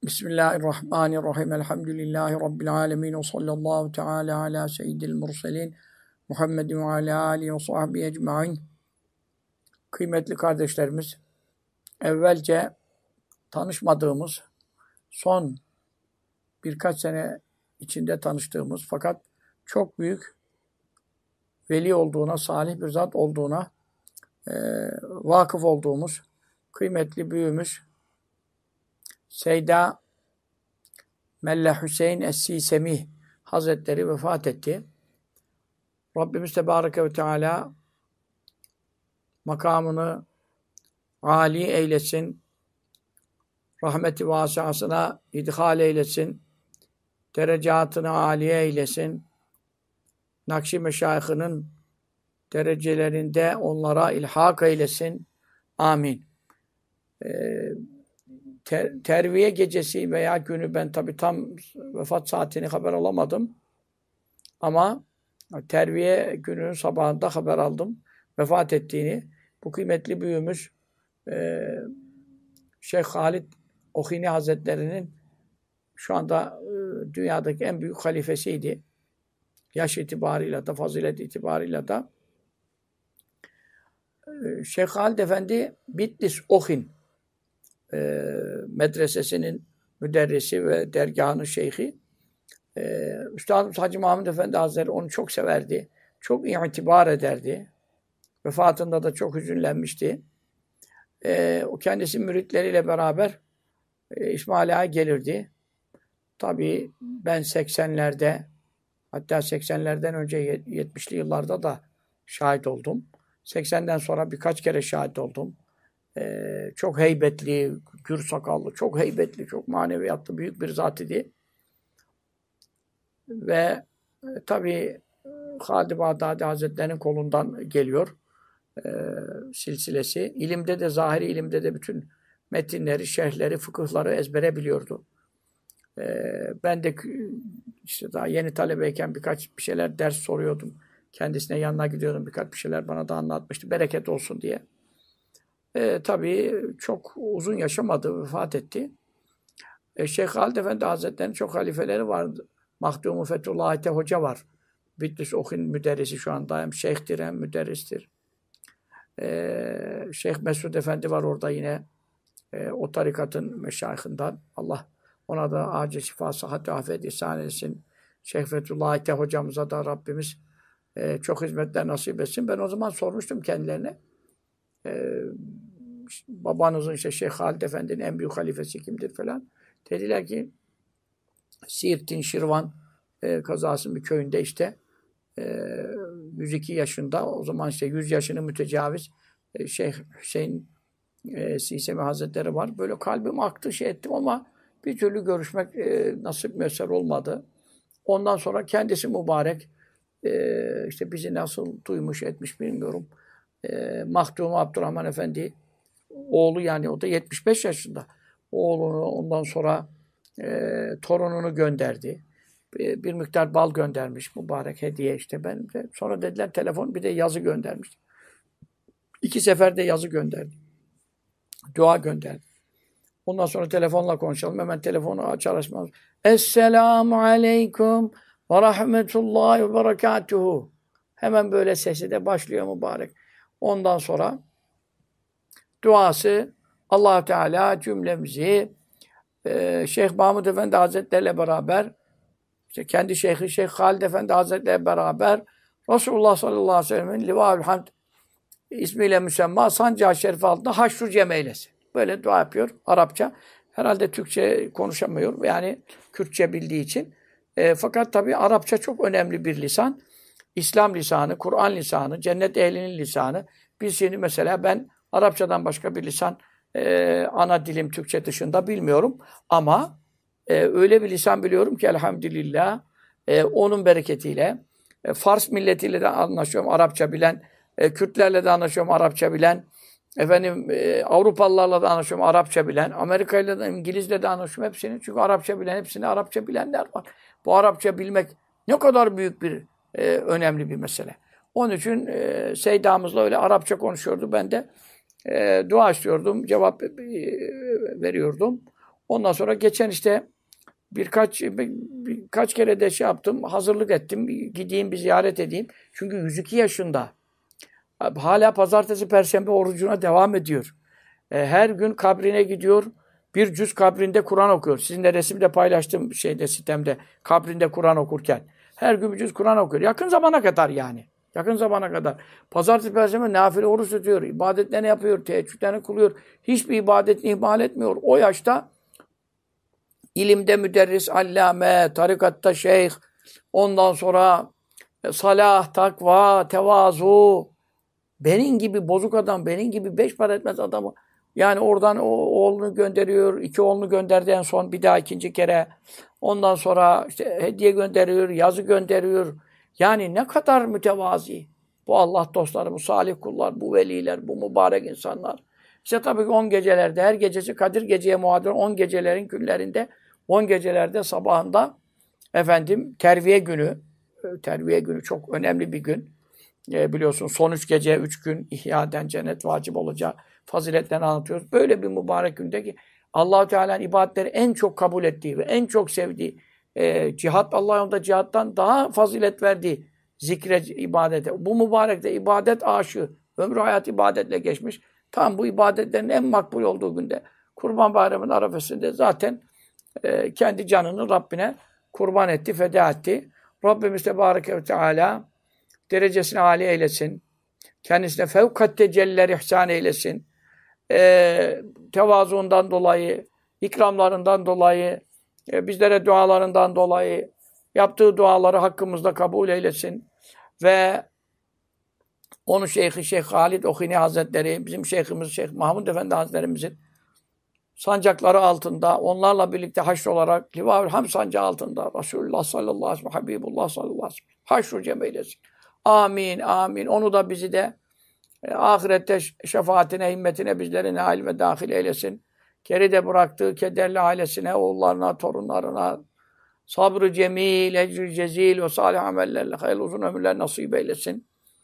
Bismillahirrahmanirrahim. Elhamdülillahi Rabbil alemin. Ve sallallahu teala ala seyyidil murselin. Muhammedin ve ala alihi ve sahbihi ecma'in. Kıymetli kardeşlerimiz, evvelce tanışmadığımız, son birkaç sene içinde tanıştığımız fakat çok büyük veli olduğuna, salih bir zat olduğuna vakıf olduğumuz kıymetli büyüğümüz Seyda Melle Hüseyin Es-Sisemi Hazretleri vefat etti. Rabbimiz Tebareke ve Teala makamını âli eylesin, rahmeti vâsiasına idhal eylesin, derecatını âliye eylesin, Nakşi Meşayihinin derecelerinde onlara ilhak eylesin. Amin. Terviye gecesi veya günü ben tabii tam vefat saatini haber alamadım. Ama terviye gününün sabahında haber aldım. Vefat ettiğini. Bu kıymetli büyüğümüz Şeyh Halid Ohini Hazretleri'nin şu anda dünyadaki en büyük halifesiydi. Yaş itibarıyla da, fazilet itibarıyla da. Şeyh Halid Efendi Bitlis Ohin medresesinin müderrisi ve dergahının şeyhi. Üstadımız Hacı Mahmud Efendi Hazretleri onu çok severdi. Çok itibar ederdi. Vefatında da çok hüzünlenmişti. O kendisi müritleriyle beraber İsmaila'ya gelirdi. Tabii ben 80'lerde hatta 80'lerden önce 70'li yıllarda da şahit oldum. 80'den sonra birkaç kere şahit oldum. Çok heybetli, gür sakallı, çok heybetli, çok maneviyatlı büyük bir zat idi. Ve tabii Halid-i Bağdadi Hazretleri'nin kolundan geliyor silsilesi. İlimde de, zahiri ilimde de bütün metinleri, şerhleri, fıkıhları ezbere biliyordu. Ben de işte daha yeni talebeyken birkaç bir şeyler ders soruyordum. Kendisine yanına gidiyordum. Birkaç bir şeyler bana da anlatmıştı. Bereket olsun diye. Tabii çok uzun yaşamadı, vefat etti. Şeyh Halid Efendi Hazretleri'nin çok halifeleri vardı. Mahdumu Fethullah Ayte Hoca var. Bitlis Ohin müderrisi şu anda hem şeyhtir hem müderristir. Şeyh Mesud Efendi var orada yine. O tarikatın meşayihinden. Allah ona da acil şifa, sıhhat, afiyet ihsan etsin. Şeyh Fethullah Ayte hocamıza da Rabbimiz çok hizmetler nasip etsin. Ben o zaman sormuştum kendilerine. Babanızın işte Şeyh Halid Efendi'nin en büyük halifesi kimdir falan. Dediler ki Siirt'in Şirvan kazasının bir köyünde işte 102 yaşında o zaman işte 100 yaşını mütecaviz Şeyh Hüseyin Sisemi Hazretleri var. Böyle kalbim aktı şey ettim ama bir türlü görüşmek nasip müesser olmadı. Ondan sonra kendisi mübarek işte bizi nasıl duymuş etmiş bilmiyorum. Mahdum Abdurrahman Efendi oğlu yani o da 75 yaşında. Oğlunu ondan sonra torununu gönderdi. Bir miktar bal göndermiş mübarek hediye işte ben de. Sonra dediler telefon bir de yazı göndermiş. 2 seferde yazı gönderdi. Dua gönderdi. Ondan sonra telefonla konuşalım. Hemen telefonu açar açmaz. Esselamu aleyküm ve rahmetullahi ve berekatuhu. Hemen böyle sesi de başlıyor mübarek. Ondan sonra duası Allah Teala cümlemizi Şeyh Mahmud Efendi Hazretleri'yle beraber işte kendi şeyhi Şeyh Halid Efendi Hazretleri'yle beraber Resulullah sallallahu aleyhi ve sellem'in Livaül Hamd ismiyle müsemma sancağı şerifi altında haşru cem eylesin. Böyle dua yapıyor Arapça. Herhalde Türkçe konuşamıyor. Yani Kürtçe bildiği için. Fakat tabii Arapça çok önemli bir lisan. İslam lisanı, Kur'an lisanı, cennet ehlinin lisanı. Biz şimdi mesela ben Arapçadan başka bir lisan ana dilim Türkçe dışında bilmiyorum. Ama öyle bir lisan biliyorum ki elhamdülillah onun bereketiyle Fars milletiyle de anlaşıyorum Arapça bilen, Kürtlerle de anlaşıyorum Arapça bilen, Avrupalılarla da anlaşıyorum Arapça bilen, Amerika'yla da İngiliz'le de anlaşıyorum hepsini. Çünkü Arapça bilen, hepsini Arapça bilenler var. Bu Arapça bilmek ne kadar büyük bir önemli bir mesele. Onun için Seyda'mızla öyle Arapça konuşuyordu. Ben de dua istiyordum, cevap veriyordum. Ondan sonra geçen işte birkaç kere de şey yaptım, hazırlık ettim. Gideyim bir ziyaret edeyim. Çünkü 102 yaşında. Hala pazartesi, perşembe orucuna devam ediyor. Her gün kabrine gidiyor. Bir cüz kabrinde Kur'an okuyor. Sizinle resimde paylaştığım sitemde kabrinde Kur'an okurken. Her gün bir cüz Kur'an okuyor. Yakın zamana kadar yani. Yakın zamana kadar. Pazartesi, perşembe nafile oruç tutuyor. İbadetlerini yapıyor. Teheccüdlerini kılıyor. Hiçbir ibadetini ihmal etmiyor. O yaşta ilimde müderris, allame, tarikatta şeyh, ondan sonra salah, takva, tevazu, benim gibi bozuk adam, benim gibi 5 para etmez adamı, yani oradan oğlunu gönderiyor, 2 oğlunu gönderdi en son, bir daha 2. kere. Ondan sonra işte hediye gönderiyor, yazı gönderiyor. Yani ne kadar mütevazi. Bu Allah dostları, bu salih kullar, bu veliler, bu mübarek insanlar. İşte tabii ki 10 gecelerde, her gecesi Kadir Gecesi'ye muadil 10 gecelerin günlerinde, 10 gecelerde sabahında terviye günü. Terviye günü çok önemli bir gün. Biliyorsun son 3 gece, 3 gün ihyaden cennet vacip olacağı faziletlerini anlatıyoruz. Böyle bir mübarek günde ki Allah-u Teala'nın ibadetleri en çok kabul ettiği ve en çok sevdiği, cihat, Allah yolunda cihattan daha fazilet verdiği zikre, ibadete. Bu mübarek de ibadet aşığı, ömrü hayat ibadetle geçmiş. Tam bu ibadetlerin en makbul olduğu günde, Kurban Bayramı'nın arafesinde zaten kendi canını Rabbine kurban etti, feda etti. Rabbimiz Tebareke ve Teala derecesini âli eylesin. Kendisine fevkat tecelliler ihsan eylesin. Tevazuundan dolayı, ikramlarından dolayı, bizlere dualarından dolayı yaptığı duaları hakkımızda kabul eylesin. Ve onu Şeyh Halid Ohini Hazretleri, bizim Şeyhimiz Şeyh Mahmud Efendi Hazretlerimizin sancakları altında, onlarla birlikte haşr olarak Livaül Hamd sancağı altında Resulullah sallallahu aleyhi ve sellem, Habibullah sallallahu aleyhi ve sellem haşr cem eylesin. Amin, amin. Onu da bizi de ahirette şefaatine, himmetine bizleri nail ve dahil eylesin. Geride bıraktığı kederli ailesine, oğullarına, torunlarına sabrı cemil, ecr-i cezil ve salih amellerle hayırlı uzun ömürler nasip eylesin.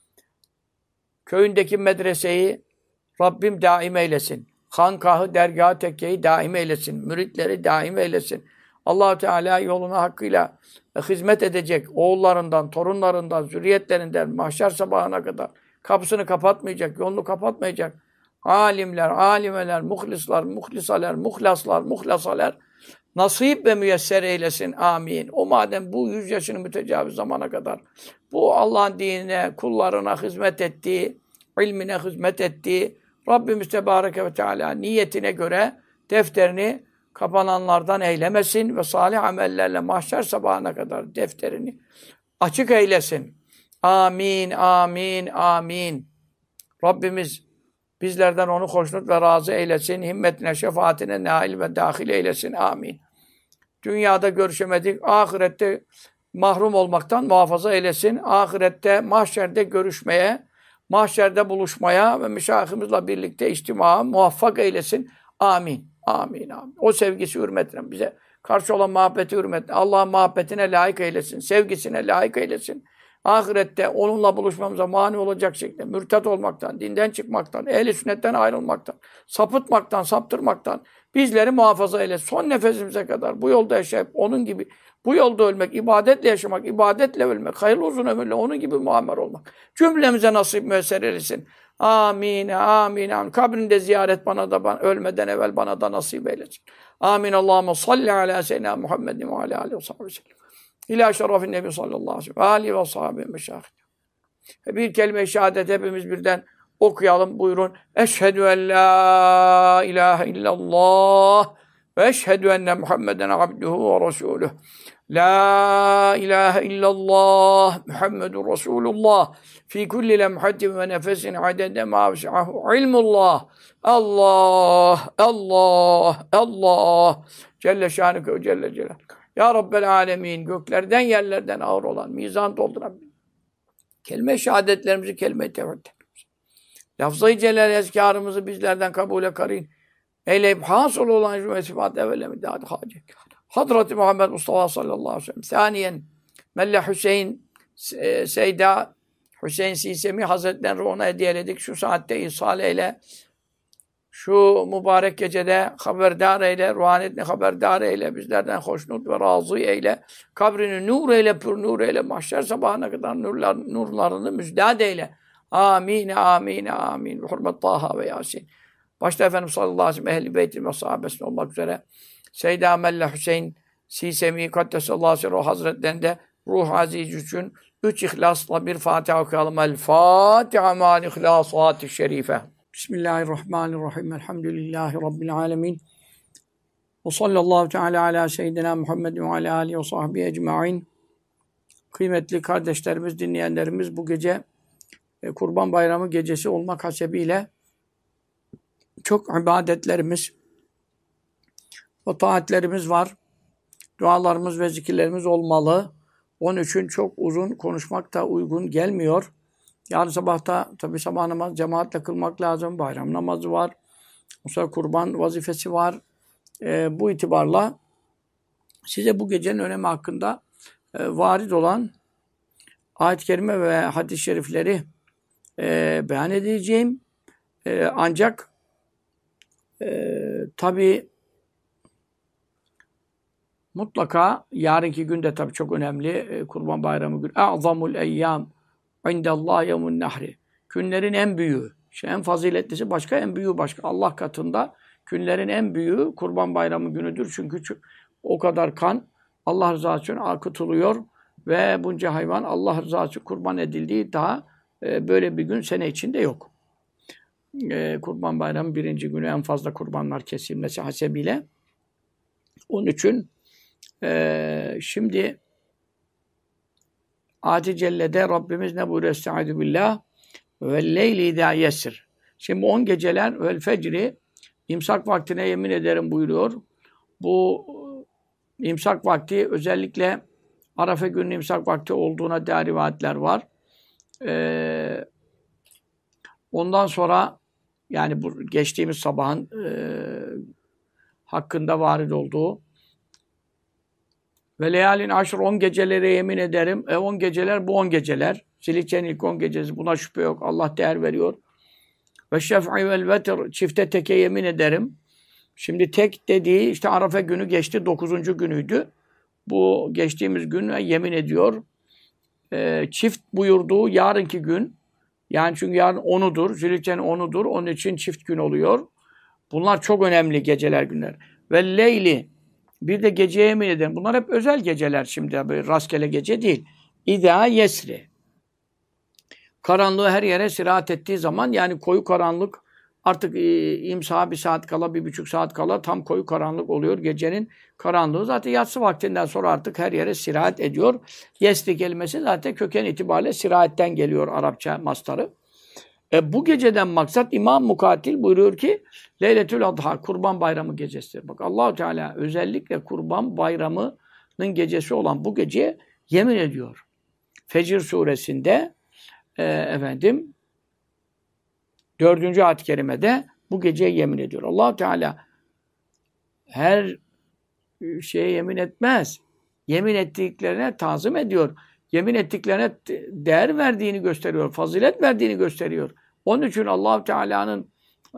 Köyündeki medreseyi Rabbim daim eylesin. Hankahı, dergahı, tekkeyi daim eylesin. Müritleri daim eylesin. Allah-u Teala yoluna hakkıyla hizmet edecek oğullarından, torunlarından, zürriyetlerinden mahşer sabahına kadar kapısını kapatmayacak, yolunu kapatmayacak alimler, alimeler, muhlislar, muhlisaler, muhlaslar, muhlasaler nasip ve müyesser eylesin. Amin. O madem bu 100 yaşını mütecaviz zamana kadar bu Allah'ın dinine, kullarına hizmet ettiği, ilmine hizmet ettiği Rabbimiz Tebareke ve Teala niyetine göre defterini kapananlardan eylemesin ve salih amellerle mahşer sabahına kadar defterini açık eylesin. Amin, amin, amin. Rabbimiz bizlerden onu hoşnut ve razı eylesin. Himmetine, şefaatine nail ve dahil eylesin. Amin. Dünyada görüşemedik. Ahirette mahrum olmaktan muhafaza eylesin. Ahirette, mahşerde görüşmeye, mahşerde buluşmaya ve meşayihimizle birlikte içtimaya muvaffak eylesin. Amin. Amin. Amin. O sevgisi hürmetine, bize karşı olan muhabbeti hürmetine, Allah'ın muhabbetine layık eylesin. Sevgisine layık eylesin. Ahirette onunla buluşmamıza mani olacak şekilde mürtet olmaktan, dinden çıkmaktan, ehli sünnetten ayrılmaktan, sapıtmaktan, saptırmaktan bizleri muhafaza eylesin. Son nefesimize kadar bu yolda yaşayıp onun gibi bu yolda ölmek, ibadetle yaşamak, ibadetle ölmek, hayırlı uzun ömürle onun gibi muammer olmak. Cümlemize nasip müyesser eylesin. Amin, amin, amin. Kabrinde ziyaret ölmeden evvel bana da nasip eylesin. Amin. Allahümme salli ala seyyidina Muhammedin ve ala aleyhi ve sellem. İlâ şerefin nebi sallallahu aleyhi ve sellem. Âli ve sahabe meşâhid. Bir kelime-i şehadet hepimiz birden okuyalım. Buyurun. Eşhedü en la ilahe illallah ve eşhedü enne Muhammeden abduhu ve resûlüh. La ilahe illallah Muhammedun Resulullah fi kulli lemhatin ve nefesin adede ma vesi'ahu ilmullah. Allah, Allah, Allah. Celle şanüke ve celle celal. Ya Rabbel alemin, göklerden yerlerden ağır olan, mizan dolduran kelime-i şehadetlerimizi, kelime-i tevhid, lafz-ı celal ezkârımızı bizlerden kabule karin eyleyip hasıl olan cümle-i evvele midâd-ı hâcet. Hazreti Muhammed Mustafa sallallahu aleyhi ve sellem. Saniyen, Melle Hüseyin Seyda Hüseyin Sisemi Hazretleri ona hediyeledik. Şu saatte ihsal eyle. Şu mübarek gecede haberdar eyle, ruhaniyetini haberdar eyle, bizlerden hoşnut ve razı eyle, kabrini nur eyle, pür nur eyle, mahşer sabahına kadar nurlarını müjdat eyle. Amin, amin, amin. Bi hurmet Taha ve Yasin. Başta Efendimiz sallallahu aleyhi ve sellem ehl-i beytin ve sahabesine olmak üzere Seyyid Amelle Hüseyin Sisemi Kaddesallahu Sirruhu Hazretlerinde ruh aziz için 3 ihlasla bir Fatiha okuyalım. El Fatiha ma'al ihlasat-ı şerife. Bismillahirrahmanirrahim. Elhamdülillahi Rabbil alemin. Ve sallallahu teala ala seyyidina Muhammed ve ala alihi ve sahbihi ecma'in. Kıymetli kardeşlerimiz, dinleyenlerimiz, bu gece Kurban Bayramı gecesi olmak hasebiyle çok ibadetlerimiz ve taatlerimiz var. Dualarımız ve zikirlerimiz olmalı. Onun için çok uzun konuşmak da uygun gelmiyor. Yarın sabahta tabii sabah namazı cemaatle kılmak lazım. Bayram namazı var. Sonra kurban vazifesi var. Bu itibarla size bu gecenin önemi hakkında varid olan ayet-i kerime ve hadis-i şerifleri beyan edeceğim. Ancak tabii mutlaka yarınki gün de tabii çok önemli. Kurban Bayramı günü. A'zamul eyyam indallah yevmun nahri. Günlerin en büyüğü. En faziletlisi başka, en büyüğü başka. Allah katında günlerin en büyüğü Kurban Bayramı günüdür. Çünkü o kadar kan Allah rızası için akıtılıyor ve bunca hayvan Allah rızası için kurban edildiği daha böyle bir gün sene içinde yok. Kurban Bayramı birinci günü en fazla kurbanlar kesilmesi hasebiyle. Onun için şimdi Âd-i Celle'de Rabbimiz ne buyuruyor? Estaizu billah ve leyli idâ yesir. Şimdi 10 geceler vel fecri imsak vaktine yemin ederim buyuruyor. Bu imsak vakti özellikle Arafa günü imsak vakti olduğuna dair rivayetler var. Ondan sonra yani bu geçtiğimiz sabahın hakkında varid olduğu ve leyalin aşr 10 gecelere yemin ederim. 10 geceler bu 10 geceler. Zilhicce'nin ilk 10 gecesi. Buna şüphe yok. Allah değer veriyor. Ve şef'i vel vetr çifte teke yemin ederim. Şimdi tek dediği işte Arafa günü geçti. 9. günüydü. Bu geçtiğimiz gün yemin ediyor. Çift buyurduğu yarınki gün. Yani çünkü yarın 10'udur. Zilhicce'nin 10'udur. Onun için çift gün oluyor. Bunlar çok önemli geceler, günler. Ve leyli bir de geceye yemin ederim. Bunlar hep özel geceler şimdi. Böyle rastgele gece değil. İdâ yesri. Karanlığı her yere sirahat ettiği zaman yani koyu karanlık artık imsaha bir saat kala, 1,5 saat kala tam koyu karanlık oluyor. Gecenin karanlığı zaten yatsı vaktinden sonra artık her yere sirahat ediyor. Yesri kelimesi zaten köken itibariyle sirahatten geliyor Arapça mastarı. Bu geceden maksat İmam Mukatil buyuruyor ki Leyletül Adha, Kurban Bayramı gecesidir. Bak Allah-u Teala özellikle Kurban Bayramı'nın gecesi olan bu geceye yemin ediyor. Fecr suresinde 4. ayet-i kerimede bu geceye yemin ediyor. Allah-u Teala her şeye yemin etmez. Yemin ettiklerine tazim ediyor. Yemin ettiklerine değer verdiğini gösteriyor. Fazilet verdiğini gösteriyor. Onun için Allah-u Teala'nın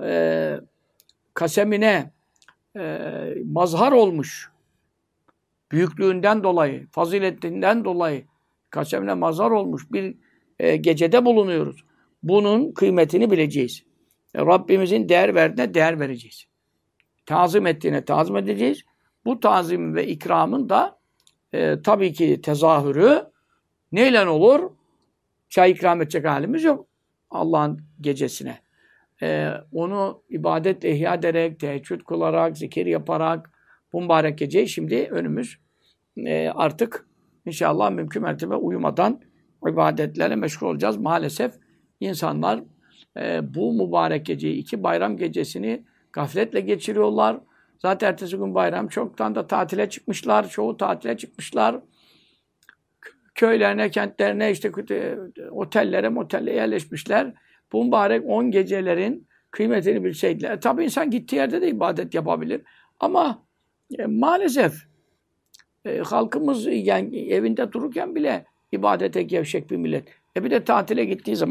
kasemine mazhar olmuş. Büyüklüğünden dolayı, faziletinden dolayı kasemine mazhar olmuş bir gecede bulunuyoruz. Bunun kıymetini bileceğiz. Rabbimizin değer verdiğine değer vereceğiz. Tazim ettiğine tazim edeceğiz. Bu tazimin ve ikramın da tabii ki tezahürü neyle olur? Çay ikram edecek halimiz yok Allah'ın gecesine. Onu ibadetle ihya ederek, teheccüd kılarak, zikir yaparak bu mübarek geceyi şimdi önümüz artık inşallah mümkün mertebe uyumadan ibadetlerle meşgul olacağız. Maalesef insanlar bu mübarek geceyi, 2 bayram gecesini gafletle geçiriyorlar. Zaten ertesi gün bayram. Çoktan da tatile çıkmışlar. Çoğu tatile çıkmışlar. Köylerine, kentlerine, işte otellere, motellere yerleşmişler. Bu mübarek 10 gecelerin kıymetini bilseydiler. Tabii insan gittiği yerde de ibadet yapabilir. Ama maalesef halkımız yani evinde dururken bile ibadete gevşek bir millet. Bir de tatile gittiği zaman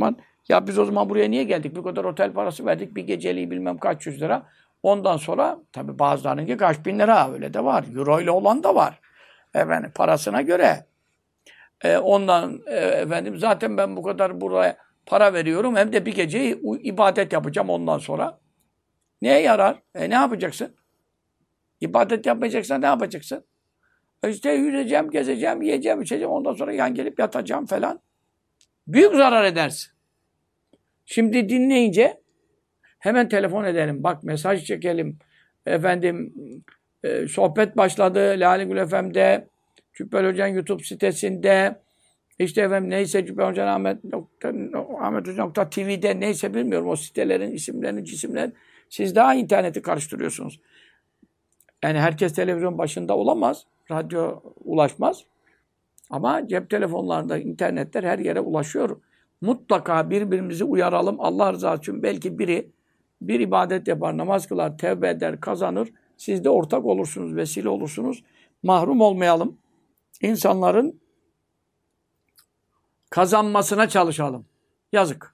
Ya biz o zaman buraya niye geldik? Bu kadar otel parası verdik. Bir geceliği bilmem kaç yüz lira. Ondan sonra tabii bazılarınınki kaç bin lira öyle de var. Euro ile olan da var. Efendim parasına göre. Ondan efendim zaten ben bu kadar buraya para veriyorum. Hem de bir geceyi ibadet yapacağım ondan sonra. Neye yarar? Ne yapacaksın? İbadet yapmayacaksan ne yapacaksın? İşte yürüyeceğim, gezeceğim, yiyeceğim, içeceğim. Ondan sonra yan gelip yatacağım falan. Büyük zarar edersin. Şimdi dinleyince hemen telefon edelim. Bak mesaj çekelim. Efendim sohbet başladı. Lale Gül FM'de, Cübbeli Hoca'nın YouTube sitesinde, işte efendim neyse Cübbeli Hoca'nın Ahmet Hoca TV'de neyse bilmiyorum o sitelerin isimlerini, cisimlerini. Siz daha interneti karıştırıyorsunuz. Yani herkes televizyon başında olamaz. Radyo ulaşmaz. Ama cep telefonlarında, internetler her yere ulaşıyor. Mutlaka birbirimizi uyaralım. Allah rızası için belki biri bir ibadet yapar, namaz kılar, tevbe eder, kazanır. Siz de ortak olursunuz, vesile olursunuz. Mahrum olmayalım. İnsanların kazanmasına çalışalım. Yazık.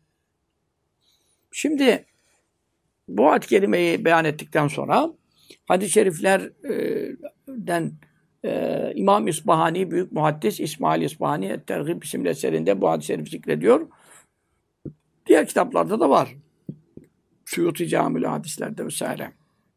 Şimdi bu ayet-i kerimeyi beyan ettikten sonra hadis-i şeriflerden İmam İsbahani, büyük muhaddis İsmail İsbahani Tergib isimli eserinde bu hadis-i şerifi zikrediyor. Diğer kitaplarda da var. Suyuti Camül hadislerde vesaire.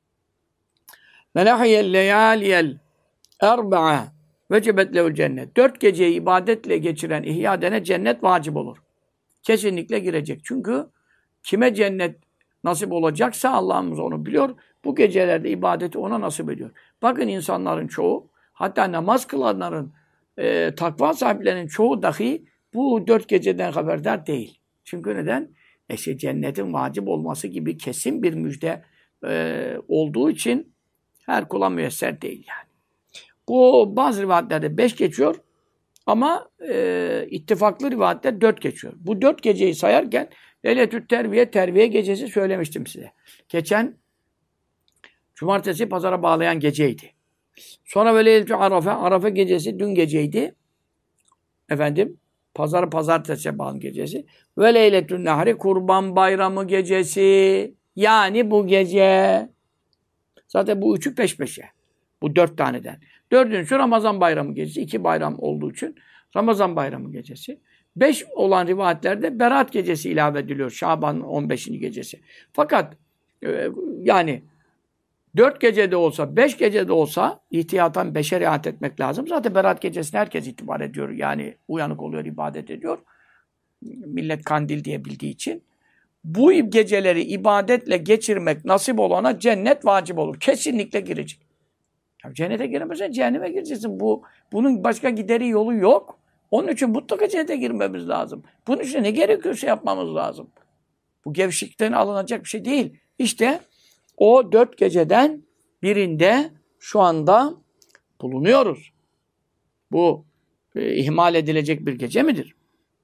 Melahiyel leyaliyel erba'a vecebet lehul cennet. 4 geceyi ibadetle geçiren, ihya edene cennet vacip olur. Kesinlikle girecek. Çünkü kime cennet nasip olacaksa Allah'ımız onu biliyor. Bu gecelerde ibadeti ona nasip ediyor. Bakın insanların çoğu, hatta namaz kılanların, takva sahiplerinin çoğu dahi bu 4 geceden haberdar değil. Çünkü neden? Cennetin vacip olması gibi kesin bir müjde olduğu için her kula müyesser değil yani. Bu bazı rivayetlerde 5 geçiyor ama ittifaklı rivayette 4 geçiyor. Bu 4 geceyi sayarken Leyletü't terviye gecesi söylemiştim size. Geçen cumartesi pazara bağlayan geceydi. Sonra ve Leyletü't Arafa gecesi dün geceydi. Efendim pazartesi bağlayan gecesi. Ve Leyletün Nehri Kurban Bayramı gecesi. Yani bu gece. Zaten bu üçü peş peşe. Bu 4 taneden. Dördüncüsü Ramazan Bayramı gecesi. 2 bayram olduğu için Ramazan Bayramı gecesi. 5 olan rivayetlerde Berat gecesi ilave ediliyor. Şaban'ın 15. gecesi. Fakat yani 4 gecede olsa, 5 gecede olsa ihtiyatan 5'e riayet etmek lazım. Zaten Berat gecesine herkes itibar ediyor. Yani uyanık oluyor, ibadet ediyor. Millet kandil diye bildiği için. Bu geceleri ibadetle geçirmek nasip olana cennet vacip olur. Kesinlikle girecek. Ya cennete giremezsen cehenneme gireceksin. Bunun başka gideri yolu yok. Onun için mutlaka cennete girmemiz lazım. Bunun için ne gerekiyorsa yapmamız lazım. Bu gevşekten alınacak bir şey değil. İşte o 4 geceden birinde şu anda bulunuyoruz. Bu ihmal edilecek bir gece midir?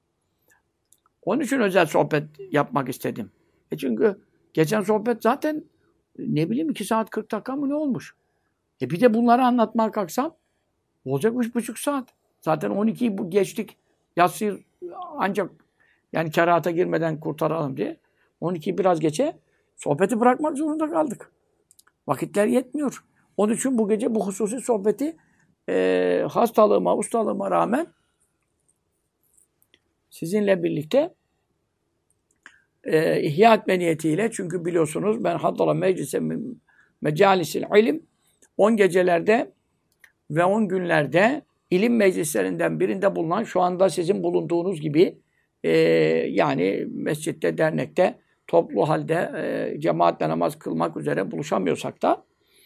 Onun için özel sohbet yapmak istedim. Çünkü geçen sohbet zaten ne bileyim 2 saat 40 dakika mı ne olmuş? Bir de bunları anlatmaya kalksam olacak 3,5 saat. Zaten 12'yi bu geçtik. Yatsıyı ancak yani kerahata girmeden kurtaralım diye. 12'yi biraz geçe sohbeti bırakmak zorunda kaldık. Vakitler yetmiyor. Onun için bu gece bu hususi sohbeti hastalığıma, ustalığıma rağmen sizinle birlikte ihya etme niyetiyle, çünkü biliyorsunuz ben haddala meclise mecalisil ilim 10 gecelerde ve 10 günlerde ilim meclislerinden birinde bulunan, şu anda sizin bulunduğunuz gibi yani mescitte, dernekte, toplu halde cemaatle namaz kılmak üzere buluşamıyorsak da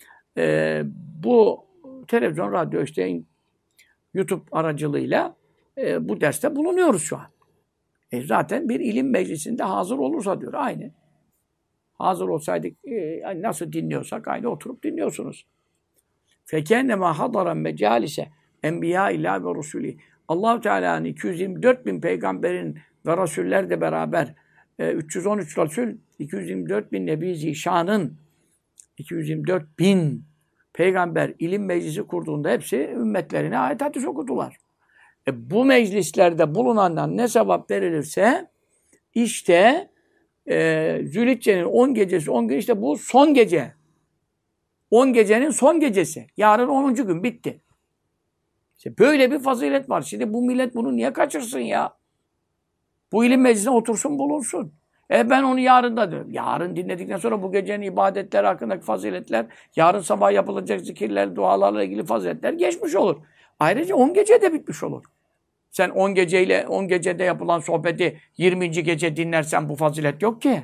bu televizyon, radyo, işte YouTube aracılığıyla bu derste bulunuyoruz şu an. Zaten bir ilim meclisinde hazır olursa diyor. Aynı. Hazır olsaydık nasıl dinliyorsak aynı oturup dinliyorsunuz. فَكَنَّمَا حَضَرًا مَجَالِسَ اَنْبِيَا اِلَّا وَرُسُولِهِ Allah-u Teala'nın 224 bin peygamberin ve rasuller de beraber 313 rasul, 224 bin nebi zişanın 224 bin peygamber ilim meclisi kurduğunda hepsi ümmetlerine ayet hadis okudular. Bu meclislerde bulunandan ne sevap verilirse İşte Zülhicce'nin 10 gecesi, 10 gün işte bu son gece. 10 gecenin son gecesi. Yarın 10. gün bitti. İşte böyle bir fazilet var. Şimdi bu millet bunu niye kaçırsın ya? Bu ilim meclisine otursun bulunsun. Ben onu yarın da diyorum. Yarın dinledikten sonra bu gecenin ibadetleri hakkındaki faziletler, yarın sabah yapılacak zikirler, dualarla ilgili faziletler geçmiş olur. Ayrıca 10 gece de bitmiş olur. Sen 10 gecede yapılan sohbeti 20. gece dinlersen bu fazilet yok ki.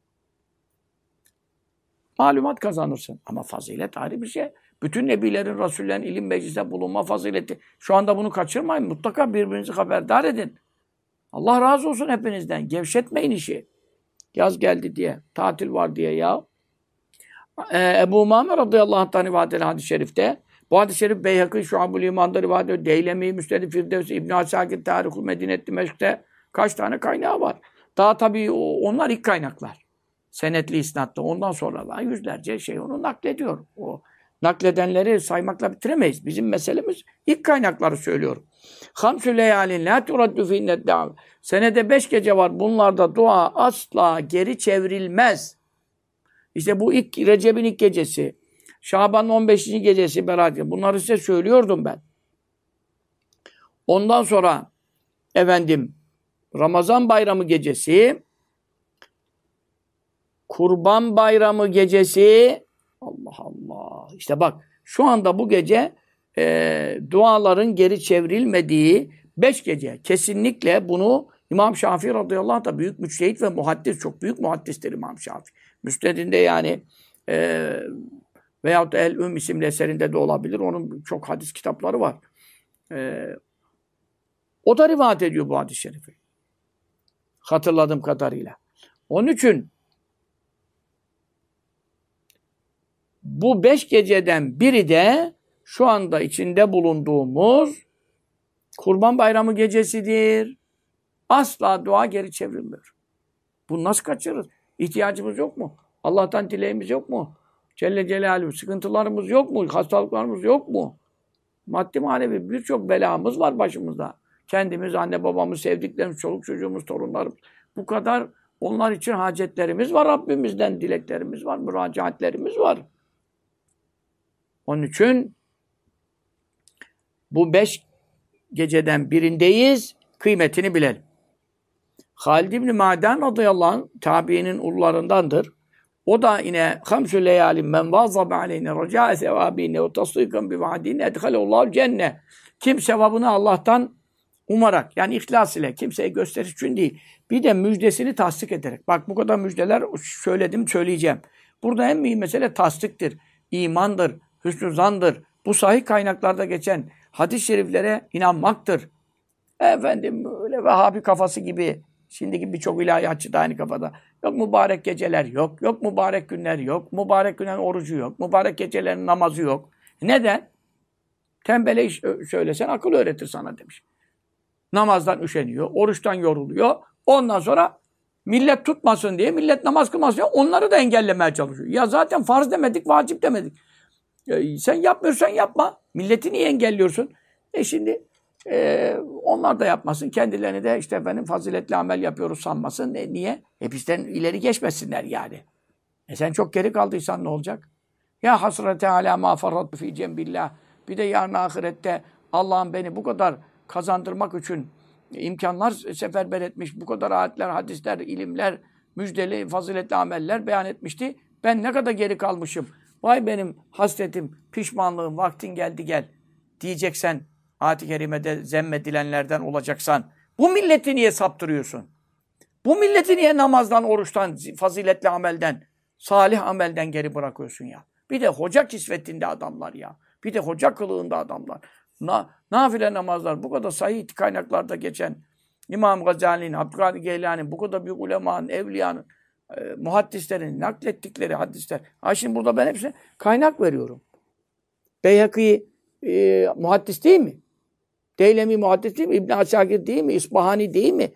Malumat kazanırsın. Ama fazilet ayrı bir şey. Bütün nebilerin, rasullerin ilim meclisinde bulunma fazileti. Şu anda bunu kaçırmayın. Mutlaka birbirinizi haberdar edin. Allah razı olsun hepinizden. Gevşetmeyin işi. Yaz geldi diye, tatil var diye ya. Ebu Umame radıyallahu anh'tan rivayet edilen hadis-i şerifte, bu hadis-i şerif Beyhakî Şuab-ül İman'da rivayet ediyor. Deylemi, Müsned-i Firdevs, İbn-i Asakir, Tarih-ül Medine Dimeşk'te kaç tane kaynağı var. Daha tabii onlar ilk kaynaklar. Senetli isnatlı. Ondan sonra da yüzlerce şey onu naklediyor. O nakledenleri saymakla bitiremeyiz. Bizim meselemiz ilk kaynakları söylüyorum. Hamsü leyalin la turaddu fi'nnet dav. Senede 5 gece var. Bunlarda dua asla geri çevrilmez. İşte bu ilk Recep'in ilk gecesi. Şaban'ın 15. gecesi beraber. Bunları size söylüyordum ben. Ondan sonra Ramazan bayramı gecesi, Kurban bayramı gecesi, Allah Allah. İşte bak şu anda bu gece duaların geri çevrilmediği 5 gece. Kesinlikle bunu İmam Şafii radıyallahu anh da büyük müçtehit ve muhaddis. Çok büyük muhaddistir İmam Şafii. Müsned'inde yani veyahut El-Üm isimli eserinde de olabilir. Onun çok hadis kitapları var. O da rivayet ediyor bu hadis-i şerifi. Hatırladığım kadarıyla. Onun için bu 5 geceden biri de şu anda içinde bulunduğumuz Kurban Bayramı gecesidir. Asla dua geri çevrilmiyor. Bunu nasıl kaçırırız? İhtiyacımız yok mu? Allah'tan dileğimiz yok mu? Celle Celaluhu sıkıntılarımız yok mu? Hastalıklarımız yok mu? Maddi manevi birçok belamız var başımızda. Kendimiz, anne babamız, sevdiklerimiz, çoluk çocuğumuz, torunlarımız. Bu kadar onlar için hacetlerimiz var. Rabbimizden dileklerimiz var. Müracaatlerimiz var. Onun için bu 5 geceden birindeyiz. Kıymetini bilelim. Halid İbn-i Ma'dan radıyallahu anh tabiinin ullarındandır. O da yine hamsü leyalin men vazzabe aleyne racae sevabine ve tasdikan bi vaadine edhalehullahul cenne. Kim sevabını Allah'tan umarak yani ihlas ile kimseye gösteriş için değil. Bir de müjdesini tasdik ederek. Bak bu kadar müjdeler söyledim söyleyeceğim. Burada en mühim mesele tasdiktir. İmandır, hüsnü zandır. Bu sahih kaynaklarda geçen hadis-i şeriflere inanmaktır. Öyle Vehhabi kafası gibi şimdiki birçok ilahiyatçı da aynı kafada. Yok mübarek geceler yok. Yok mübarek günler yok. Mübarek günlerin orucu yok. Mübarek gecelerin namazı yok. Neden? Tembele iş söylesen akıl öğretir sana demiş. Namazdan üşeniyor. Oruçtan yoruluyor. Ondan sonra millet tutmasın diye, millet namaz kılmasın diye onları da engellemeye çalışıyor. Ya zaten farz demedik, vacip demedik. Sen yapmıyorsan yapma. Milleti niye engelliyorsun? Şimdi onlar da yapmasın. Kendilerini de işte faziletli amel yapıyoruz sanmasın. Niye? Bizden ileri geçmesinler yani. Sen çok geri kaldıysan ne olacak? Ya hasrete ala ma farrattu fi cembillah. Bir de yarın ahirette Allah'ın beni bu kadar kazandırmak için imkanlar seferber etmiş. Bu kadar ayetler, hadisler, ilimler, müjdeli, faziletli ameller beyan etmişti. Ben ne kadar geri kalmışım. Vay benim hasretim, pişmanlığım, vaktin geldi gel diyeceksen, ayet-i kerimede zemmedilenlerden olacaksan, bu milleti niye saptırıyorsun? Bu milleti niye namazdan, oruçtan, faziletli amelden, salih amelden geri bırakıyorsun ya? Bir de hoca kisvetinde adamlar ya. Bir de hoca kılığında adamlar. Nafile namazlar, bu kadar sahih kaynaklarda geçen İmam Gazali'nin, Abdülkadir Geylani'nin, bu kadar büyük ulemanın, evliyanın, muhaddislerin naklettikleri hadisler. Şimdi burada ben hepsine kaynak veriyorum. Beyhakî muhaddis değil mi? Deylemi muhaddis değil mi? İbn-i Asakir değil mi? İsbahani değil mi?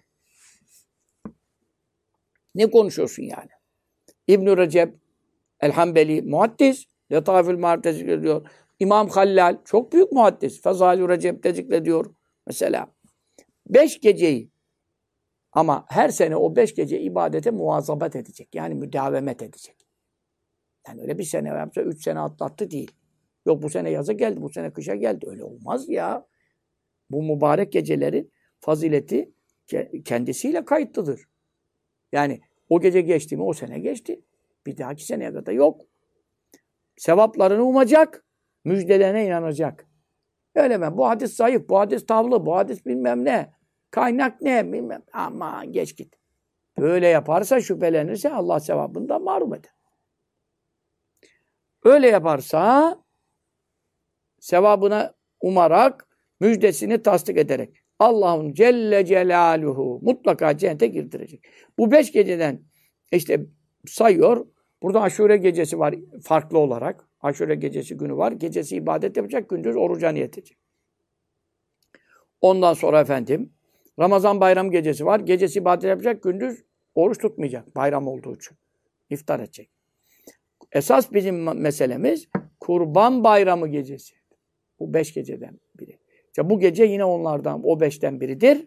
Ne konuşuyorsun yani? İbn-i Recep el-Hanbeli muhaddis. Letaifül Ma'arif'te zikrediyor. İmam Hallal çok büyük muhaddis. Fezâlü Recep'te zikrediyor. Mesela 5 geceyi Ama her sene o 5 gece ibadete muvazabat edecek. Yani müdavemet edecek. Yani öyle bir sene yapsa 3 sene atlattı değil. Yok bu sene yaza geldi, bu sene kışa geldi. Öyle olmaz ya. Bu mübarek gecelerin fazileti kendisiyle kayıtlıdır. Yani o gece geçti mi o sene geçti. Bir dahaki seneye kadar yok. Sevaplarını umacak, müjdelerine inanacak. Öyle mi? Bu hadis zayıf, bu hadis tavlı, bu hadis bilmem ne. Kaynak ne bilmem. Aman geç git. Böyle yaparsa, şüphelenirse Allah sevabından mahrum eder. Öyle yaparsa sevabına umarak, müjdesini tasdik ederek Allah'ın Celle Celaluhu mutlaka cennete girdirecek. Bu 5 geceden işte sayıyor. Burada Aşure gecesi var farklı olarak. Aşure gecesi günü var. Gecesi ibadet yapacak, gündüz oruca niyet edecek. Ondan sonra efendim Ramazan bayram gecesi var. Gecesi ibadet yapacak, gündüz oruç tutmayacak. Bayram olduğu için. İftar edecek. Esas bizim meselemiz Kurban Bayramı gecesi. Bu 5 geceden biri. İşte bu gece yine onlardan, o 5'ten biridir.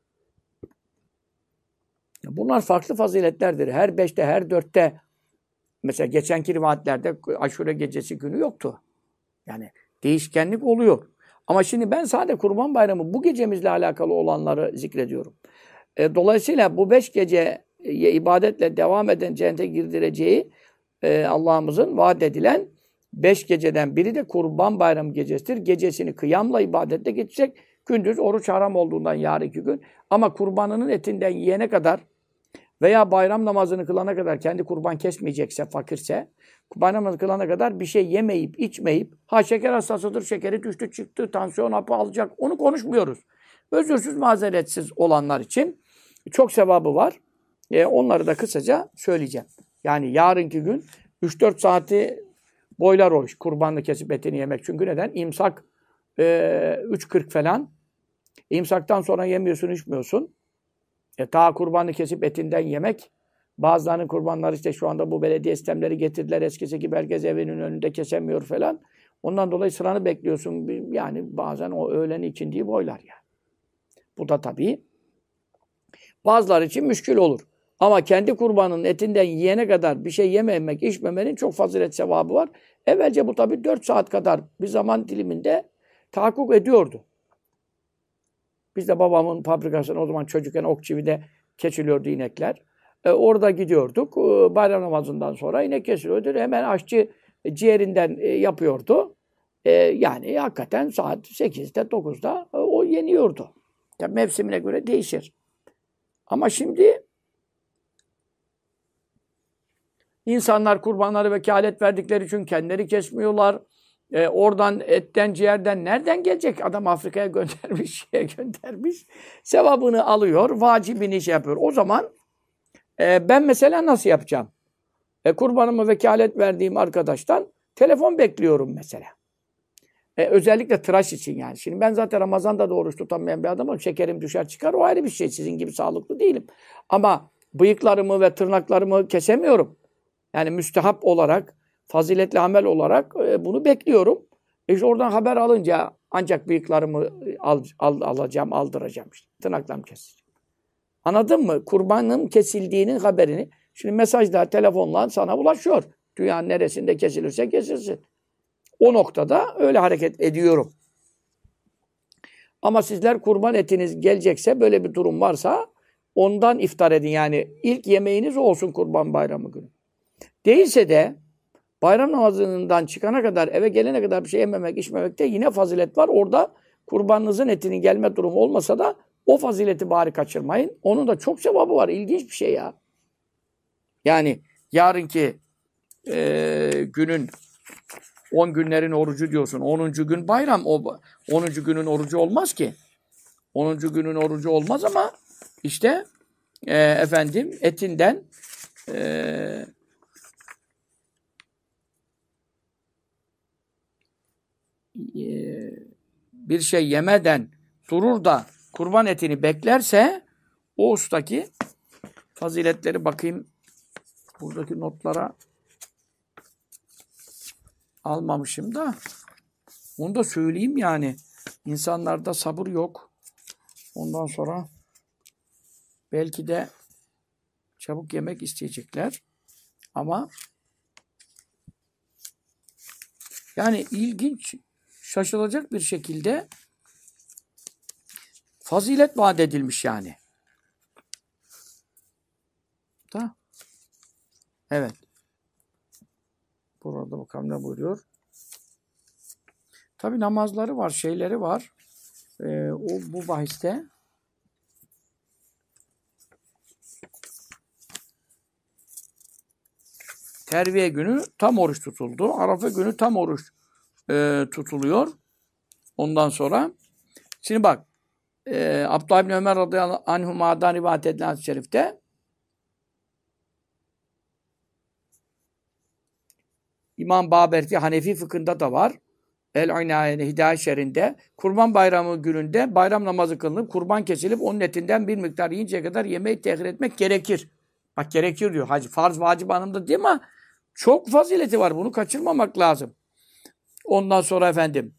Bunlar farklı faziletlerdir. Her 5'te, her 4'te mesela geçenki rivayetlerde Aşure gecesi günü yoktu. Yani değişkenlik oluyor. Ama şimdi ben sadece Kurban Bayramı bu gecemizle alakalı olanları zikrediyorum. Dolayısıyla bu 5 geceye ibadetle devam eden cennete girdireceği Allah'ımızın vaat edilen 5 geceden biri de Kurban Bayramı gecesidir. Gecesini kıyamla ibadetle geçecek. Gündüz oruç haram olduğundan yarın 2 gün. Ama kurbanının etinden yiyene kadar veya bayram namazını kılana kadar kendi kurban kesmeyecekse, fakirse, bayram namazını kılana kadar bir şey yemeyip, içmeyip, şeker hastasıdır, şekeri düştü çıktı, tansiyon hapı alacak, onu konuşmuyoruz. Özürsüz, mazeretsiz olanlar için çok sevabı var. Onları da kısaca söyleyeceğim. Yani yarınki gün 3-4 saati boylar o iş. Kurbanlı kesip etini yemek. Çünkü neden? İmsak 3.40 falan. İmsaktan sonra yemiyorsun, içmiyorsun. Ta kurbanı kesip etinden yemek. Bazılarının kurbanları işte şu anda bu belediye sistemleri getirdiler. Eskisi gibi herkes evinin önünde kesemiyor falan. Ondan dolayı sıranı bekliyorsun. Yani bazen o öğlen ikindiği boylar yani. Bu da tabii bazılar için müşkül olur. Ama kendi kurbanının etinden yiyene kadar bir şey yememek, içmemenin çok fazilet sevabı var. Evvelce bu tabii 4 saat kadar bir zaman diliminde tahakkuk ediyordu. Biz de babamın fabrikasına o zaman çocukken Okçivi'de kesiliyordu inekler. Orada gidiyorduk. Bayram namazından sonra inek kesiliyordu. Hemen aşçı ciğerinden yapıyordu. Yani hakikaten saat 8'de 9'da o yeniyordu. Tabii mevsimine göre değişir. Ama şimdi insanlar kurbanları vekalet verdikleri için kendileri kesmiyorlar. Oradan etten, ciğerden nereden gelecek? Adam Afrika'ya göndermiş, şeye göndermiş. Sevabını alıyor, vacibini şey yapıyor. O zaman ben mesela nasıl yapacağım? Kurbanımı vekalet verdiğim arkadaştan telefon bekliyorum mesela. Özellikle tıraş için yani. Şimdi ben zaten Ramazan'da da oruç tutamayan bir adamım. Şekerim düşer çıkar, o ayrı bir şey. Sizin gibi sağlıklı değilim. Ama bıyıklarımı ve tırnaklarımı kesemiyorum. Yani müstehap olarak, faziletli amel olarak bunu bekliyorum. İşte oradan haber alınca ancak bıyıklarımı alacağım, aldıracağım işte. Tırnaklarımı keseceğim. Anladın mı? Kurbanın kesildiğinin haberini. Şimdi mesajlar, telefonla sana ulaşıyor. Dünyanın neresinde kesilirse kesilsin. O noktada öyle hareket ediyorum. Ama sizler kurban etiniz gelecekse, böyle bir durum varsa ondan iftar edin. Yani ilk yemeğiniz olsun Kurban Bayramı günü. Değilse de bayram namazından çıkana kadar, eve gelene kadar bir şey yememek, içmemekte yine fazilet var. Orada kurbanınızın etinin gelme durumu olmasa da o fazileti bari kaçırmayın. Onun da çok sevabı var. İlginç bir şey ya. Yani yarınki günün 10 günlerin orucu diyorsun. 10. gün bayram. O 10. günün orucu olmaz ki. 10. günün orucu olmaz ama işte efendim etinden bir şey yemeden durur da kurban etini beklerse o ustaki faziletleri bakayım. Buradaki notlara almamışım da onu da söyleyeyim yani. İnsanlarda sabır yok. Ondan sonra belki de çabuk yemek isteyecekler. Ama yani ilginç, şaşılacak bir şekilde fazilet vaat edilmiş yani. Da. Evet. Burada bakalım ne buyuruyor. Tabi namazları var, şeyleri var. Bu bahiste Terviye günü tam oruç tutuldu. Arafa günü tam oruç tutuluyor. Ondan sonra şimdi bak Abdullah ibn Ömer radıyallahu anhuma'dan rivayet edilen hadis-i şerifte İmam Baberti Hanefi fıkhında da var. El-İnâye'nin Hidâye şerinde Kurban Bayramı gününde bayram namazı kılınıp kurban kesilip onun etinden bir miktar yiyinceye kadar yemeği tehir etmek gerekir. Bak gerekir diyor. Hacı farz vacip anlamda değil ama çok fazileti var. Bunu kaçırmamak lazım. Ondan sonra efendim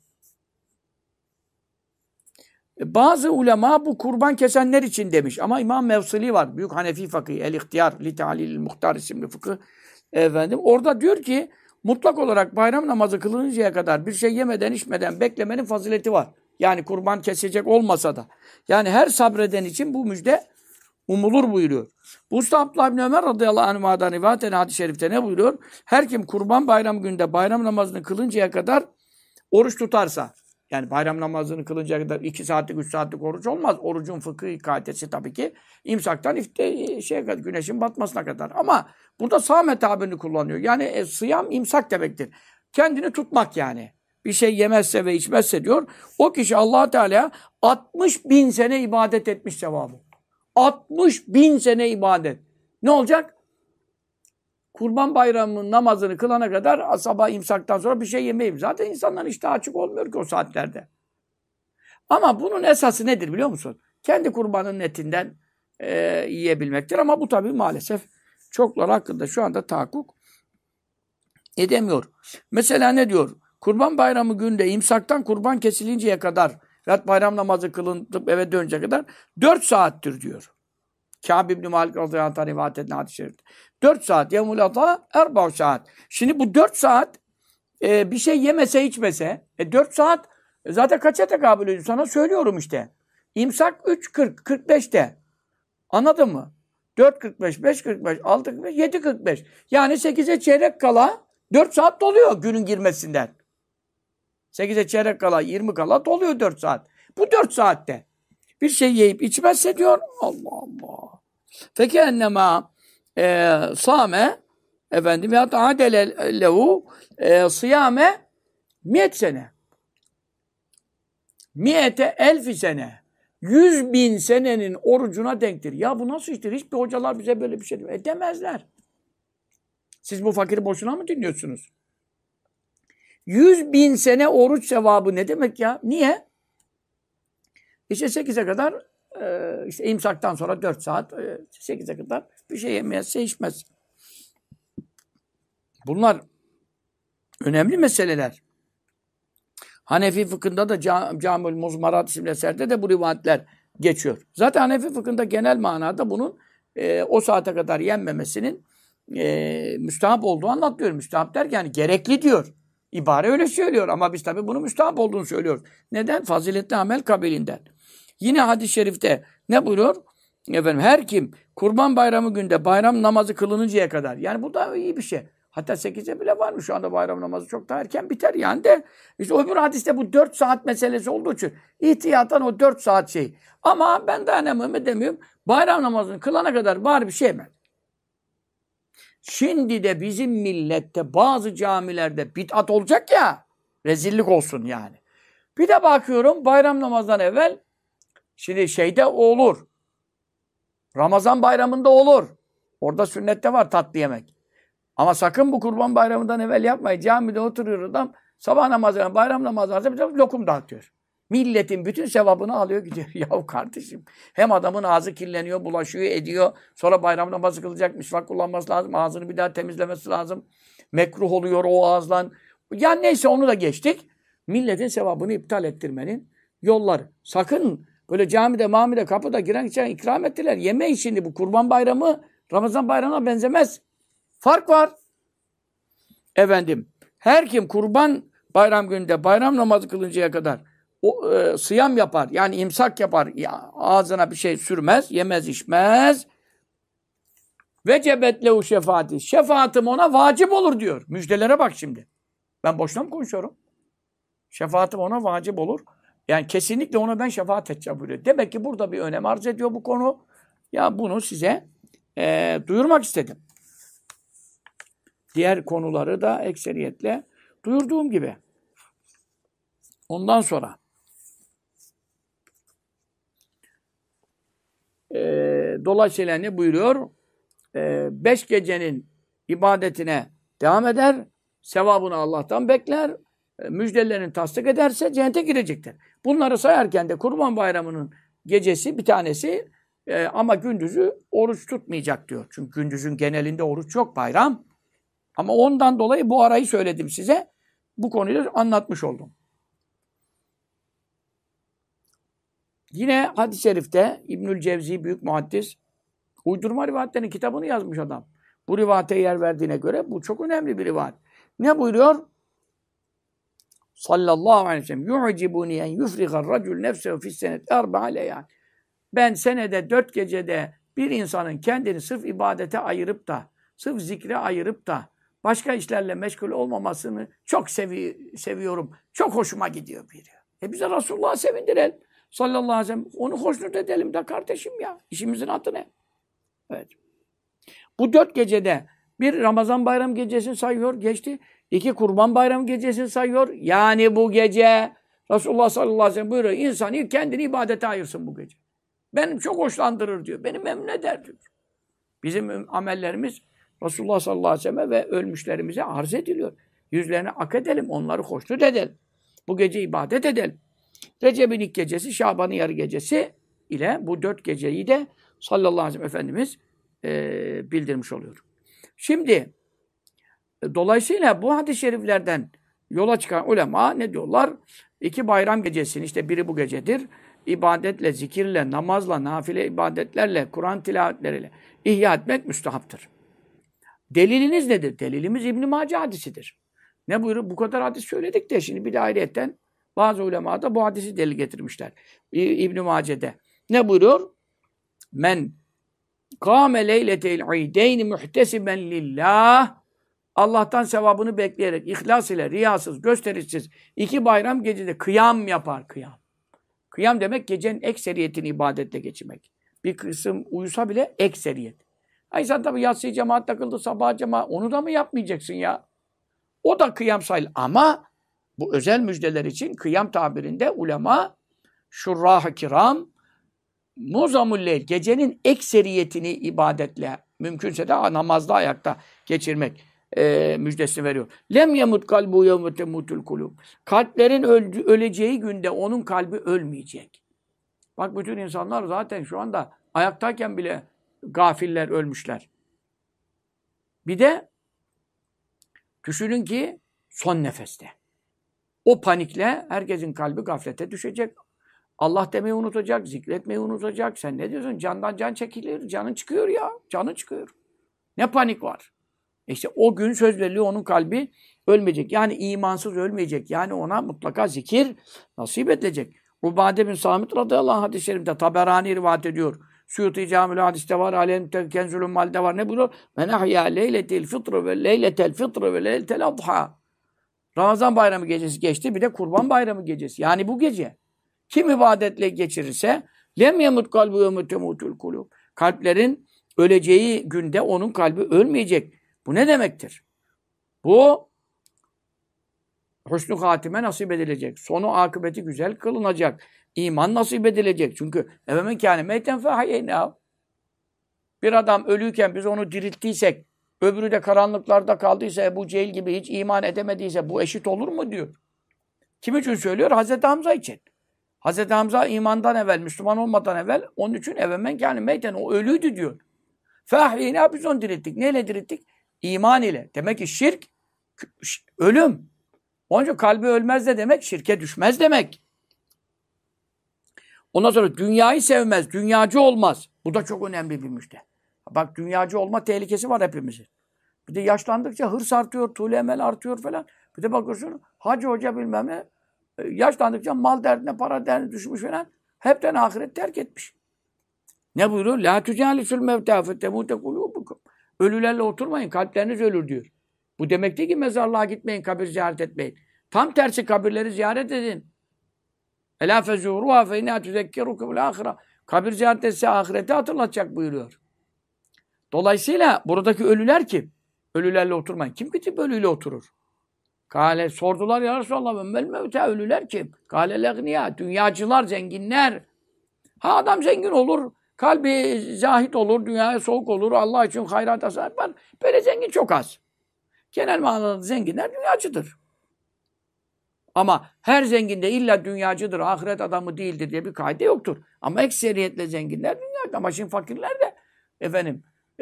bazı ulema bu kurban kesenler için demiş. Ama İmam Mevsili var. Büyük Hanefi fakih. El-İhtiyar li Te'alil Muhtar isimli fıkıh. Efendim orada diyor ki mutlak olarak bayram namazı kılınıncaya kadar bir şey yemeden içmeden beklemenin fazileti var. Yani kurban kesecek olmasa da. Yani her sabreden için bu müjde umulur buyuruyor. Bu usta Abdullah ibn Ömer radıyallahu anh'a'dan rivayet eden hadis-i şerifte ne buyuruyor? Her kim kurban bayram günde bayram namazını kılıncaya kadar oruç tutarsa, yani bayram namazını kılıncaya kadar 2 saatlik 3 saatlik oruç olmaz. Orucun fıkıh kaidesi tabii ki imsaktan güneşin batmasına kadar. Ama burada sâme tabirini kullanıyor. Yani sıyam imsak demektir. Kendini tutmak yani. Bir şey yemezse ve içmezse diyor. O kişi Allah Teala 60.000 sene ibadet etmiş sevabı. 60.000 sene ibadet. Ne olacak? Kurban Bayramı'nın namazını kılana kadar sabah imsaktan sonra bir şey yemeyeyim. Zaten insanların iştahı açık olmuyor ki o saatlerde. Ama bunun esası nedir biliyor musun? Kendi kurbanın etinden yiyebilmektir. Ama bu tabii maalesef çoklar hakkında şu anda tahakkuk edemiyor. Mesela ne diyor? Kurban Bayramı günde imsaktan kurban kesilinceye kadar ve bayram namazı kılınıp eve dönecek kadar 4 saattir diyor. Kâb ibn Malik radıyallahu anh rivayet edilen hadis-i şerifte. 4 saat. Yevmul ata 4 saat. Şimdi bu 4 saat bir şey yemese içmese 4 saat zaten kaça tekabül ediyor? Sana söylüyorum işte. İmsak 3.40, 45'te. Anladın mı? 4.45, 5.45, 6.45, 7.45. Yani 8'e çeyrek kala 4 saat doluyor günün girmesinden. 8'e çeyrek kala 20 kala doluyor 4 saat. Bu 4 saatte bir şey yiyip içmezse diyor Allah Allah. Feke ennema sâme efendim ya ta'adele lehu sıyame 100 sene. 100.000 sene. 100.000 senenin orucuna denktir. Ya bu nasıl iştir? Hiçbir hocalar bize böyle bir şey diyor. Demezler. Siz bu fakiri boşuna mı dinliyorsunuz? 100.000 sene oruç sevabı ne demek ya? Niye? İşte 8'e kadar işte imsaktan sonra 4 saat 8'e kadar bir şey yemezse içmez. Bunlar önemli meseleler. Hanefi fıkhında da Camül Muzmarat isimli eserde de bu rivayetler geçiyor. Zaten Hanefi fıkhında genel manada bunun o saate kadar yenmemesinin müstahap olduğu anlatıyor. Müstahap derken yani gerekli diyor. İbare öyle söylüyor ama biz tabii bunu müstahap olduğunu söylüyoruz. Neden? Faziletli amel kabilinden. Yine hadis-i şerifte ne buyuruyor? Efendim her kim Kurban Bayramı günde bayram namazı kılınıncaya kadar. Yani bu da iyi bir şey. Hatta 8'e bile var mı? Şu anda bayram namazı çok daha erken biter yani de. İşte öbür hadiste bu 4 saat meselesi olduğu için ihtiyatan o 4 saat şey. Ama ben dayanamıyorum edemiyorum. Bayram namazını kılana kadar bari bir şey yemem. Şimdi de bizim millette bazı camilerde bid'at olacak ya. Rezillik olsun yani. Bir de bakıyorum bayram namazından evvel şimdi şeyde olur. Ramazan bayramında olur. Orada sünnette var tatlı yemek. Ama sakın bu kurban bayramından evvel yapmayın. Camide oturuyor adam. Sabah namazına, bayram namazına lokum dağıtıyor. Milletin bütün sevabını alıyor gidiyor. Yahu kardeşim. Hem adamın ağzı kirleniyor, bulaşıyor, ediyor. Sonra bayram namazı kılacak, misvak kullanması lazım. Ağzını bir daha temizlemesi lazım. Mekruh oluyor o ağızdan. Ya neyse onu da geçtik. Milletin sevabını iptal ettirmenin yolları. Sakın Böyle camide, mamide, kapıda giren içen ikram ettiler. Yemeyin şimdi, bu kurban bayramı Ramazan bayramına benzemez. Fark var. Efendim, her kim kurban bayram gününde bayram namazı kılıncaya kadar sıyam yapar, yani imsak yapar, ağzına bir şey sürmez, yemez, içmez. Vecebet lehu şefaati. Şefaatim ona vacip olur diyor. Müjdelere bak şimdi. Ben boşuna mı konuşuyorum? Şefaatim ona vacip olur. Yani kesinlikle ona ben şefaat edeceğim buyuruyor. Demek ki burada bir önem arz ediyor bu konu. Ya bunu size duyurmak istedim. Diğer konuları da ekseriyetle duyurduğum gibi. Ondan sonra dolayısıyla ne buyuruyor? 5 gecenin ibadetine devam eder. Sevabını Allah'tan bekler. Müjdelerini tasdik ederse cennete girecektir. Bunları sayarken de Kurban Bayramı'nın gecesi bir tanesi ama gündüzü oruç tutmayacak diyor. Çünkü gündüzün genelinde oruç yok, bayram. Ama ondan dolayı bu arayı söyledim size. Bu konuyu anlatmış oldum. Yine hadis-i şerifte İbnül Cevzi büyük muhaddis uydurma rivayetlerin kitabını yazmış adam. Bu rivayete yer verdiğine göre bu çok önemli bir rivayet. Ne buyuruyor? Sallallahu aleyhi ve sellem yu'cibuni en yufrigar racul nefsehu fissenet erba'a leyal. Ben senede 4 gecede bir insanın kendini sırf ibadete ayırıp da, sırf zikre ayırıp da başka işlerle meşgul olmamasını çok seviyorum. Çok hoşuma gidiyor buyuruyor. Bize Resulullah'ı sevindirelim. Sallallahu aleyhi ve sellem. Onu hoşnut edelim de kardeşim ya. İşimizin adı ne? Evet. Bu 4 gecede bir Ramazan bayram gecesini sayıyor, geçti. 2 Kurban bayram gecesini sayıyor. Yani bu gece Resulullah sallallahu aleyhi ve sellem buyuruyor. İnsan kendini ibadete ayırsın bu gece. Beni çok hoşlandırır diyor. Beni memnun eder diyor. Bizim amellerimiz Resulullah sallallahu aleyhi ve sellem ve ölmüşlerimize arz ediliyor. Yüzlerine ak edelim, onları hoşnut edelim. Bu gece ibadet edelim. Recep'in ilk gecesi, Şaban'ın yarı gecesi ile bu 4 geceyi de sallallahu aleyhi ve sellem Efendimiz bildirmiş oluyor. Şimdi dolayısıyla bu hadis-i şeriflerden yola çıkan ulema ne diyorlar? 2 bayram gecesini, işte biri bu gecedir. İbadetle, zikirle, namazla, nafile ibadetlerle, Kur'an tilavetleriyle ihya etmek müstahaptır. Deliliniz nedir? Delilimiz İbn-i Mace hadisidir. Ne buyuruyor? Bu kadar hadis söyledik de şimdi bir de ayrıyetten bazı ulema da bu hadisi delil getirmişler. İbn-i Mace'de. Ne buyuruyor? Men kâme leyletel ideyni muhtesiben lillah. Allah'tan sevabını bekleyerek, ihlas ile, riyasız, gösterişsiz 2 bayram gecede kıyam yapar, kıyam. Kıyam demek gecenin ekseriyetini ibadetle geçirmek. Bir kısım uyusa bile ekseriyet. İnsan tabi yatsıyı cemaat takıldı, sabah cemaat, onu da mı yapmayacaksın ya? O da kıyam sayılır. Ama bu özel müjdeler için kıyam tabirinde ulema, şurrah-ı kiram, muzamul-leyl, gecenin ekseriyetini ibadetle, mümkünse de namazda ayakta geçirmek müjdesini veriyor. Lem yemut kalbu yevme temutul kulub. Kalplerin öleceği günde onun kalbi ölmeyecek. Bak bütün insanlar zaten şu anda ayaktayken bile gafiller ölmüşler. Bir de düşünün ki son nefeste. O panikle herkesin kalbi gaflete düşecek. Allah demeyi unutacak, zikretmeyi unutacak. Sen ne diyorsun? Candan can çekilir. Canın çıkıyor ya. Canın çıkıyor. Ne panik var? İşte o gün söz veriliyor, onun kalbi ölmeyecek. Yani imansız ölmeyecek. Yani ona mutlaka zikir nasip edilecek. Ubade bin Samit radıyallahu anh hadis-i şerifte Taberani rivayet ediyor. Suyuti Camil hadiste var, Alem Kenzülün Mal'de var. Ne buyuruyor? Men ahya leyletel fitr ve leyletel fitr ve leyletel adha. Ramazan bayramı gecesi geçti, bir de Kurban bayramı gecesi. Yani bu gece kim ibadetle geçirirse lem yemut kalbu yevme temutul kulub. Kalplerin öleceği günde onun kalbi ölmeyecek. Bu ne demektir? Bu husn-u hatime nasip edilecek. Sonu akıbeti güzel kılınacak. İman nasip edilecek. Çünkü efemen kâne meyten fehayyeynahu. Bir adam ölüyken biz onu dirilttiysek, öbürü de karanlıklarda kaldıysa, Ebu Cehil gibi hiç iman edemediyse bu eşit olur mu diyor. Kim için söylüyor? Hazreti Hamza için. Hazreti Hamza imandan evvel, Müslüman olmadan evvel onun için efemen kâne meyten, o ölüydü diyor. Fehayyeynahu, biz onu dirilttik. Neyle dirilttik? İman ile. Demek ki şirk, ölüm. Onun için kalbi ölmez de demek, şirke düşmez demek. Ondan sonra dünyayı sevmez, dünyacı olmaz. Bu da çok önemli bir müjde. Bak dünyacı olma tehlikesi var hepimizin. Bir de yaşlandıkça hırs artıyor, tuğle emel artıyor falan. Bir de bakıyorsun hacı hoca bilmem ne. Yaşlandıkça mal derdine, para derdine düşmüş falan. Hepten ahiret terk etmiş. Ne buyuruyor? La tücalisül mevtâ fetemûte kulûbukum. Ölülerle oturmayın, kalpleriniz ölür diyor. Bu demek değil ki mezarlığa gitmeyin, kabir ziyaret etmeyin. Tam tersi kabirleri ziyaret edin. Elâ fezûrûhâ fe innâ tüzekkirukumul âhira. Kabir ziyaret etse ahireti hatırlatacak buyuruyor. Dolayısıyla buradaki ölüler kim? Ölülerle oturmayın. Kim gidip ölüyle oturur? Kale sordular ya Resulallah mel mevtâ ölüler kim? Kale legniyâ. Dünyacılar, zenginler. Ha adam zengin olur. Kalbi zahit olur, dünyaya soğuk olur, Allah için hayrat hasar var. Böyle zengin çok az. Genel manada zenginler dünyacıdır. Ama her zengin de illa dünyacıdır, ahiret adamı değildir diye bir kaide yoktur. Ama ekseriyetle zenginler dünyacı. Ama şimdi fakirler de efendim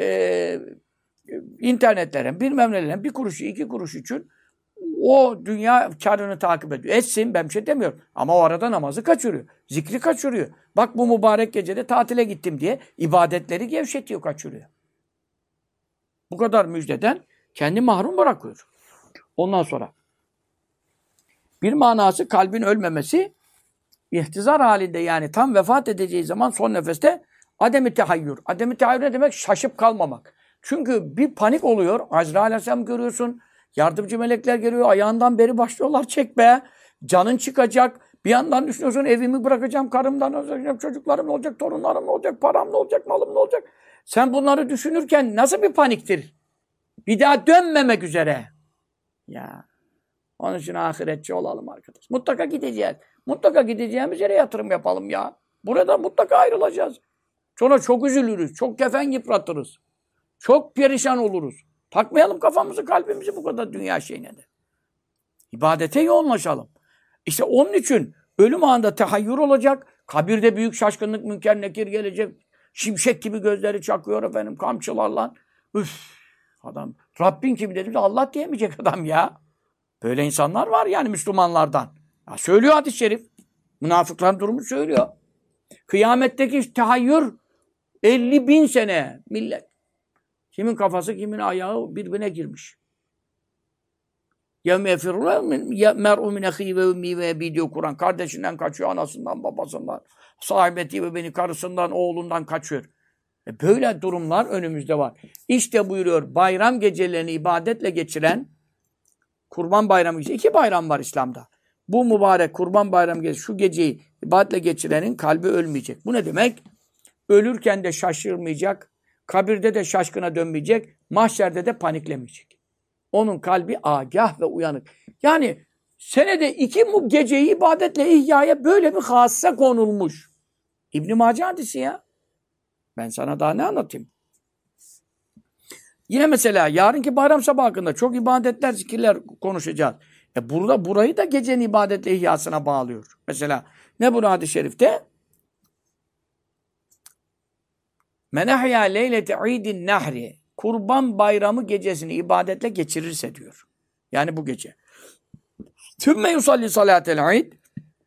internetlerin, bilmem nelerin bir kuruşu, iki kuruş için o dünya karını takip ediyor. Etsin ben bir şey demiyorum. Ama o arada namazı kaçırıyor. Zikri kaçırıyor. Bak bu mübarek gecede tatile gittim diye ibadetleri gevşetiyor, kaçırıyor. Bu kadar müjdeden kendi mahrum bırakıyor. Ondan sonra bir manası kalbin ölmemesi, ihtizar halinde yani tam vefat edeceği zaman son nefeste adem-i tehayyür. Adem-i tehayyür ne demek? Şaşıp kalmamak. Çünkü bir panik oluyor. Azrail Aleyhisselam görüyorsun. Yardımcı melekler geliyor. Ayağından beri başlıyorlar çekmeye. Canın çıkacak. Bir yandan düşünüyorsun evimi bırakacağım, karımdan olacak, çocuklarım ne olacak, torunlarım ne olacak, param ne olacak, malım ne olacak. Sen bunları düşünürken nasıl bir paniktir? Bir daha dönmemek üzere. Ya. Onun için ahiretçi olalım arkadaş. Mutlaka gideceğiz. Mutlaka gideceğimiz yere yatırım yapalım ya. Burada mutlaka ayrılacağız. Sonra çok üzülürüz. Çok kefen yıpratırız. Çok perişan oluruz. Takmayalım kafamızı, kalbimizi bu kadar dünya şeyine de. İbadete yoğunlaşalım. İşte onun için ölüm anında tehayyür olacak. Kabirde büyük şaşkınlık, münker nekir gelecek. Şimşek gibi gözleri çakıyor efendim kamçılarla. Üf, adam Rabbin kim dedi de Allah diyemeyecek adam ya. Böyle insanlar var yani Müslümanlardan. Ya söylüyor hadis-i şerif. Münafıkların durumu söylüyor. Kıyametteki tehayyür 50.000 sene millet. Kimin kafası, kimin ayağı birbirine girmiş. يَوْمَ يَفِرُّ مَرْءُ مِنْ اَخِيهِ وَاُمِّهِ ve diyor Kur'an. Kardeşinden kaçıyor, anasından, babasından, sahibeti ve beni karısından, oğlundan kaçıyor. Böyle durumlar önümüzde var. İşte buyuruyor, bayram gecelerini ibadetle geçiren, Kurban Bayramı gecesi. 2 bayram var İslam'da. Bu mübarek Kurban Bayramı gecesi, şu geceyi ibadetle geçirenin kalbi ölmeyecek. Bu ne demek? Ölürken de şaşırmayacak, kabirde de şaşkına dönmeyecek, mahşerde de paniklemeyecek. Onun kalbi agah ve uyanık. Yani senede 2 geceyi ibadetle ihyaya böyle bir hassa konulmuş. İbn-i Mace hadisi ya. Ben sana daha ne anlatayım? Yine mesela yarınki bayram sabahı hakkında çok ibadetler, zikirler konuşacağız. Burada burayı da gecenin ibadetle ihyasına bağlıyor. Mesela ne bu hadis-i şerifte? Men ahya leylete idin nahri. Kurban bayramı gecesini ibadetle geçirirse diyor. Yani bu gece. Tümme yusalli salatel id.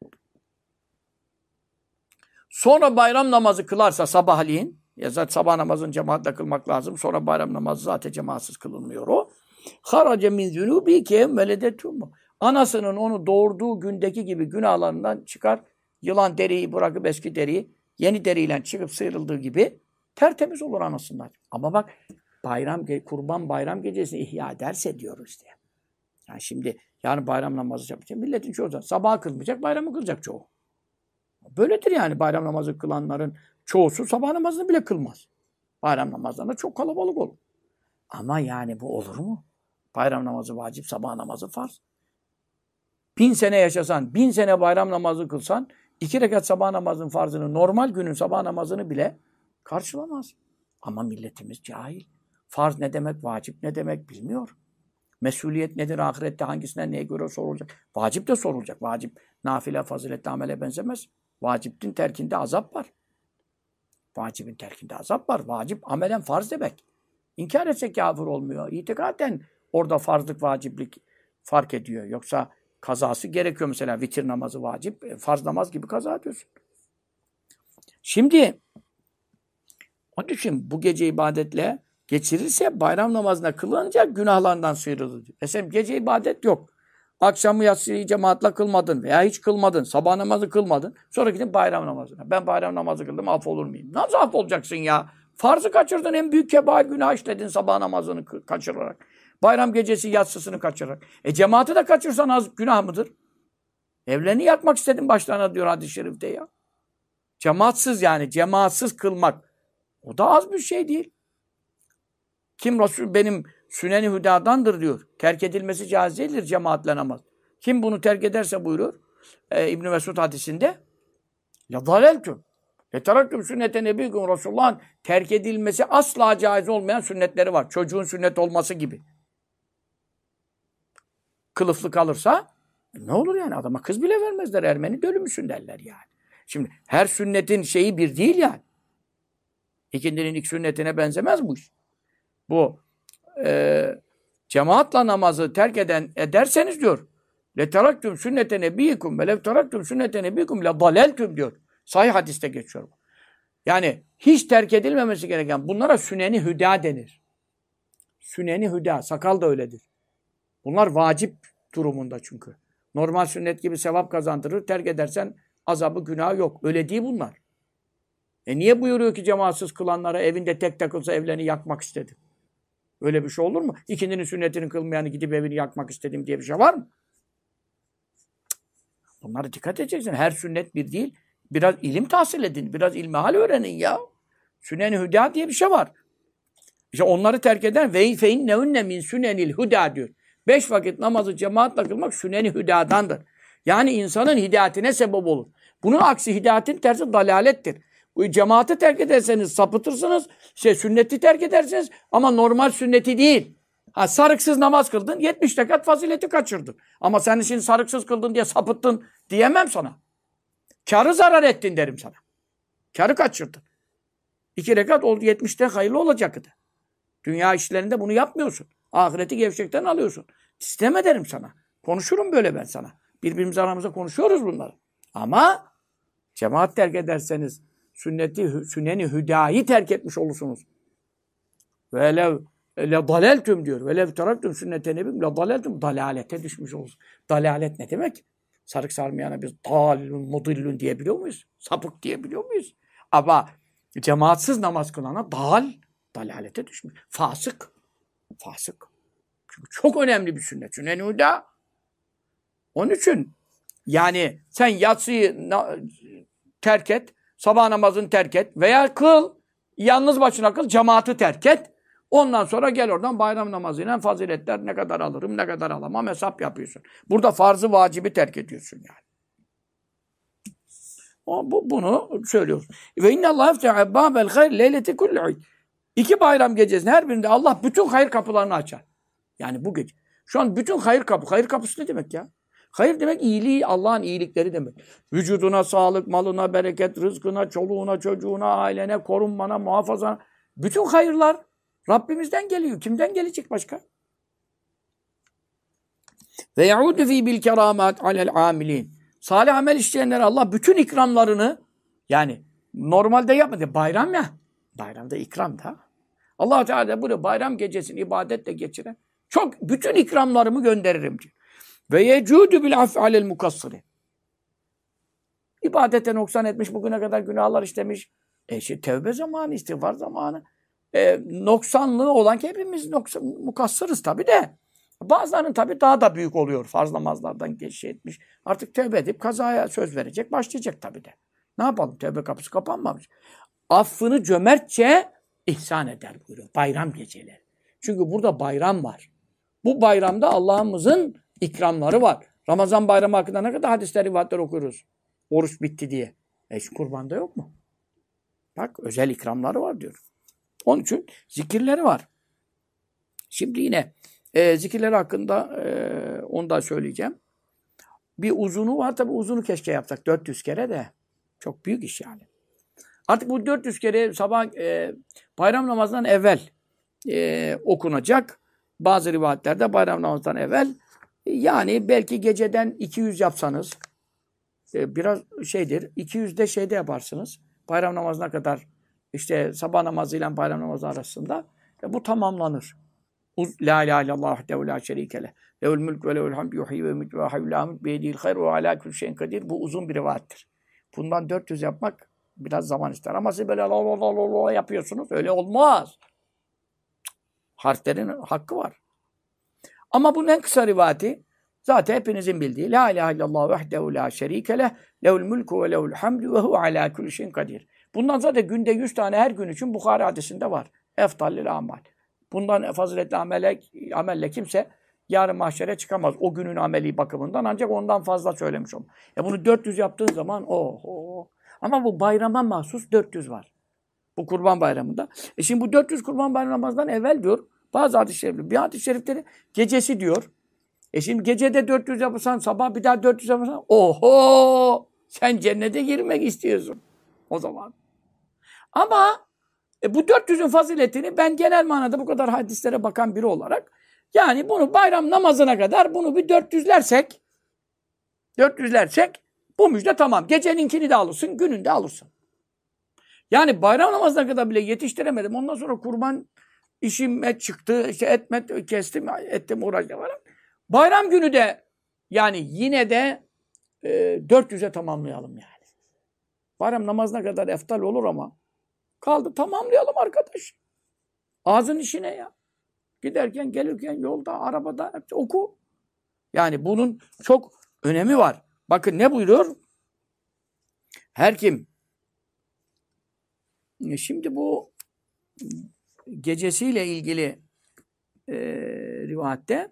Sonra bayram namazı kılarsa sabahleyin, ya zaten sabah namazını cemaatle kılmak lazım. Sonra bayram namazı zaten cemaatsız kılınmıyor o. Harace min zunubi kem veledetum. Anasının onu doğurduğu gündeki gibi günahlarından çıkar. Yılan deriyi bırakıp eski deriyi yeni deriyle çıkıp sıyrıldığı gibi tertemiz olur anasından. Ama bak kurban bayram gecesini ihya ederse diyoruz diye. Yani şimdi yarın bayram namazı yapacak. Milletin çoğu da sabah kılmayacak, bayramı kılacak çoğu. Böyledir yani bayram namazı kılanların çoğusu sabah namazını bile kılmaz. Bayram namazlarında çok kalabalık olur. Ama yani bu olur mu? Bayram namazı vacip, sabah namazı farz. 1000 sene yaşasan, 1000 sene bayram namazı kılsan, 2 rekat sabah namazının farzını, normal günün sabah namazını bile karşılamaz. Ama milletimiz cahil. Farz ne demek, vacip ne demek bilmiyor. Mesuliyet nedir ahirette, hangisinden neye göre sorulacak? Vacip de sorulacak. Vacip, nafile, faziletli amele benzemez. Vacibin terkinde azap var. Vacibin terkinde azap var. Vacip amelen farz demek. İnkar etse kafir olmuyor. İtikaden orada farzlık, vaciplik fark ediyor. Yoksa kazası gerekiyor mesela. Vitir namazı vacip. Farz namaz gibi kaza ediyorsun. Şimdi onun için bu gece ibadetle geçirirse bayram namazına kılınca günahlarından sıyrılır diyor. Sen gece ibadet yok. Akşamı yatsıyı cemaatle kılmadın veya hiç kılmadın. Sabah namazı kılmadın. Sonra gidin bayram namazına. Ben bayram namazı kıldım, affolur muyum? Nasıl affolacaksın ya? Farzı kaçırdın, en büyük kebair günah işledin sabah namazını kaçırarak. Bayram gecesi yatsısını kaçırarak. Cemaati de kaçırsan az günah mıdır? Evlerini yakmak istedim başlarına diyor hadis-i şerifte ya. Cemaatsız yani cemaatsız kılmak. O da az bir şey değil. Kim Resul benim süneni hüdadandır diyor. Terk edilmesi caiz değildir cemaatle namaz. Kim bunu terk ederse buyuruyor İbn Mesud hadisinde la dalaltum. Leterakküm sünnete nebiyyüküm Resulullah'ın terk edilmesi asla caiz olmayan sünnetleri var. Çocuğun sünnet olması gibi. Kılıflı kalırsa ne olur yani? Adama kız bile vermezler. Ermeni dölü müsün derler yani. Şimdi her sünnetin şeyi bir değil yani. İkindinin ilk sünnetine benzemez bu iş. Bu cemaatla namazı terk ederseniz diyor. Leterakküm sünnete nebiyyikum ve lev terakküm sünnete nebiyyikum le daleltüm diyor. Sahih hadiste geçiyor. Yani hiç terk edilmemesi gereken bunlara süneni hüda denir. Süneni hüda. Sakal da öyledir. Bunlar vacip durumunda çünkü. Normal sünnet gibi sevap kazandırır. Terk edersen azabı günahı yok. Öyle değil bunlar. Niye buyuruyor ki cemaatsız kılanlara evinde tek takılsa evlerini yakmak istedim? Öyle bir şey olur mu? İkindinin sünnetini kılmayanı gidip evini yakmak istedim diye bir şey var mı? Bunlara dikkat edeceksin. Her sünnet bir değil. Biraz ilim tahsil edin. Biraz ilmihal öğrenin ya. Sünen-i hüda diye bir şey var. İşte onları terk eden ve feinnehunne min sünenil hüda diyor. 5 vakit namazı cemaatle kılmak süneni hüdadandır. Yani insanın hidayetine sebep olur. Bunun aksi hidayetin tersi dalalettir. Bu cemaati terk ederseniz sapıtırsınız. Sünneti terk edersiniz ama normal sünneti değil. Sarıksız namaz kıldın, 70 rekat fazileti kaçırdın. Ama sen şimdi sarıksız kıldın diye sapıttın diyemem sana. Kârı zarar ettin derim sana. Kârı kaçırdın. 2 rekat oldu 70'te hayırlı olacaktı. Dünya işlerinde bunu yapmıyorsun. Ahireti gevşekten alıyorsun. İstem ederim sana. Konuşurum böyle ben sana. Birbirimiz aramızda konuşuyoruz bunları. Ama cemaat terk ederseniz süneni hüdayı terk etmiş olursunuz. Ve lev le daleltüm diyor. Ve lev teraktüm sünnete nebim le daleltüm dalalete düşmüş olursunuz. Dalalet ne demek? Sarık sarmayana biz dalilun mudillun diyebiliyor muyuz? Sapık diyebiliyor muyuz? Ama cemaatsiz namaz kılana dalalete düşmüş. Fasık. Çünkü çok önemli bir sünnet. Sünnet-i hüda. Onun için yani sen yatsıyı terk et, sabah namazını terk et veya kıl, yalnız başına kıl, cemaati terk et. Ondan sonra gel oradan bayram namazıyla faziletler ne kadar alırım, ne kadar alamam hesap yapıyorsun. Burada farzı vacibi terk ediyorsun yani. Bunu söylüyoruz. Ve innallâhe efte'e bâbel hayr leyleti kulli. 2 bayram gecesinde her birinde Allah bütün hayır kapılarını açar. Yani bu gece. Şu an bütün hayır kapısı ne demek ya? Hayır demek iyiliği, Allah'ın iyilikleri demek. Vücuduna sağlık, malına bereket, rızkına, çoluğuna, çocuğuna, ailene, korunmana, muhafazana. Bütün hayırlar Rabbimizden geliyor. Kimden gelecek başka? Ve yaudu fi bil keramat alel amilin. Salih amel işleyenlere Allah bütün ikramlarını yani normalde yapmadı. Bayram ya. Bayramda ikram da. Allah Teala bunu bayram gecesini ibadetle geçiren bütün ikramlarımı gönderirim diyor. Ve yecudu bil af'i alel mukassiri. İbadete noksan etmiş, bugüne kadar günahlar işlemiş. Tevbe zamanı, istiğfar zamanı. Noksanlığı olan ki hepimiz mukassırız tabii de. Bazılarının tabii daha da büyük oluyor. Farz namazlardan geçiş etmiş. Artık tevbe edip kazaya söz verecek, başlayacak tabii de. Ne yapalım? Tevbe kapısı kapanmamış. Affını cömertçe ihsan eder buyuruyor. Bayram geceleri. Çünkü burada bayram var. Bu bayramda Allah'ımızın ikramları var. Ramazan bayramı hakkında ne kadar hadisler, rivayetler okuyoruz. Oruç bitti diye. Kurbanda yok mu? Bak özel ikramları var diyor. Onun için zikirleri var. Şimdi yine zikirleri hakkında onu da söyleyeceğim. Bir uzunu var. Tabi uzunu keşke yapsak. 400 kere de. Çok büyük iş yani. Artık bu 400 kere sabah bayram namazından evvel okunacak. Bazı rivayetlerde bayram namazından evvel. Yani belki geceden 200 yapsanız biraz şeydir. 200 de şeyde yaparsınız. bayram namazına kadar işte sabah namazıyla bayram namazı arasında bu tamamlanır. La ilahe illallah vahdehu la şerike leh. Lehul mülk ve lehul hamd yuhyi ve yumiitu ve hayyul la yemut biyedihil hayr ve ala kulli şeyin kadir. Bu uzun bir rivayettir. Bundan 400 yapmak biraz zaman ister. Ama siz böyle la yapıyorsunuz. Öyle olmaz. Harflerin hakkı var. Ama bunun en kısa rivayeti zaten hepinizin bildiği La ilahe illallah vahdehu la şerike leh. Lehul mülku ve lehul hamdu ve hu ala kulli şeyin kadir. Bundan zaten günde 100 tane her gün için Bukhari hadisinde var. Efdallil amal. Bundan faziletli amelle kimse yarın mahşere çıkamaz. O günün ameli bakımından ancak ondan fazla söylemiş olur. Bunu 400 yaptığın zaman Ama bu bayrama mahsus 400 var. Bu Kurban Bayramı'nda. Şimdi bu 400 Kurban Bayramı namazdan evvel diyor. Bazı hadis-i şerifleri. Bir hadis-i şerifleri gecesi diyor. Şimdi gecede 400 yapırsan sabah bir daha 400 yapırsan sen cennete girmek istiyorsun o zaman. Ama bu 400'ün faziletini ben genel manada bu kadar hadislere bakan biri olarak yani bunu bayram namazına kadar bunu bir 400'lersek bu müjde tamam. Geceninkini de alırsın, gününde alırsın. Yani bayram namazına kadar bile yetiştiremedim. Ondan sonra kurban işime çıktı. İşte etmet kestim, ettim uğraştım falan. Bayram günü de yani yine de 400'e tamamlayalım yani. Bayram namazına kadar eftal olur ama kaldı tamamlayalım arkadaş. Ağzın işine ya. Giderken, gelirken, yolda, arabada oku. Yani bunun çok önemi var. Bakın ne buyuruyor? Her kim şimdi bu gecesiyle ilgili rivayette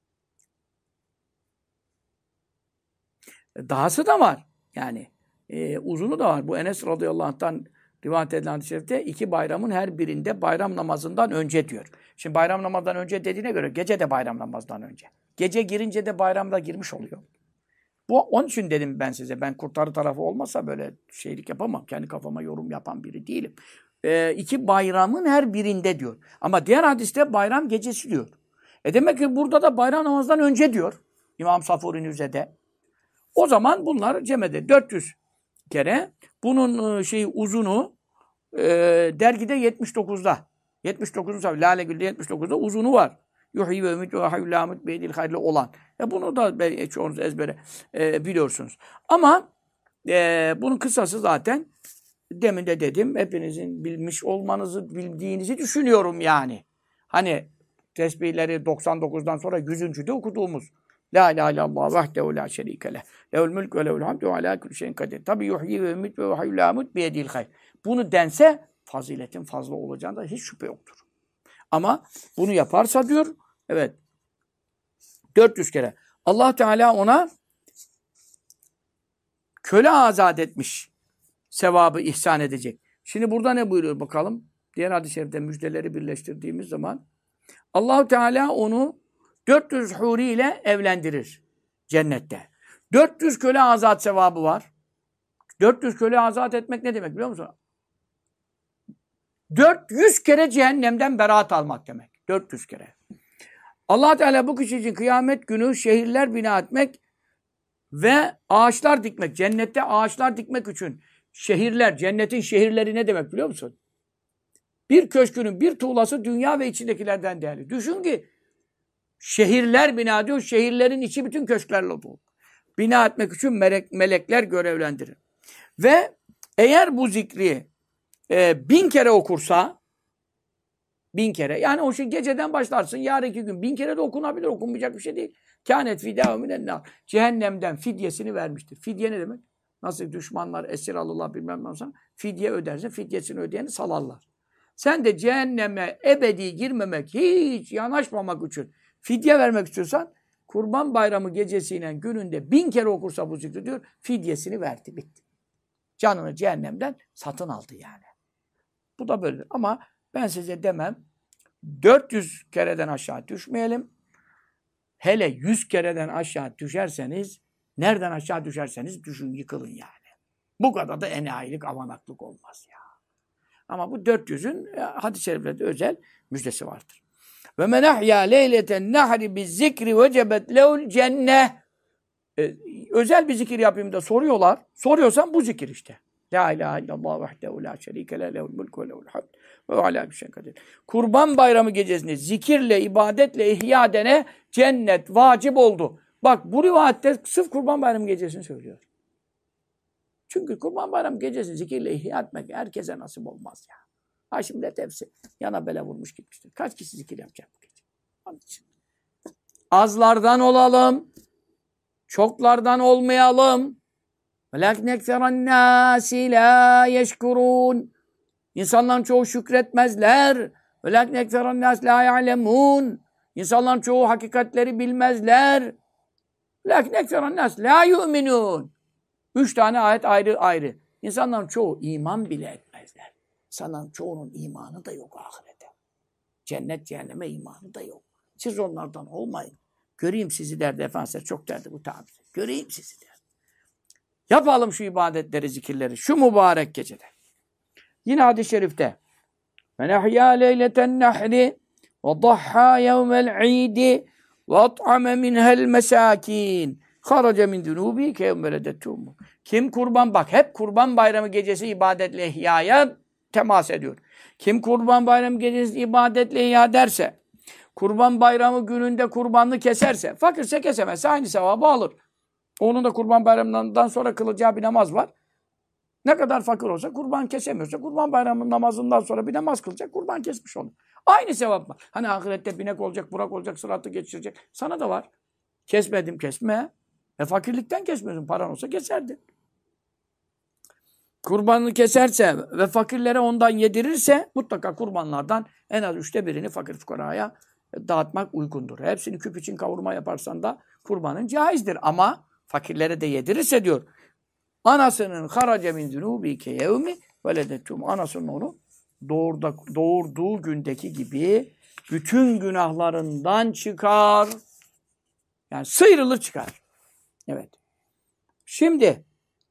dahası da var. Yani uzunu da var. Bu Enes radıyallahu anh'tan rivayet edilen hadis-i şerifte 2 bayramın her birinde bayram namazından önce diyor. Şimdi bayram namazından önce dediğine göre gece de bayram namazından önce. Gece girince de bayramda girmiş oluyor. Onun için dedim ben size. Ben kurtarı tarafı olmasa böyle şeylik yapamam. Kendi kafama yorum yapan biri değilim. 2 bayramın her birinde diyor. Ama diğer hadiste bayram gecesi diyor. Demek ki burada da bayram namazından önce diyor. İmam Safuri Nüze'de. O zaman bunlar cemede 400 kere. Bunun uzunu dergide 79'da. 79'un sayfa. Lale Gül'de 79'da uzunu var. Yuhyi ve ümit ve hayyul la yemut biyedihil hayr olan. Bunu da çoğunuz ezbere biliyorsunuz. Ama bunun kısası zaten demin de dedim. Hepinizin bilmiş olmanızı bildiğinizi düşünüyorum yani. Hani tesbihleri 99'dan sonra 100.'de okuduğumuz La ilahe illallah vahdehu la şerike leh. Lehul mülk ve lehul hamd ve ala kulli şeyin kadir. Tabi yuhyi ve ümit ve hayyul la yemut biyedihil hayr. Bunu dense faziletin fazla olacağında hiç şüphe yoktur. Ama bunu yaparsa diyor, evet 400 kere. Allah Teala ona köle azat etmiş sevabı ihsan edecek. Şimdi burada ne buyuruyor bakalım? Diğer hadis-i şerifte müjdeleri birleştirdiğimiz zaman Allah Teala onu 400 huri ile evlendirir cennette. 400 köle azat sevabı var. 400 köle azat etmek ne demek biliyor musun? 400 kere cehennemden beraat almak demek. 400 kere. Allah Teala bu kişi için kıyamet günü şehirler bina etmek ve ağaçlar dikmek. Cennette ağaçlar dikmek için şehirler, cennetin şehirleri ne demek biliyor musun? Bir köşkünün bir tuğlası dünya ve içindekilerden değerli. Düşün ki şehirler bina ediyor. Şehirlerin içi bütün köşklerle dolu. Bina etmek için melekler görevlendirir. Ve eğer bu zikri 1000 kere okursa 1000 kere. Yani o şey geceden başlarsın. Yarınki gün 1000 kere de okunabilir. Okunmayacak bir şey değil. Kânet fidâhu minennâr. Cehennemden fidyesini vermiştir. Fidye ne demek? Nasıl düşmanlar esir alırlar bilmem ne. Fidye öderse fidyesini ödeyeni salarlar. Sen de cehenneme ebedi girmemek, hiç yanaşmamak için fidye vermek istiyorsan Kurban Bayramı gecesiyle gününde 1000 kere okursa bu zikri diyor, fidyesini verdi, bitti. Canını cehennemden satın aldı yani. Bu da böyledir. Ama ben size demem, 400 kereden aşağı düşmeyelim. Hele 100 kereden aşağı düşerseniz, nereden aşağı düşerseniz düşün, yıkılın yani. Bu kadar da enayilik, avanaklık olmaz ya. Ama bu 400'ün hadis-i şeriflerde özel müjdesi vardır. Ve men ahya leyleten nahri bizzikri vecebet lehul cenneh. Özel bir zikir yapayım da soruyorlar. Soruyorsan bu zikir işte. La ilahe illallah vahdehu la şerike le lehul mulku ve lehul hamd ve ala bir şey kadir. Kurban Bayramı gecesini zikirle, ibadetle ihya edene cennet vacip oldu. Bak bu rivayette sırf Kurban Bayramı gecesini söylüyor. Çünkü Kurban Bayramı gecesi zikirle ihya etmek herkese nasip olmaz ya. Ha şimdi hepsi yana bele vurmuş gitmiştir. Kaç kişi zikir yapacak bu gece? Onun için. Azlardan olalım. Çoklardan olmayalım. وَلَكِنْ اَكْثَرَ النَّاسِ لَا يَشْكُرُونَ İnsanların çoğu şükretmezler. وَلَكِنْ اَكْثَرَ النَّاسِ لَا يَعْلَمُونَ İnsanların çoğu hakikatleri bilmezler. وَلَكِنْ اَكْثَرَ النَّاسِ لَا يُؤْمِنُونَ 3 tane ayet ayrı ayrı. İnsanların çoğu iman bile etmezler. İnsanların çoğunun imanı da yok ahirete. Cennet cehenneme imanı da yok. Siz onlardan olmayın. Göreyim sizi derdi Efendimiz. Çok derdi bu tabir. Göreyim sizi derdi. Yapalım şu ibadetleri, zikirleri. Şu mübarek gecede. Yine hadis-i şerifte. Men ahya leyleten nahri ve dahha yevmel idi ve at'ame minhel mesâkin. Haraca min dunubi ke yevmeledettumu. Kim kurban, bak hep Kurban Bayramı gecesi ibadetle ihyaya temas ediyor. Kim Kurban Bayramı gecesi ibadetle ihya derse, Kurban Bayramı gününde kurbanını keserse, fakirse kesemezse aynı sevabı alır. Onun da Kurban Bayramı'ndan sonra kılacağı bir namaz var. Ne kadar fakir olsa, kurban kesemiyorsa, Kurban Bayramı namazından sonra bir namaz kılacak, kurban kesmiş olur. Aynı sevap var. Hani ahirette binek olacak, burak olacak, sıratı geçirecek. Sana da var. Kesmedim, kesme. Fakirlikten kesmiyorsun. Paran olsa keserdin. Kurbanını keserse ve fakirlere ondan yedirirse mutlaka kurbanlardan en az 1/3'ünü fakir fukaraya dağıtmak uygundur. Hepsini küp için kavurma yaparsan da kurbanın caizdir. Ama fakirlere de yedirirse diyor. Anasının harace min zunubike yevmi veledettum. Anasının onu doğurduğu gündeki gibi bütün günahlarından çıkar. Yani sıyrılır çıkar. Evet. Şimdi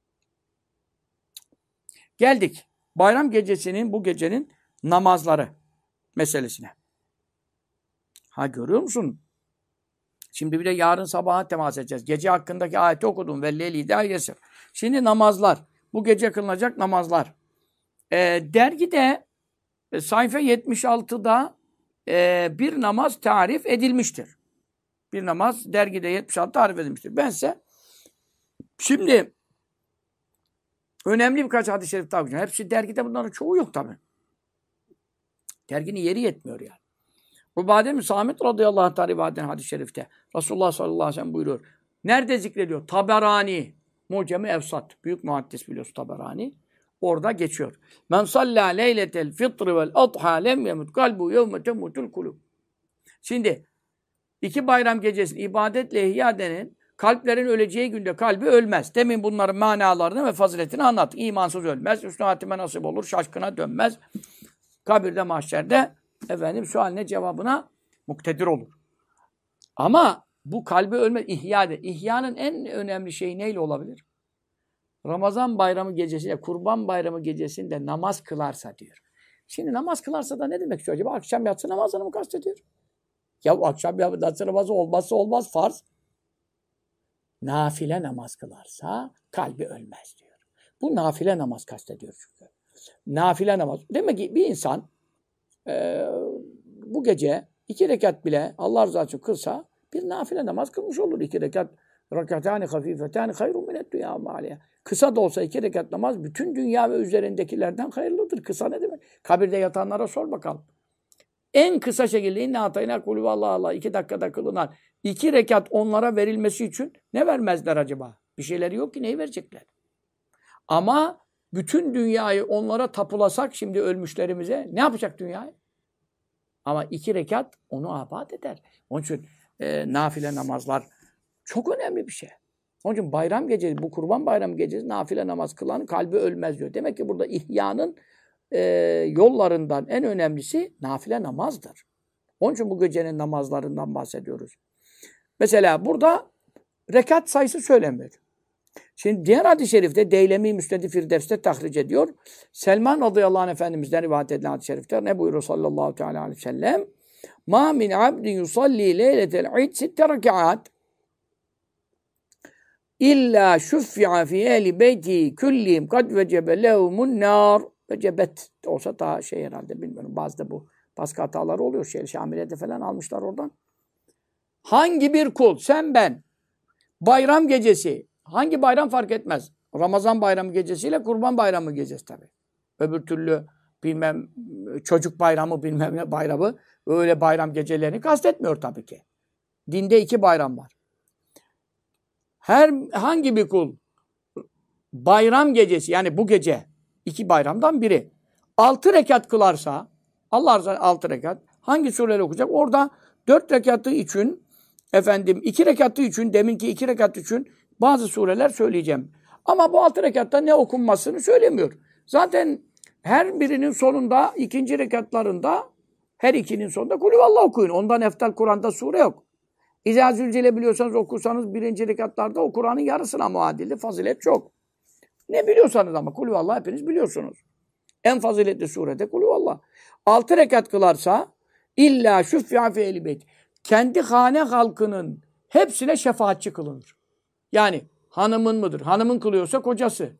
geldik bayram gecesinin, bu gecenin namazları meselesine. Ha görüyor musun? Şimdi bir de yarın sabaha temas edeceğiz. Gece hakkındaki ayeti okudum. Velleyli de yesir. Şimdi namazlar. Bu gece kılınacak namazlar. Dergide sayfa 76'da bir namaz tarif edilmiştir. Bir namaz dergide 76 tarif edilmiştir. Bense şimdi önemli birkaç hadis-i şerif daha okuyacağım. Hepsi dergide, bunların çoğu yok tabii. Derginin yeri yetmiyor yani. Ubade bin Samit radıyallahu ta'ala rivayet hadis-i şerifte Resulullah sallallahu aleyhi ve sellem buyuruyor. Nerede zikrediyor? Taberani. Mucem-i Evsat. Büyük muhaddis biliyorsun Taberani. Orada geçiyor. Men salla leyletel fitri vel adha lem yemut kalbu yevme temutul kulub. Şimdi iki bayram gecesini ibadetle ihya edenin kalplerin öleceği günde kalbi ölmez. Demin bunların manalarını ve faziletini anlattık. İmansız ölmez. Hüsnü hatime nasip olur. Şaşkına dönmez. Kabirde, mahşerde sualine cevabına muktedir olur. Ama bu kalbi ölmez. İhya. İhyanın en önemli şeyi neyle olabilir? Ramazan bayramı gecesiyle Kurban bayramı gecesinde namaz kılarsa diyor. Şimdi namaz kılarsa da ne demek istiyor acaba? Akşam yatsı namazını mı kastediyor? Ya akşam yatsı namazı olmazsa olmaz farz. Nafile namaz kılarsa kalbi ölmez diyor. Bu nafile namaz kastediyor çünkü. Nafile namaz. Demek ki bir insan bu gece 2 rekat bile Allah rızası için kılsa bir nafile namaz kılmış olur. 2 rekat rakatani hafifetani hayrun minet dünya mâliye. Kısa da olsa 2 rekat namaz bütün dünya ve üzerindekilerden hayırlıdır. Kısa ne demek? Kabirde yatanlara sor bakalım. En kısa şekilde inne atayna kulü vallahi 2 dakikada kılınan 2 rekat onlara verilmesi için ne vermezler acaba? Bir şeyleri yok ki neyi verecekler? Ama bütün dünyayı onlara tapulasak şimdi ölmüşlerimize ne yapacak dünyayı? Ama 2 rekat onu abad eder. Onun için nafile namazlar çok önemli bir şey. Onun için bayram gecesi, bu Kurban Bayramı gecesi nafile namaz kılanın kalbi ölmez diyor. Demek ki burada ihyanın yollarından en önemlisi nafile namazdır. Onun için bu gecenin namazlarından bahsediyoruz. Mesela burada rekat sayısı söylenmiyor. Şimdi diğer hadis-i şerifte Deylemi Müsned-i Firdevs'te tahric ediyor. Selman radıyallahu anh Efendimiz'den rivayet edilen hadis-i şerifte ne buyuruyor sallallahu teala aleyhi ve sellem? Ma min abdin yusalli leyletel id sitte rekat. İlla şuffi'a fi ehli beyti kullihim kad vecebe lehumun nar. Vecebet olsa daha şey herhalde bilmiyorum. Bazıda bu baskı hataları oluyor. Şamile'de falan almışlar oradan. Hangi bir kul, sen ben, bayram gecesi, hangi bayram fark etmez. Ramazan bayramı gecesiyle Kurban bayramı gecesi tabii. Öbür türlü bilmem çocuk bayramı bilmem ne bayramı öyle bayram gecelerini kastetmiyor tabii ki. Dinde 2 bayram var. Hangi bir kul bayram gecesi yani bu gece 2 bayramdan biri 6 rekat kılarsa Allah razı olsun 6 rekat hangi sureleri okuyacak? Orada 4 rekatı için 2 rekatı için deminki 2 rekat için bazı sureler söyleyeceğim. Ama bu 6 rekatta ne okunmasını söylemiyor. Zaten her birinin sonunda 2. rekatlarında her ikinin sonunda Kulüvallah okuyun. Ondan eftal Kur'an'da sure yok. İzâ zülcele biliyorsanız okursanız 1. rekatlarda o Kur'an'ın yarısına muadildir. Fazilet çok. Ne biliyorsanız ama Kulüvallah hepiniz biliyorsunuz. En faziletli surede Kulüvallah. 6 rekat kılarsa illa şuffi'a fi ehli beyt. Kendi hane halkının hepsine şefaatçi kılınır. Yani hanımın mıdır? Hanımın kılıyorsa kocası.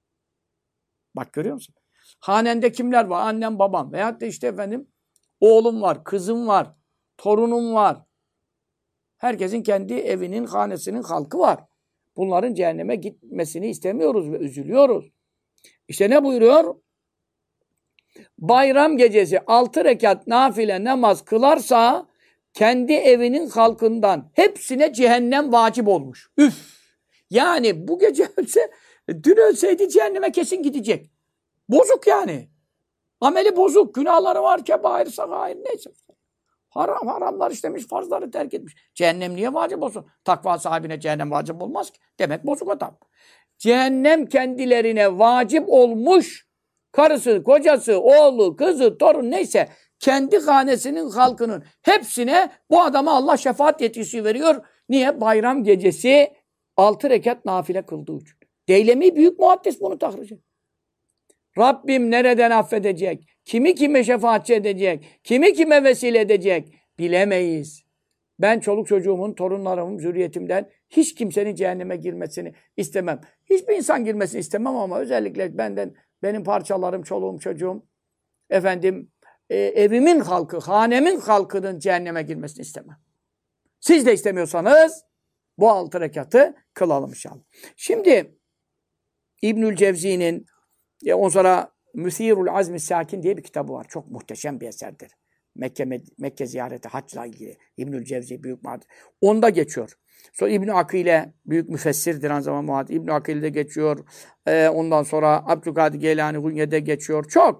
Bak görüyor musun? Hanende kimler var? Annem, babam. Veyahut da işte oğlum var, kızım var, torunum var. Herkesin kendi evinin, hanesinin halkı var. Bunların cehenneme gitmesini istemiyoruz ve üzülüyoruz. İşte ne buyuruyor? Bayram gecesi 6 rekat nafile namaz kılarsa kendi evinin halkından hepsine cehennem vacip olmuş. Üf! Yani bu gece ölse, dün ölseydi cehenneme kesin gidecek. Bozuk yani. Ameli bozuk. Günahları var, kebair, sagair neyse. Haramlar işlemiş, farzları terk etmiş. Cehennem niye vacip olsun? Takva sahibine cehennem vacip olmaz ki. Demek bozuk adam. Cehennem kendilerine vacip olmuş. Karısı, kocası, oğlu, kızı, torun neyse kendi hanesinin halkının hepsine bu adama Allah şefaat yetkisi veriyor. Niye? Bayram gecesi 6 rekat nafile kıldığı için. Deylemi büyük muhaddis bunu tahriş. Rabbim nereden affedecek? Kimi kime şefaatçi edecek? Kimi kime vesile edecek? Bilemeyiz. Ben çoluk çocuğumun, torunlarımın, zürriyetimden hiç kimsenin cehenneme girmesini istemem. Hiçbir insan girmesini istemem ama özellikle benim parçalarım, çoluğum, çocuğum, evimin halkı, hanemin halkının cehenneme girmesini istemem. Siz de istemiyorsanız bu 6 rekatı kılalım inşallah. Şimdi İbnül Cevzi'nin ondan sonra Müsirul Azmi Sakin diye bir kitabı var. Çok muhteşem bir eserdir. Mekke ziyareti, haçla ilgili. İbnül Cevzi büyük muhaddis. Onda geçiyor. Sonra İbn Akile büyük müfessirdir aynı zamanda muhaddis. İbn Akile'de geçiyor. Ondan sonra Abdülkadir Geylani Hunye'de geçiyor. Çok.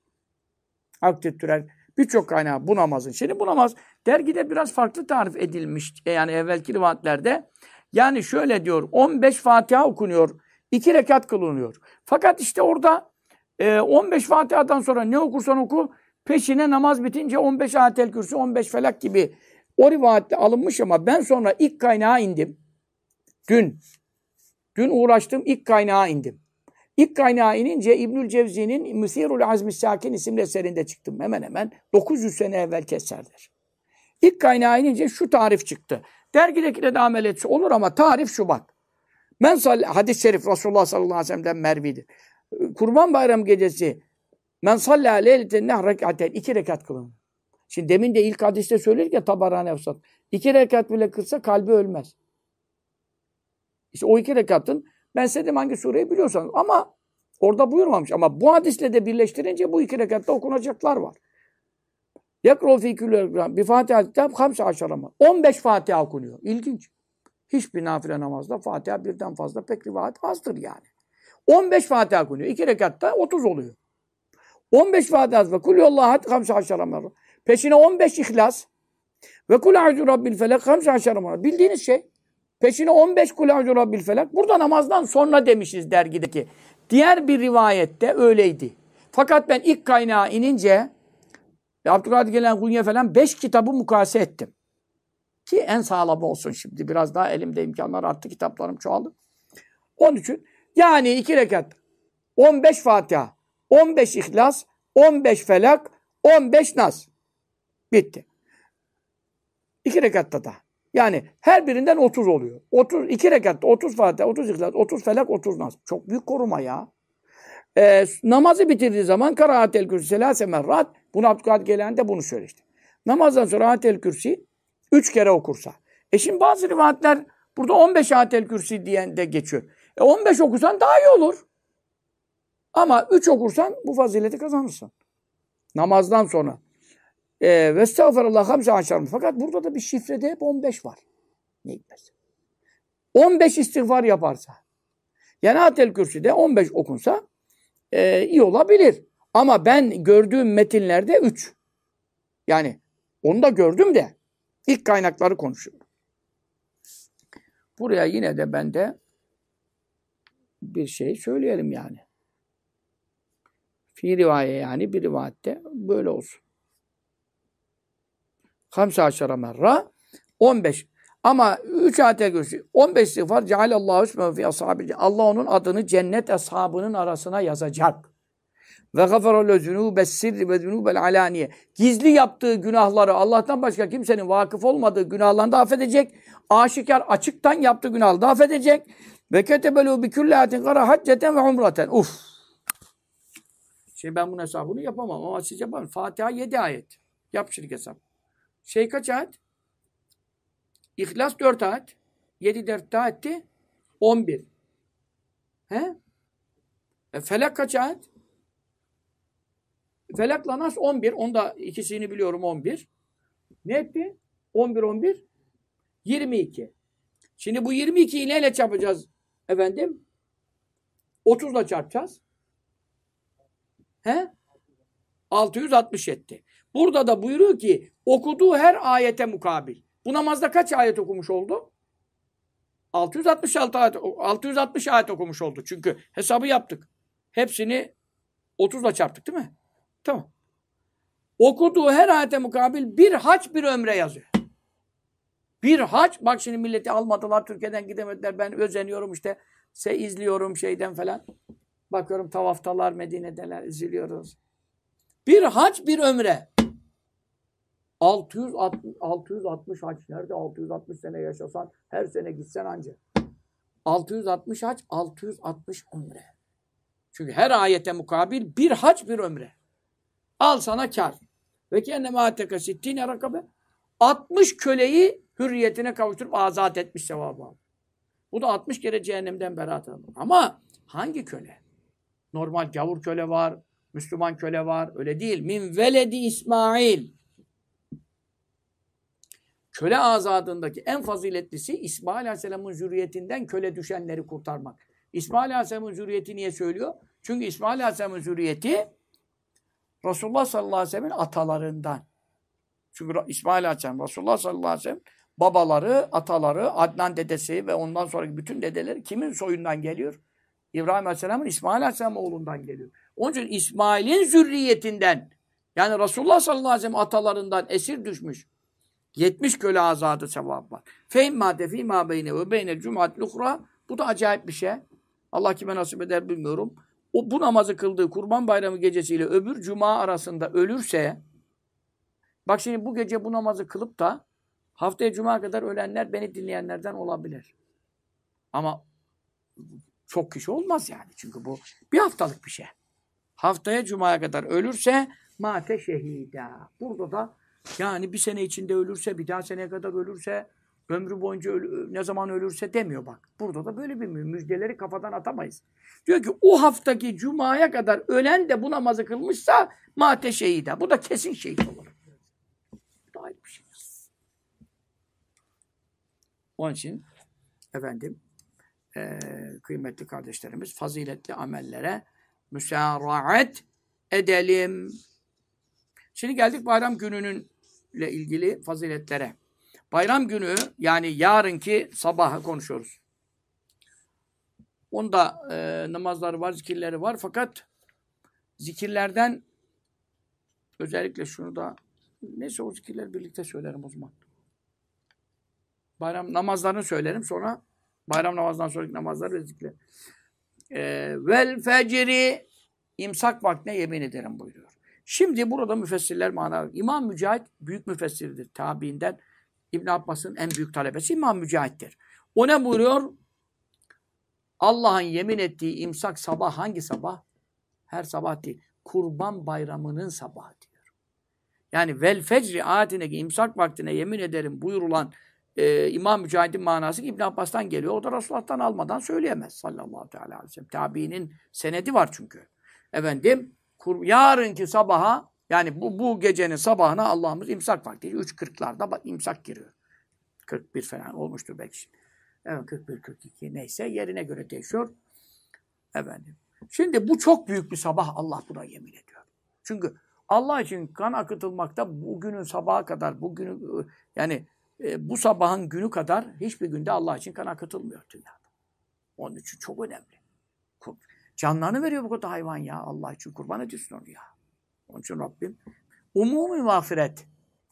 Aktif Türer birçok kaynağı bu namazın. Şimdi bu namaz dergide biraz farklı tarif edilmiş. Yani evvelki rivayetlerde. Yani şöyle diyor. 15 Fatiha okunuyor. 2 rekat kılınıyor. Fakat işte orada 15 Fatiha'dan sonra ne okursan oku peşine namaz bitince 15 Ayetel Kürsü, 15 Felak gibi o rivayette alınmış ama ben sonra ilk kaynağa indim. Dün uğraştım ilk kaynağa indim. İlk kaynağa inince İbnül Cevzi'nin Müsirul Azmi Sakin isimli eserinde çıktım. Hemen hemen 900 sene evvelki eserdir. İlk kaynağa inince şu tarif çıktı. Dergidekine de amel etse olur ama tarif şu bak. Hadis-i şerif Resulullah sallallahu aleyhi ve sellem'den mervidir. Kurban Bayramı gecesi men sallâ leyleten nehrekaten 2 rekat kılın. Şimdi demin de ilk hadiste söyledik ya Tabarani Efsat. 2 rekat bile kılsa kalbi ölmez. İşte o 2 rekatın ben size dedim hangi sureyi biliyorsanız ama orada buyurmamış. Ama bu hadisle de birleştirince bu 2 rekatta okunacaklar var. Yakrol fî küllü bir Fatiha kitap 15 Fatiha okunuyor. İlginç. Hiçbir nafile namazda Fatiha birden fazla pek rivayet azdır yani. 15 Fatiha okunuyor. 2 rekatta 30 oluyor. 15 Fatiha ve kulüyallahu ahad peşine 15 İhlas ve kul a'udhu rabbil felak 15 bildiğiniz şey. Peşine 15 kul a'udhu rabbil felak. Burada namazdan sonra demişiz dergideki. Diğer bir rivayette öyleydi. Fakat ben ilk kaynağa inince Abdülkadir Geylani Hunye falan 5 kitabı mukayese ettim. Ki en sağlamı olsun şimdi. Biraz daha elimde imkanlar arttı. Kitaplarım çoğaldı. Onun için yani 2 rekat 15 Fatiha 15 İhlas 15 Felak 15 Nas. Bitti. 2 rekatta da. Yani her birinden 30 oluyor. 30, 2 rekatta 30 Fatiha, 30 İhlas, 30 Felak, 30 Nas. Çok büyük koruma ya. Namazı bitirdiği zaman Karahatel Kürsi selase merrat. Bunu Abdülkadir Geylani de bunu söyledi işte. Namazdan sonra Ayetel Kürsi 3 kere okursa. Şimdi bazı rivayetler burada 15 Ayetel Kürsi diyen de geçiyor. 15 okursan daha iyi olur. Ama 3 okursan bu fazileti kazanırsın. Namazdan sonra. Ve estağfirullah hamse aşarım. Fakat burada da bir şifrede hep 15 var. Ne hikmetse. 15 istiğfar yaparsa. Yani Ayetel Kürsi'de 15 okunsa iyi olabilir. Ama ben gördüğüm metinlerde 3. Yani onu da gördüm de ilk kaynakları konuşuyorum. Buraya yine de ben de bir şey söyleyelim yani. Fi rivaye yani bir rivayette böyle olsun. Hamsa aşara merra 15. Ama 3 ayete göre 15 istiğfar cealallahu ismehu fi ashabil. Allah onun adını cennet ashabının arasına yazacak. Ve gafara le zunubes sirri ve zunubel alaniye. Gizli yaptığı günahları Allah'tan başka kimsenin vakıf olmadığı günahlarını da affedecek. Aşikar açıktan yaptığı günahları da affedecek. Ve ketebelu bi kulli ayetin kara hacceten ve umraten. Uf. Şimdi ben bunun hesabını yapamam ama siz yapamam. Fatiha 7 ayet. Yap şimdi hesap. Kaç ayet? İhlas 4 ayet. 7 4 ayetti. 11. He? Felak kaç ayet? Felakla Nas 11. Onda ikisini biliyorum 11. Ne etti? 11 11. 22. Şimdi bu 22'yi neyle çarpacağız efendim? 30'la çarpacağız. He? 660 etti. Burada da buyuruyor ki okuduğu her ayete mukabil. Bu namazda kaç ayet okumuş oldu? 666 ayet, 660 ayet okumuş oldu. Çünkü hesabı yaptık. Hepsini 30'la çarptık değil mi? Tamam. Okuduğu her ayete mukabil bir hac bir ömre yazıyor. Bir hac, bak şimdi milleti almadılar, Türkiye'den gidemediler. Ben özeniyorum işte, izliyorum şeyden falan. Bakıyorum tavaftalar, Medine'deler, üzülüyoruz. Bir hac bir ömre. 660 hac. Nerede 660 sene yaşasan, her sene gitsen anca. 660 hac, 660 ömre. Çünkü her ayete mukabil bir hac bir ömre. Al sana kar. Ve ki enne mâteka sittîne rakabe. 60 köleyi hürriyetine kavuşturup azat etmiş sevabı. Bu da 60 kere cehennemden beraat alır. Ama hangi köle? Normal gavur köle var, Müslüman köle var. Öyle değil. Min veledi İsmail. Köle azadındaki en faziletlisi İsmail Aleyhisselam'ın zürriyetinden köle düşenleri kurtarmak. İsmail Aleyhisselam'ın zürriyeti niye söylüyor? Çünkü İsmail Aleyhisselam'ın zürriyeti Resulullah sallallahu aleyhi ve sellem'in atalarından. Çünkü İsmail Aleyhisselam, Resulullah sallallahu aleyhi ve sellem babaları, ataları, Adnan dedesi ve ondan sonraki bütün dedeleri kimin soyundan geliyor? İbrahim Aleyhisselam'ın İsmail Aleyhisselam oğlundan geliyor. Onun için İsmail'in zürriyetinden, yani Resulullah sallallahu aleyhi ve sellem atalarından esir düşmüş 70 köle azadı sevabı var. Feymmâ defîmâ beyne ve beynel cum'atil uhra. Bu da acayip bir şey. Allah kime nasip eder bilmiyorum. Bu namazı kıldığı Kurban Bayramı gecesiyle öbür cuma arasında ölürse, bak şimdi bu gece bu namazı kılıp da haftaya cuma kadar ölenler beni dinleyenlerden olabilir. Ama çok kişi olmaz yani. Çünkü bu bir haftalık bir şey. Haftaya cumaya kadar ölürse mate şehida. Burada da yani bir sene içinde ölürse, bir daha seneye kadar ölürse, ömrü boyunca ne zaman ölürse demiyor bak. Burada da böyle bir müjdeleri kafadan atamayız. Diyor ki o haftaki cumaya kadar ölen de bu namazı kılmışsa mate şehida. Bu da kesin şehit olur. Bu da ayrı bir şey. Onun için efendim kıymetli kardeşlerimiz faziletli amellere müsaraat edelim. Şimdi geldik bayram günününle ilgili faziletlere. Bayram günü yani yarınki sabahı konuşuyoruz. Onda namazları var, zikirleri var. Fakat zikirlerden özellikle şunu da neyse o zikirleri birlikte söylerim o zaman. Bayram namazlarını söylerim sonra bayram namazından sonraki namazları ve zikirleri. Vel fecri imsak vaktine yemin ederim buyuruyor. Şimdi burada müfessirler mana. İmam Mücahit büyük müfessirdir tabiinden. İbn Abbas'ın en büyük talebesi İmam Mücahit'tir. O ne buyuruyor? Allah'ın yemin ettiği imsak sabah hangi sabah? Her sabah değil. Kurban Bayramı'nın sabahı diyor. Yani vel fecri ayetindeki imsak vaktine yemin ederim buyurulan İmam Mücahit'in manası İbn Abbas'tan geliyor. O da Resulullah'tan almadan söyleyemez sallallahu aleyhi ve sellem. Tabiinin senedi var çünkü. Efendim yarınki sabaha yani bu gecenin sabahına Allah'ımız imsak vakti. 3.40'larda imsak giriyor. 41 falan olmuştur belki. Evet 41, 42 neyse yerine göre değişiyor. Efendim. Şimdi bu çok büyük bir sabah Allah buna yemin ediyor. Çünkü Allah için kan akıtılmakta bugünün sabaha kadar bugünün yani bu sabahın günü kadar hiçbir günde Allah için kan akıtılmıyor dünyada. Onun için çok önemli. Canlarını veriyor bu kadar hayvan ya. Allah için kurban ediyorsun onu ya. Onun için Rabbim umumi mağfiret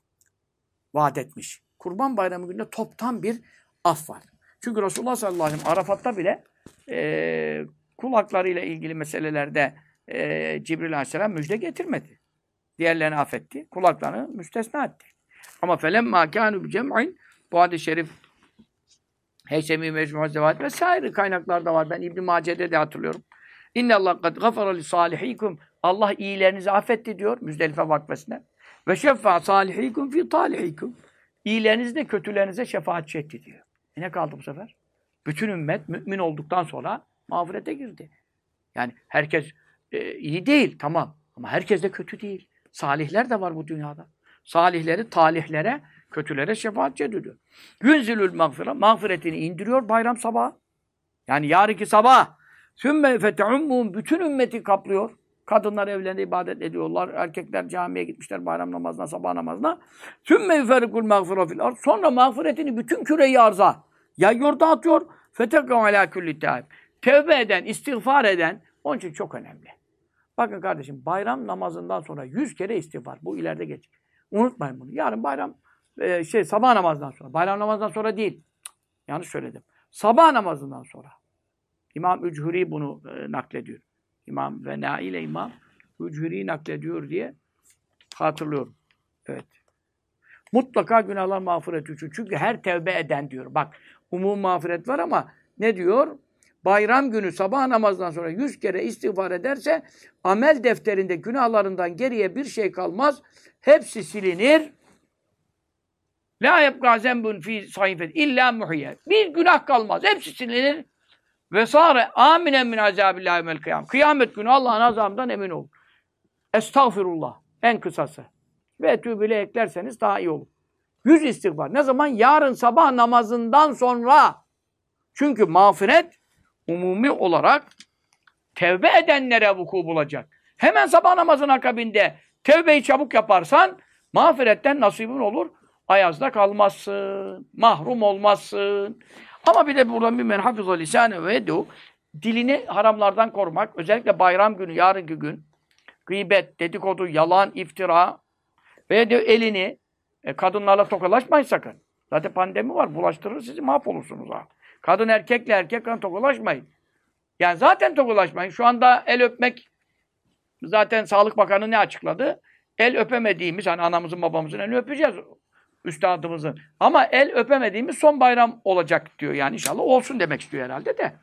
vaat etmiş. Kurban Bayramı gününde toptan bir af var. Çünkü Resulullah sallallahu aleyhi ve sellem Arafat'ta bile kulaklarıyla ilgili meselelerde Cibril aleyhisselam müjde getirmedi. Diğerlerini affetti. Kulaklarını müstesna etti. Ama felemma kânû bicem'in bu hadis-i şerif Heysemi Mecmu Zevat vesaire kaynaklarda var. Ben İbn Mace'de de hatırlıyorum. İnnallâh kad gafara li sâlihikum. Allah iyilerinizi affetti diyor Müzdelife vakfesine. Ve şeffa sâlihikum fi tâlihikum. İyileriniz de kötülerinize şefaatçi etti diyor. Ne kaldı bu sefer? Bütün ümmet mümin olduktan sonra mağfirete girdi. Yani herkes iyi değil tamam ama herkes de kötü değil. Salihler de var bu dünyada. Salihleri talihlere, kötülere şefaatçi ediyor. Yunzilül mağfire, mağfiretini indiriyor bayram sabahı. Yani yarınki sabah. Sümme feteummum, bütün ümmeti kaplıyor. Kadınlar evlerinde ibadet ediyorlar. Erkekler camiye gitmişler bayram namazına, sabah namazına. Sümme yuferikul mağfire fil ard. Sonra mağfiretini bütün küre-i arza yayıyor, dağıtıyor. Fetekam alâ külli tâib. Tevbe eden, istiğfar eden, onun için çok önemli. Bakın kardeşim, bayram namazından sonra 100 kere istiğfar. Bu ileride geç. Unutmayın bunu. Yarın bayram, sabah namazından sonra. Bayram namazından sonra değil. Yanlış söyledim. Sabah namazından sonra. İmam Üchuri bunu naklediyor. İmam ve Naile İmam Üchuri naklediyor diye hatırlıyorum. Evet. Mutlaka günahlar mağfiret için. Çünkü her tevbe eden diyor. Bak, umum mağfiret var ama ne diyor? Bayram günü sabah namazdan sonra 100 kere istiğfar ederse amel defterinde günahlarından geriye bir şey kalmaz. Hepsi silinir. La yebqa zenbun fi sayfet illa muhiyye. Bir günah kalmaz. Hepsi silinir. Ve sâre aminen min azâbillâhi yevmel kıyam. Kıyamet günü Allah'ın azabından emin olun. Estağfirullah. En kısası. Ve etûbüle eklerseniz daha iyi olur. 100 istiğfar. Ne zaman? Yarın sabah namazından sonra. Çünkü mağfiret umumi olarak tevbe edenlere vuku bulacak. Hemen sabah namazın akabinde tevbeyi çabuk yaparsan mağfiretten nasibin olur. Ayazda kalmazsın. Mahrum olmazsın. Ama bir de burada bir men hafıza lisâne ve edu dilini haramlardan korumak. Özellikle bayram günü, yarınki gün gıybet, dedikodu, yalan, iftira ve de elini kadınlarla tokalaşmayın sakın. Zaten pandemi var. Bulaştırır sizi mahvolursunuz ha. Kadın erkekle erkekle tokalaşmayın. Yani zaten tokalaşmayın. Şu anda el öpmek zaten Sağlık Bakanı ne açıkladı? El öpemediğimiz hani anamızın babamızın elini öpeceğiz. Üstadımızın. Ama el öpemediğimiz son bayram olacak diyor. Yani inşallah olsun demek istiyor herhalde de.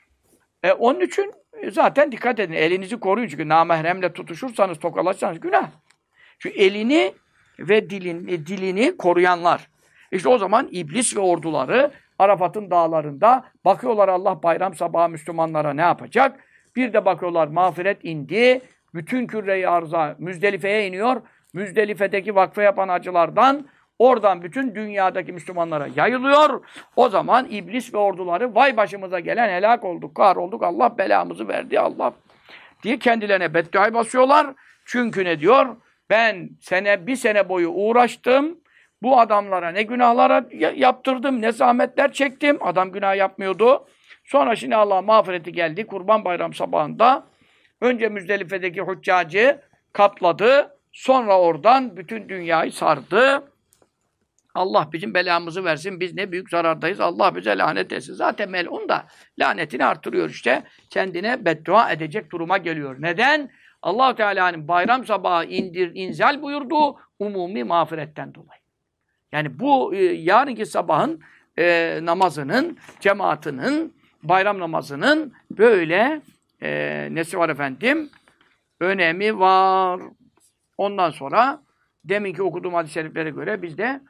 Onun için zaten dikkat edin. Elinizi koruyun. Çünkü namahremle tutuşursanız, tokalaşsanız günah. Çünkü elini ve dilini koruyanlar. İşte o zaman iblis ve orduları Arafat'ın dağlarında bakıyorlar Allah bayram sabahı Müslümanlara ne yapacak? Bir de bakıyorlar mağfiret indi. Bütün küre-i arza Müzdelife'ye iniyor. Müzdelife'deki vakfe yapan hacılardan oradan bütün dünyadaki Müslümanlara yayılıyor. O zaman iblis ve orduları vay başımıza gelen helak olduk, kahrolduk, Allah belamızı verdi, Allah diye kendilerine bedduayı basıyorlar. Çünkü ne diyor? Ben bir sene boyu uğraştım. Bu adamlara ne günahlara yaptırdım, ne zahmetler çektim. Adam günah yapmıyordu. Sonra şimdi Allah mağfireti geldi. Kurban Bayram sabahında önce Müzdelife'deki huccacı kapladı. Sonra oradan bütün dünyayı sardı. Allah bizim belamızı versin. Biz ne büyük zarardayız. Allah bize lanet etsin. Zaten melun da lanetini artırıyor işte. Kendine beddua edecek duruma geliyor. Neden? Allah-u Teala'nın bayram sabahı inzal buyurduğu umumi mağfiretten dolayı. Yani bu yarınki sabahın namazının, cemaatinin, bayram namazının böyle nesi var efendim? Önemi var. Ondan sonra deminki okuduğum hadis-i şeriflere göre biz de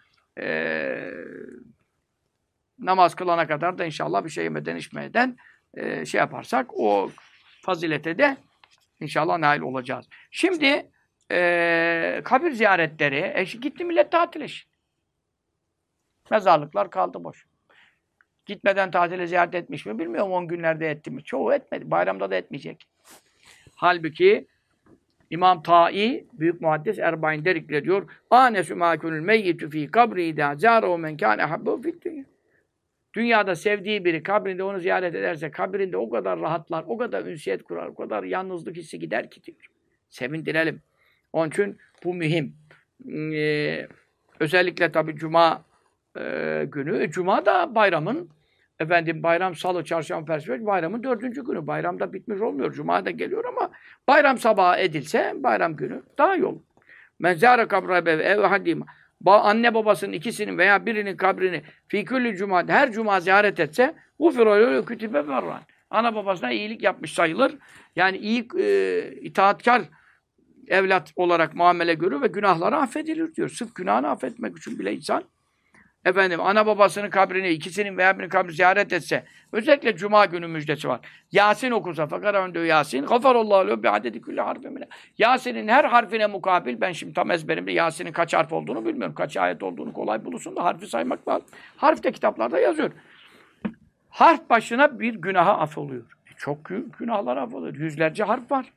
namaz kılana kadar da inşallah bir şey yemeden içmeden şey yaparsak o fazilete de inşallah nail olacağız. Şimdi kabir ziyaretleri, gitti millet tatile. Mezarlıklar kaldı boş. Gitmeden tatile ziyaret etmiş mi bilmiyorum, 10 günlerde etti mi. Çoğu etmedi. Bayramda da etmeyecek. Halbuki İmam Ta'i, büyük muhaddis Erbain Derik'le diyor, ânesü mâkûnül meyyitü fî kabri idâ zârehu men kâne habbehu fid dünya. Dünyada sevdiği biri kabrinde onu ziyaret ederse kabrinde o kadar rahatlar, o kadar ünsiyet kurar, o kadar yalnızlık hissi gider ki diyor. Sevindirelim. Onun için bu mühim. Özellikle tabii Cuma günü. Cuma da bayramın, bayram, salı, çarşamba, perşembe bayramın 4. günü. Bayramda bitmiş olmuyor. Cuma da geliyor ama bayram sabahı edilse bayram günü daha iyi olur. Men zâre kabra ev hadîmâ. Anne babasının ikisinin veya birinin kabrini fî küllü cuma, her cuma ziyaret etse gufirolü kütübe verran. Ana babasına iyilik yapmış sayılır. Yani iyi itaatkar evlat olarak muamele görür ve günahları affedilir diyor. Sırf günahını affetmek için bile insan ana babasının kabrini, ikisinin veya birinin kabrini ziyaret etse, özellikle cuma günü müjdesi var. Yasin okursa, fakara önde Yasin, gafarallahu lehu bi'adedi kulli harfin. Yasin'in her harfine mukabil, ben şimdi tam ezberimde Yasin'in kaç harf olduğunu bilmiyorum. Kaç ayet olduğunu kolay bulursun da harfi saymak lazım. Harf de kitaplarda yazıyor. Harf başına bir günaha affoluyor. Çok günahlar affoluyor. Yüzlerce harf var.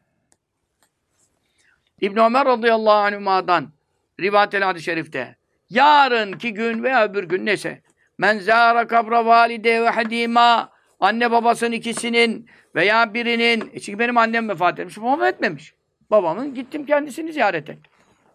İbn Ömer radıyallahu anhuma'dan rivayet hadis-i şerifte yarınki gün veya öbür gün neyse men zâre kabra valide ve hadîmâ, anne babasının ikisinin veya birinin, çünkü benim annem vefat etmiş, babam etmemiş. Babamın gittim kendisini ziyaret ettim.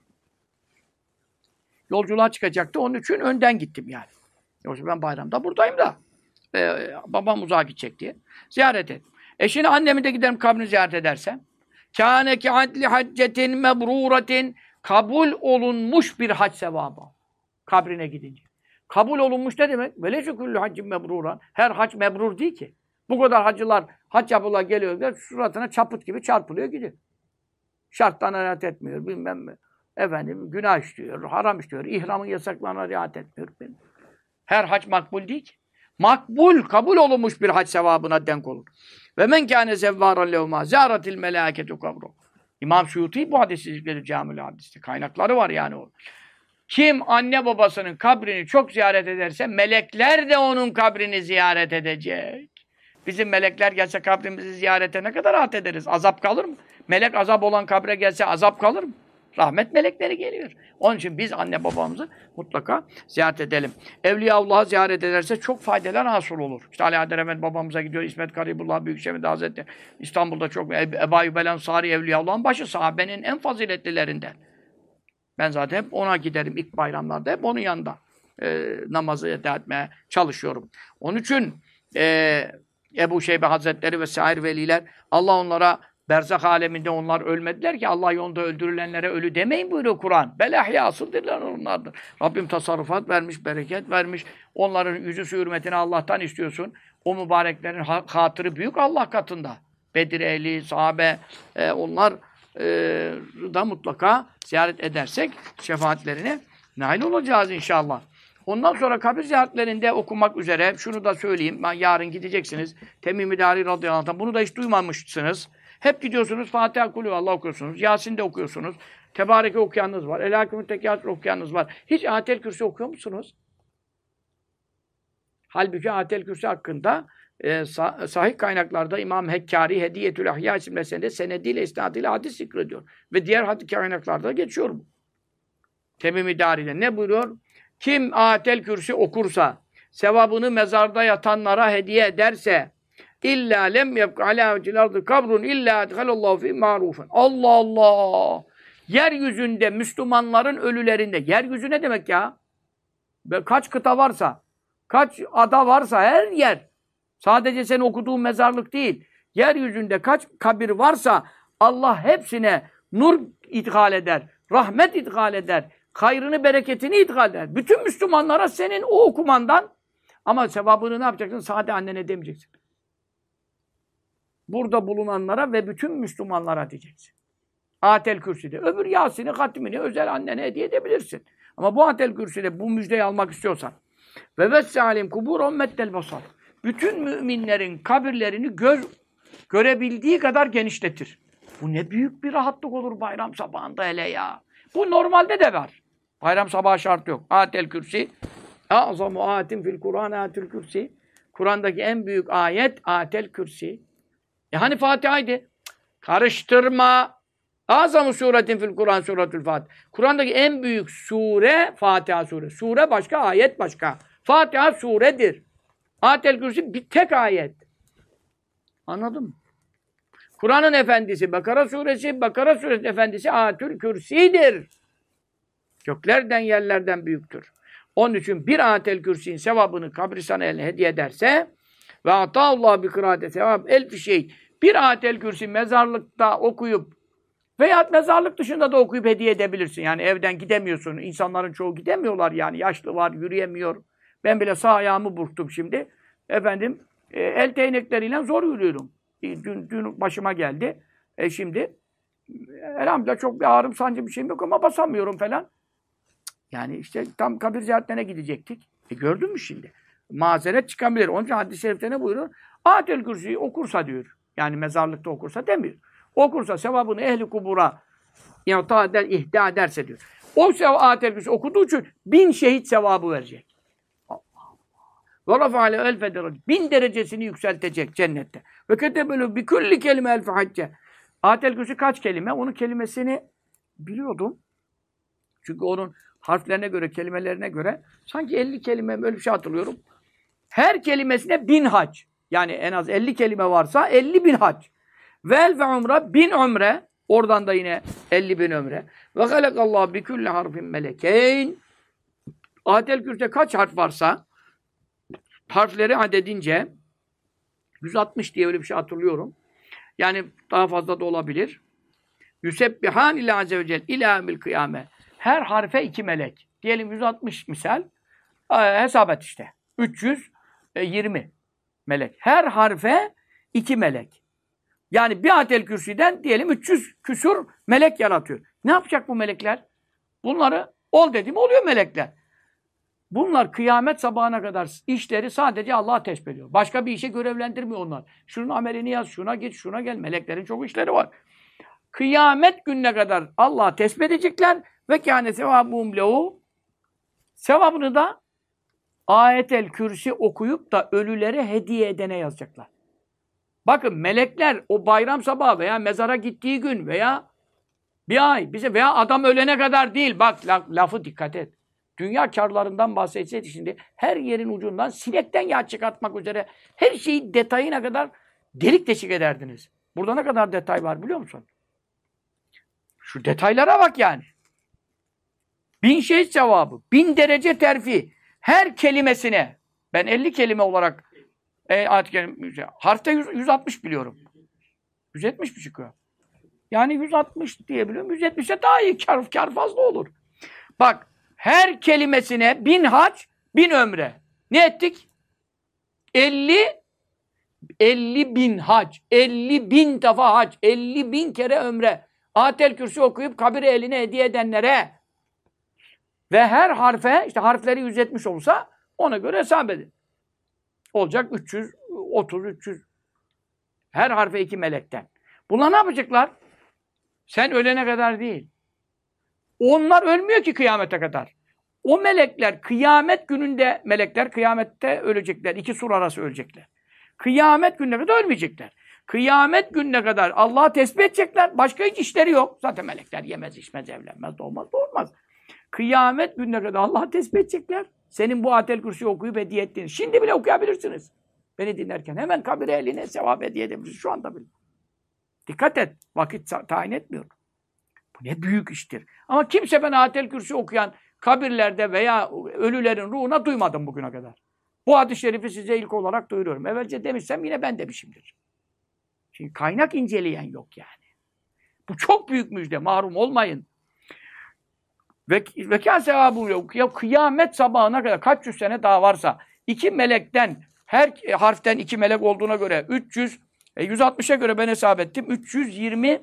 Yolculuğa çıkacaktı, onun için önden gittim yani. Yoksa ben bayramda buradayım da babam uzağa gidecek diye ziyaret ettim. Şimdi annemi de giderim kabrini ziyaret edersem kâne ki adli haccetin mebrûretin, kabul olunmuş bir hac sevabı. Kabrine gidince. Kabul olunmuş ne demek? Velece küllü haccin mebruran. Her hac mebrur değil ki. Bu kadar hacılar, hac yapılar geliyor, suratına çaput gibi çarpılıyor gidiyor. Şarttan riayet etmiyor, bilmem mi. Günah işliyor, haram işliyor, ihramın yasaklarına riayet etmiyor. Her hac makbul değil ki. Makbul, kabul olunmuş bir hac sevabına denk olur. Ve men kâne zevvâran levmâ zâratil melâketu kabru. İmam Suyuti bu hadisi zikrediyor Câmül Hadis'te. Kaynakları var yani o. Kim anne babasının kabrini çok ziyaret ederse melekler de onun kabrini ziyaret edecek. Bizim melekler gelse kabrimizi ziyarete ne kadar rahat ederiz? Azap kalır mı? Melek azap olan kabre gelse azap kalır mı? Rahmet melekleri geliyor. Onun için biz anne babamızı mutlaka ziyaret edelim. Evliyaullah'ı ziyaret ederse çok faydalar hasıl olur. İşte Ali Haydar Efendi babamıza gidiyor. İsmet Garibullah Büyükşehir'de Hazretleri. İstanbul'da çok Ebu Eyyub el-Ensari Evliyaullah'ın başı, sahabenin en faziletlilerinden. Ben zaten hep ona giderim ilk bayramlarda. Hep onun yanında namazı eda etmeye çalışıyorum. Onun için Ebu Şeybe Hazretleri ve sair veliler, Allah onlara berzak aleminde onlar ölmediler ki Allah yolunda öldürülenlere ölü demeyin buyuruyor Kur'an. Belahyasıdırlar onlardır. Rabbim tasarrufat vermiş, bereket vermiş. Onların yüzü hürmetine Allah'tan istiyorsun. O mübareklerin hatırı büyük Allah katında. Bedir ehli, sahabe, onlar da mutlaka ziyaret edersek şefaatlerine nail olacağız inşallah. Ondan sonra kabir ziyaretlerinde okumak üzere şunu da söyleyeyim. Yarın gideceksiniz. Temim-i Dari radıyallahu anh. Bunu da hiç duymamışsınız. Hep gidiyorsunuz. Fatiha Kulü Allah okuyorsunuz. Yasin'de okuyorsunuz. Tebareke okuyanınız var. El-Hakimü Tekâsür okuyanınız var. Hiç Ayetel Kürsi okuyor musunuz? Halbuki Ayetel Kürsi hakkında sahih kaynaklarda İmam Hekkari Hediyetül Ahya isimli eserinde senediyle, isnadıyla hadis zikrediyor. Ve diğer hadis kaynaklarda geçiyor bu. Temim-i Dari'de ne buyuruyor? Kim Ayetel Kürsi okursa, sevabını mezarda yatanlara hediye ederse, illa lem yebk alâ vecil ardı kabrun illa edhalallahu fî ma'rufen. Allah Allah! Yeryüzünde Müslümanların ölülerinde, yeryüzü ne demek ya? Kaç kıta varsa, kaç ada varsa her yer, sadece senin okuduğun mezarlık değil, yeryüzünde kaç kabir varsa Allah hepsine nur ithal eder, rahmet ithal eder, hayrını, bereketini idhal eder. Bütün Müslümanlara senin o okumandan ama sevabını ne yapacaksın? Sade annene demeyeceksin. Burada bulunanlara ve bütün Müslümanlara diyeceksin. Atel Kürsi'de. Öbür Yasin'i, hatmini özel annene hediye edebilirsin. Ama bu Atel Kürsi'de bu müjdeyi almak istiyorsan ve vessâlim kubûr ummettel basar. Bütün müminlerin kabirlerini görebildiği kadar genişletir. Bu ne büyük bir rahatlık olur bayram sabahında hele ya. Bu normalde de var. Bayram sabahı şart yok. Atel Kürsi. Azamu ayetin fil Kur'an ayetel kürsi. Kur'an'daki en büyük ayet Atel Kürsi. Hani Fatiha'ydı. Karıştırma. Azamu suretin fil Kur'an suretül Fatiha. Kur'an'daki en büyük sure Fatiha suresi. Sure başka, ayet başka. Fatiha suredir. Atel Kürsi bir tek ayet. Anladın mı? Kur'an'ın efendisi Bakara suresi, Bakara suresi efendisi Ayetul Kürsi'dir. Göklerden yerlerden büyüktür. Onun için bir Ayetel Kürsi'nin sevabını kabristan'a eline hediye ederse ve ata'allahu bi kıraate sevab elfi şey. Bir Ayetel Kürsi mezarlıkta okuyup veya mezarlık dışında da okuyup hediye edebilirsin. Yani evden gidemiyorsun. İnsanların çoğu gidemiyorlar yani. Yaşlı var, yürüyemiyor. Ben bile sağ ayağımı burktum şimdi. Efendim, el değnekleriyle zor yürüyorum. Dün başıma geldi. Şimdi elhamdülillah çok bir ağrım, sancı bir şeyim yok ama basamıyorum falan. Yani işte tam kabir ziyaretlerine gidecektik. Gördün mü şimdi? Mazeret çıkabilir. Onun için hadis-i şerifte ne buyuruyor? Ayetel Kürsi'yi okursa diyor. Yani mezarlıkta okursa demiyor. Okursa sevabını ehli kubura ihda ederse diyor. O Ayetel Kürsi okuduğu için 1000 şehit sevabı verecek. Ve rafa'ale elfe derece. 1000 derecesini yükseltecek cennette. Ve ketebelü bi kulli kelime elfe hacce. Ayetel Kürsi kaç kelime? Onun kelimesini biliyordum. Çünkü onun harflerine göre, kelimelerine göre sanki 50 kelime böyle bir şey hatırlıyorum. Her kelimesine 1000 hac. Yani en az 50 kelime varsa 50.000 hac. Ve elfe umre 1000 umre. Oradan da yine 50.000 umre. Ve halakallahu bi kulli harfin melekeyn. Ayetel Kürsi'de kaç harf varsa harfleri adedince 160 diye öyle bir şey hatırlıyorum. Yani daha fazla da olabilir. Yüsebbihan ila azze ve celle ila emil kıyame. Her harfe 2 melek. Diyelim 160 misal. Hesap et işte. 320 melek. Her harfe 2 melek. Yani bir Ayetel Kürsi'den diyelim 300 küsur melek yaratıyor. Ne yapacak bu melekler? Bunları ol dedim oluyor melekler. Bunlar kıyamet sabahına kadar işleri sadece Allah'a tesbih ediyor. Başka bir işe görevlendirmiyor onlar. Şunun amelini yaz, şuna git, şuna gel. Meleklerin çok işleri var. Kıyamet gününe kadar Allah'a tesbih edecekler ve kâne sevâbuhum lehu. Sevabını da Ayetel Kürsi okuyup da ölülere hediye edene yazacaklar. Bakın melekler o bayram sabahı veya mezara gittiği gün veya bir ay bize veya adam ölene kadar değil. Bak lafı dikkat et. Dünya karlarından bahsetseydi şimdi her yerin ucundan sinekten yağ çıkartmak üzere her şeyi detayına kadar delik deşik ederdiniz. Burada ne kadar detay var biliyor musun? Şu detaylara bak yani. 1000 şehit sevabı, 1000 derece terfi. Her kelimesine ben 50 kelime olarak harfte 160 biliyorum. 170 mi çıkıyor? Yani 160 diyebiliyorum. 170'e daha iyi. Kar fazla olur. Bak her kelimesine 1000 hac, 1000 ömre. Ne ettik? 50.000 hac. 50.000 defa hac. 50.000 kere ömre. Ayetel Kürsi okuyup kabir eline hediye edenlere ve her harfe, işte harfleri 170 olsa ona göre hesap edin. Olacak 330, 300. Her harfe 2 melekten. Bunlar ne yapacaklar? Sen ölene kadar değil. Onlar ölmüyor ki kıyamete kadar. O melekler kıyamet gününde, melekler kıyamette ölecekler. 2 sur arası ölecekler. Kıyamet gününe kadar ölmeyecekler. Kıyamet gününe kadar Allah'ı tesbih edecekler. Başka hiç işleri yok. Zaten melekler yemez, içmez, evlenmez, doğmaz, doğurmaz. Kıyamet gününe kadar Allah'ı tesbih edecekler. Senin bu Ayetel Kürsi'yi okuyup hediye ettiğini. Şimdi bile okuyabilirsiniz. Beni dinlerken. Hemen kabire eline sevap hediye edebilirsiniz. Şu anda bile. Dikkat et. Vakit tayin etmiyor. Bu ne büyük iştir. Ama kimse ben Ayetel Kürsi okuyan kabirlerde veya ölülerin ruhuna duymadım bugüne kadar. Bu hadis-i şerifi size ilk olarak duyuruyorum. Evvelce demişsem yine ben demişimdir. Şimdi kaynak inceleyen yok yani. Bu çok büyük müjde. Mahrum olmayın. Ve kâ sevâbu yok. Ya kıyamet sabahına kadar kaç yüz sene daha varsa iki melekten her harften iki melek olduğuna göre 300 160'a göre ben hesap ettim. 320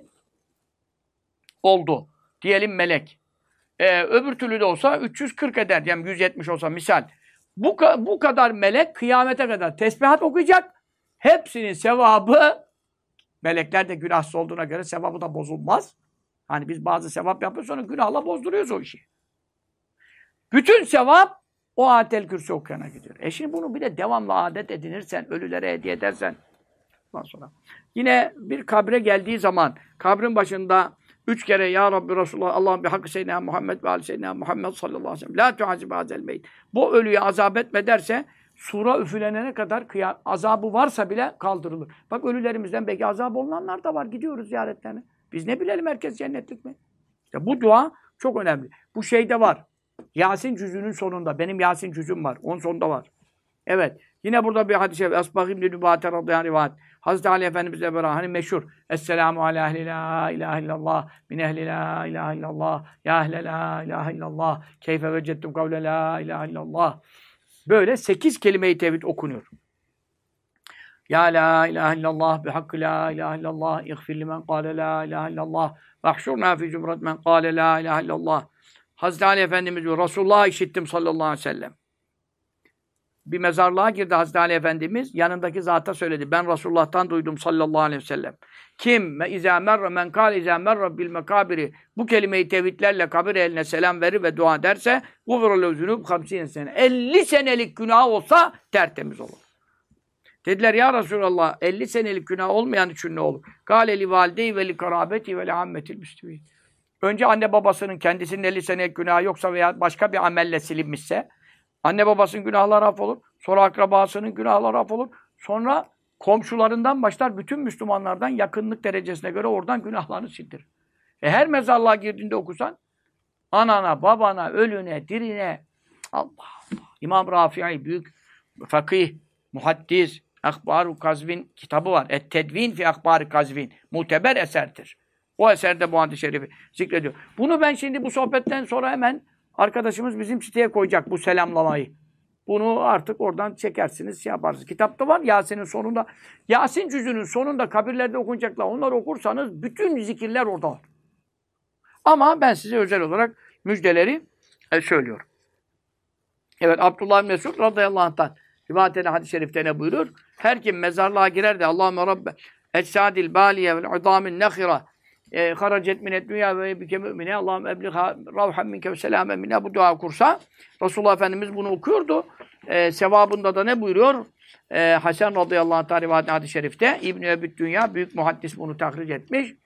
oldu. Diyelim melek. Öbür türlü de olsa 340 eder. Yani 170 olsa misal. Bu kadar melek kıyamete kadar tesbihat okuyacak. Hepsinin sevabı, melekler de günahsız olduğuna göre sevabı da bozulmaz. Hani biz bazı sevap yapıyoruz sonra günahla bozduruyoruz o işi. Bütün sevap o ayetel kürsü okuyana gidiyor. Şimdi bunu bir de devamlı adet edinirsen, ölülere hediye edersen ondan sonra. Yine bir kabre geldiği zaman kabrin başında 3 kere Ya Rabbi Resulullah Allah'ın bir hakkı seyyidina Muhammed ve aleyhi seyyidina Muhammed sallallahu aleyhi ve sellem la tuazib hazel meyt. Bu ölüye azap etme derse sura üflenene kadar azabı varsa bile kaldırılır. Bak ölülerimizden belki azap olunanlar da var. Gidiyoruz ziyaretlerine. Biz ne bilelim herkes cennetlik mi? İşte bu dua çok önemli. Bu şeyde var. Yasin cüzünün sonunda. Benim Yasin cüzüm var. Onun sonunda var. Evet. Yine burada bir hadis-i şerif. Esbâh İbn-i Nübâte radıyallahu rivayet. Hazreti Ali Efendimiz'e beraber hani meşhur. Esselamu ala ehli la ilahe illallah. Min ehli la ilahe illallah. Ya ehle la ilahe illallah. Keyfe vecettum kavle la ilahe illallah. Böyle 8 kelime-i tevhid okunuyor. Ya la ilahe illallah bihakkı la ilahe illallah. İğfir limen kâle la ilahe illallah. Vahşurna fi cumrat men kâle la ilahe illallah. Hazreti Ali Efendimiz diyor. Resulullah'ı işittim sallallahu aleyhi ve sellem. Bir mezarlığa girdi Hazreti Ali Efendimiz. Yanındaki zata söyledi. Ben Resulullah'tan duydum sallallahu aleyhi ve sellem. Kim? İzâ merre men kâle izâ merre bil mekâbiri. Bu kelimeyi tevhidlerle kabir eline selam verir ve dua derse gufrulû zunûb 50 sene. 50 senelik günah olsa tertemiz olur. Dediler ya Resulallah 50 senelik günah olmayan için ne olur? Kâle li validey ve li karâbeti ve li ammetil müslümîn. Önce anne babasının kendisinin 50 senelik günahı yoksa veya başka bir amelle silinmişse anne babasının günahları affolur. Sonra akrabasının günahları affolur. Sonra komşularından başlar bütün Müslümanlardan yakınlık derecesine göre oradan günahlarını sildirir. Her mezarlığa girdiğinde okusan anana, babana, ölüne, dirine Allah Allah. İmam Rafi'i büyük fakih, muhaddis, Akbar-ı Kazvin kitabı var. Et-Tedvin fi Akbar-ı Kazvin. Muteber eserdir. O eserde bu hadis-i şerifi zikrediyor. Bunu ben şimdi bu sohbetten sonra hemen arkadaşımız bizim siteye koyacak bu selamlamayı. Bunu artık oradan çekersiniz, şey yaparsınız. Kitapta var Yasin'in sonunda. Yasin cüzünün sonunda kabirlerde okunacaklar. Onları okursanız bütün zikirler orada var. Ama ben size özel olarak müjdeleri söylüyorum. Evet Abdullah bin Mesud radıyallahu anh'tan rivayet eden hadis-i şerifte ne buyurur? Her kim mezarlığa girer de Allahümme Rabbe ecsadil bâliye vel udâmin nehira haracet minet dünya ve bike mümine Allahümme ebliha ravhem minke ve selâmen minne bu dua okursa Resulullah Efendimiz bunu okuyordu. Sevabında da ne buyuruyor? Hasan radıyallahu anh rivayet hadis-i şerifte İbn-i Ebüd Dünya büyük muhaddis bunu tahric etmiş.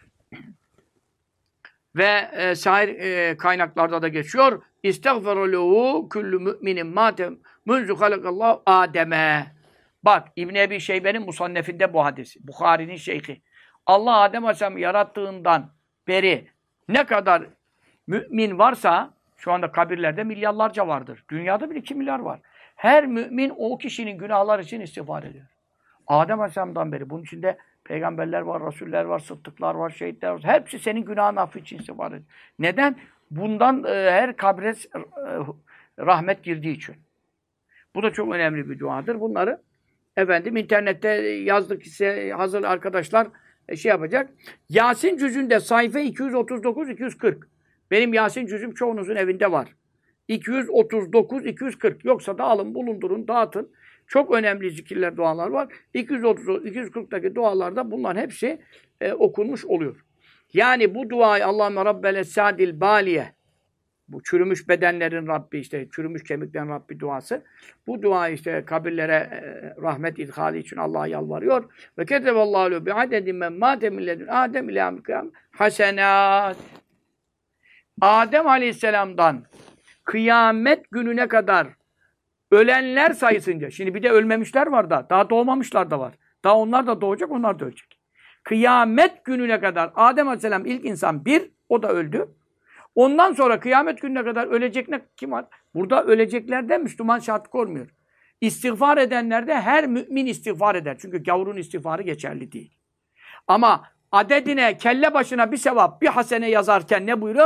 Ve sair kaynaklarda da geçiyor. İstagfirulehu kullu müminin matem munzu halakallahu Adem'e. Bak İbn-i Ebi Şeybe'nin musannefinde bu hadis. Bukhari'nin şeyhi. Allah Adem Aleyhisselam'ı yarattığından beri ne kadar mümin varsa şu anda kabirlerde milyarlarca vardır. Dünyada bile 2 milyar var. Her mümin o kişinin günahlar için istiğfar ediyor. Adem Aleyhisselam'dan beri. Bunun içinde peygamberler var, rasuller var, sıddıklar var, şehitler var. Hepsi senin günahın affı için istiğfar ediyor. Neden? Bundan her kabre rahmet girdiği için. Bu da çok önemli bir duadır. Bunları efendim internette yazdık ise hazır arkadaşlar şey yapacak. Yasin cüzünde sayfa 239-240. Benim Yasin cüzüm çoğunuzun evinde var. 239-240. Yoksa da alın, bulundurun, dağıtın. Çok önemli zikirler, dualar var. 230-240'daki dualarda bunların hepsi okunmuş oluyor. Yani bu duayı Allahümme Rabbel Sadil Baliye, bu çürümüş bedenlerin Rabbi, işte çürümüş kemiklerin Rabbi duası. Bu dua işte kabirlere rahmet idhali için Allah'a yalvarıyor. Ve keteballahu lehu bi'adedin men mâte milledün Adem ilâ mükâm hasenât. Adem Aleyhisselam'dan kıyamet gününe kadar ölenler sayısınca, şimdi bir de ölmemişler var da, daha doğmamışlar da var. Daha onlar da doğacak, onlar da ölecek. Kıyamet gününe kadar Adem Aleyhisselam ilk insan bir, o da öldü. Ondan sonra kıyamet gününe kadar ölecek kim var? Burada öleceklerden Müslüman şart koymuyor. İstiğfar edenlerde her mümin istiğfar eder. Çünkü gavurun istiğfarı geçerli değil. Ama adedine, kelle başına bir sevap, bir hasene yazarken ne buyuruyor?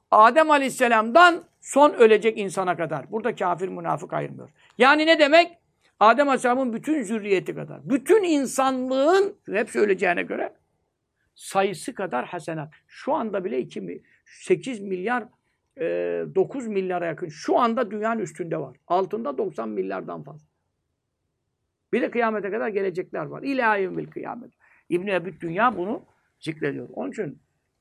Adem Aleyhisselam'dan son ölecek insana kadar. Burada kafir, münafık ayırmıyor. Yani ne demek? Adem Aleyhisselam'ın bütün zürriyeti kadar. Bütün insanlığın, hepsi öleceğine göre, sayısı kadar hasenat. Şu anda bile 8 milyar, 9 milyara yakın. Şu anda dünyanın üstünde var. Altında 90 milyardan fazla. Bir de kıyamete kadar gelecekler var. İlâ bil kıyamet. İbn-i Ebi Dünya bunu zikrediyor. Onun için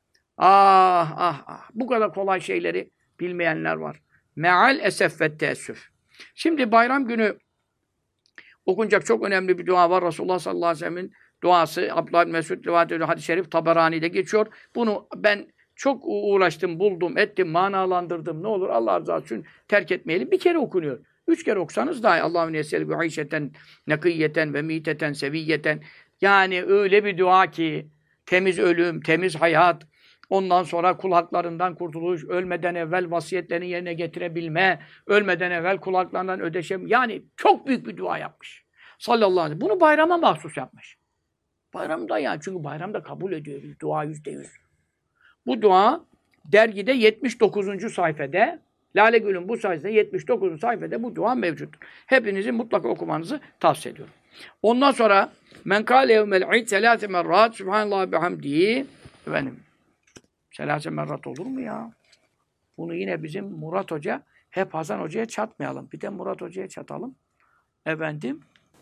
bu kadar kolay şeyleri bilmeyenler var. Me'al esef ve teessüf. Şimdi bayram günü okunacak çok önemli bir dua var. Resulullah sallallahu aleyhi ve sellem'in duası. Abdullah bin Mesud rivayet ediyor. Hadis-i şerif Taberani'de geçiyor. Bunu ben çok uğraştım, buldum, ettim, manalandırdım. Ne olur Allah rızası için terk etmeyelim. Bir kere okunuyor. 3 kere oksanız daha iyi. Allah'ın yeseli bi ayşeten, nekiyeten ve miteten, seviyeten. Yani öyle bir dua ki temiz ölüm, temiz hayat, ondan sonra kul haklarından kurtuluş, ölmeden evvel vasiyetlerini yerine getirebilme, ölmeden evvel kul haklarından ödeşem. Yani çok büyük bir dua yapmış. Sallallahu aleyhi ve sellem. Bunu bayrama mahsus yapmış. Bayramda yani. Çünkü bayramda kabul ediyor. Dua %100. Bu dua dergide 79. sayfada, Lale Gül'ün bu sayfasında 79. sayfada bu dua mevcuttur. Hepinizin mutlaka okumanızı tavsiye ediyorum. Ondan sonra men kâle yevmel id selâse merrat subhanallah bihamdihi. Efendim, selâse merrat olur mu ya? Bunu yine bizim Murat Hoca, hep Hasan Hoca'ya çatmayalım. Bir de Murat Hoca'ya çatalım. Efendim,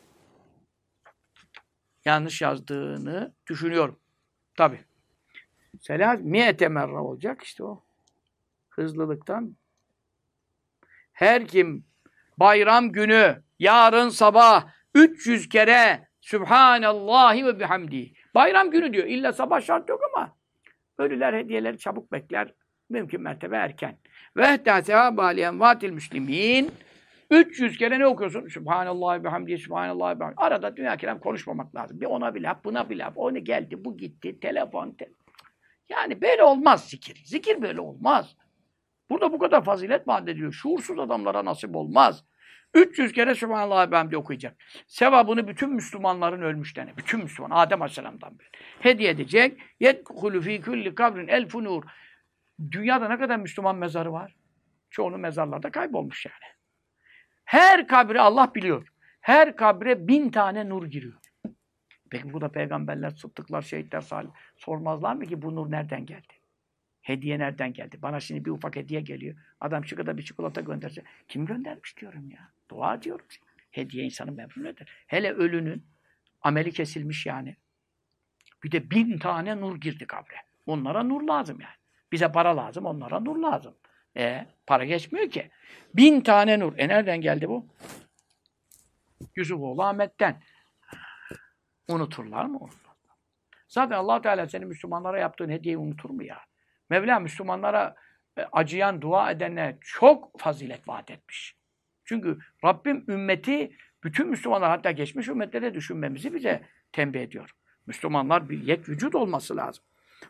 yanlış yazdığını düşünüyorum. Tabii. Miyete merra olacak işte o. Hızlılıktan. Her kim bayram günü, yarın sabah 300 kere Sübhanallahi ve bihamdi. Bayram günü diyor. İlla sabah şart yok ama ölüler hediyeleri çabuk bekler. Mümkün mertebe erken. Ve ehtâ sevâbâliyen vâtil müslimîn. 300 kere ne okuyorsun? Sübhanallah ve bihamdi, Sübhanallah ve bihamdi. Arada dünya kelam konuşmamak lazım. Bir ona bir laf, buna bir laf. O ne geldi, bu gitti, telefon. Yani böyle olmaz zikir. Zikir böyle olmaz. Burada bu kadar fazilet vaat ediyor. Şuursuz adamlara nasip olmaz. 300 kere Sübhanallah ve bihamdi okuyacak. Sevabını bütün Müslümanların ölmüşlerine, bütün Müslüman, Adem Aleyhisselam'dan beri hediye edecek. Yedhulu fî kulli kabrin elfu nur. Dünyada ne kadar Müslüman mezarı var? Çoğunun mezarlarda kaybolmuş yani. Her kabre Allah biliyor. Her kabre 1000 tane nur giriyor. Peki bu da peygamberler, sıddıklar, şehitler, salih sormazlar mı ki bu nur nereden geldi? Hediye nereden geldi? Bana şimdi bir ufak hediye geliyor. Adam çıkıda bir çikolata gönderse. Kim göndermiş diyorum ya. Dua diyorum. Hediye insanı memnun eder. Hele ölünün ameli kesilmiş yani. Bir de 1000 tane nur girdi kabre. Onlara nur lazım yani. Bize para lazım, onlara nur lazım. Para geçmiyor ki. 1000 tane nur. Nereden geldi bu? Yusufoğlu Ahmet'ten. Unuturlar mı? Unutmaz. Zaten Allah Teala senin Müslümanlara yaptığın hediyeyi unutur mu ya? Mevla Müslümanlara acıyan, dua edenlere çok fazilet vaat etmiş. Çünkü Rabbim ümmeti, bütün Müslümanlar, hatta geçmiş ümmetlere düşünmemizi bize tembih ediyor. Müslümanlar bir yek vücut olması lazım.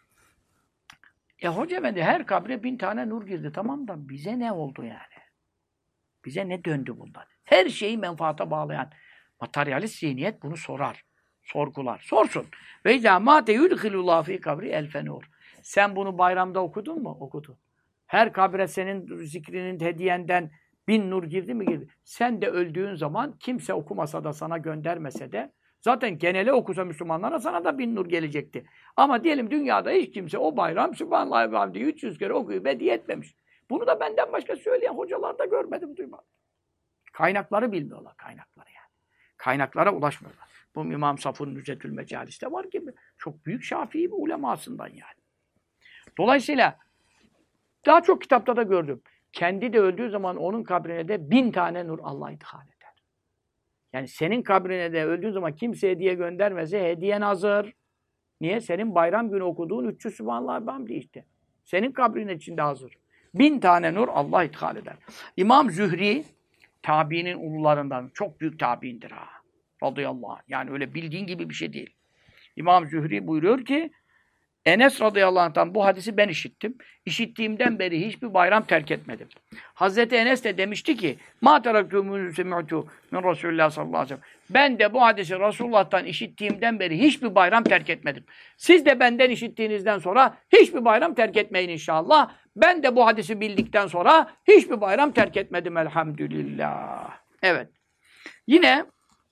Hoca efendi her kabre 1000 tane nur girdi. Tamam da bize ne oldu yani? Bize ne döndü bundan? Her şeyi menfaata bağlayan materyalist zihniyet bunu sorar. Sorgular. Sorsun. Ve izâ mâte yudhilullahu fî kabri elfe nur. Sen bunu bayramda okudun mu? Okudun. Her kabre senin zikrinin, hediyenden 1000 nur girdi mi? Girdi. Sen de öldüğün zaman kimse okumasa da sana göndermese de zaten genele okusa Müslümanlara sana da 1000 nur gelecekti. Ama diyelim dünyada hiç kimse o bayram Sübhanallah ve hamdi 300 kere okuyup hediye etmemiş. Bunu da benden başka söyleyen hocalar da görmedim, duymadım. Kaynakları bilmiyorlar, kaynakları yani. Kaynaklara ulaşmıyorlar. Bu İmam Saf'ın Nüzetül Mecalis'te var gibi. Çok büyük Şafii bir ulemasından yani. Dolayısıyla daha çok kitapta da gördüm. Kendi de öldüğü zaman onun kabrine de 1000 tane nur Allah ithal eder. Yani senin kabrine de öldüğün zaman kimse hediye göndermese hediyen hazır. Niye? Senin bayram günü okuduğun 300 Sübhanallah ve hamdi işte. Senin kabrinin içinde hazır. 1000 tane nur Allah ithal eder. İmam Zühri tabiinin ulularından, çok büyük tabiindir ha. Radıyallahu anh. Yani öyle bildiğin gibi bir şey değil. İmam Zühri buyuruyor ki Enes radıyallahu anh'tan bu hadisi ben işittim. İşittiğimden beri hiçbir bayram terk etmedim. Hazreti Enes de demişti ki مَا تَرَكْتُمُ سَمِعْتُ مِنْ رَسُولِ اللّٰهِ sallallahu aleyhi ve sellem. Ben de bu hadisi Resulullah'tan işittiğimden beri hiçbir bayram terk etmedim. Siz de benden işittiğinizden sonra hiçbir bayram terk etmeyin inşallah. Ben de bu hadisi bildikten sonra hiçbir bayram terk etmedim elhamdülillah. Evet. Yine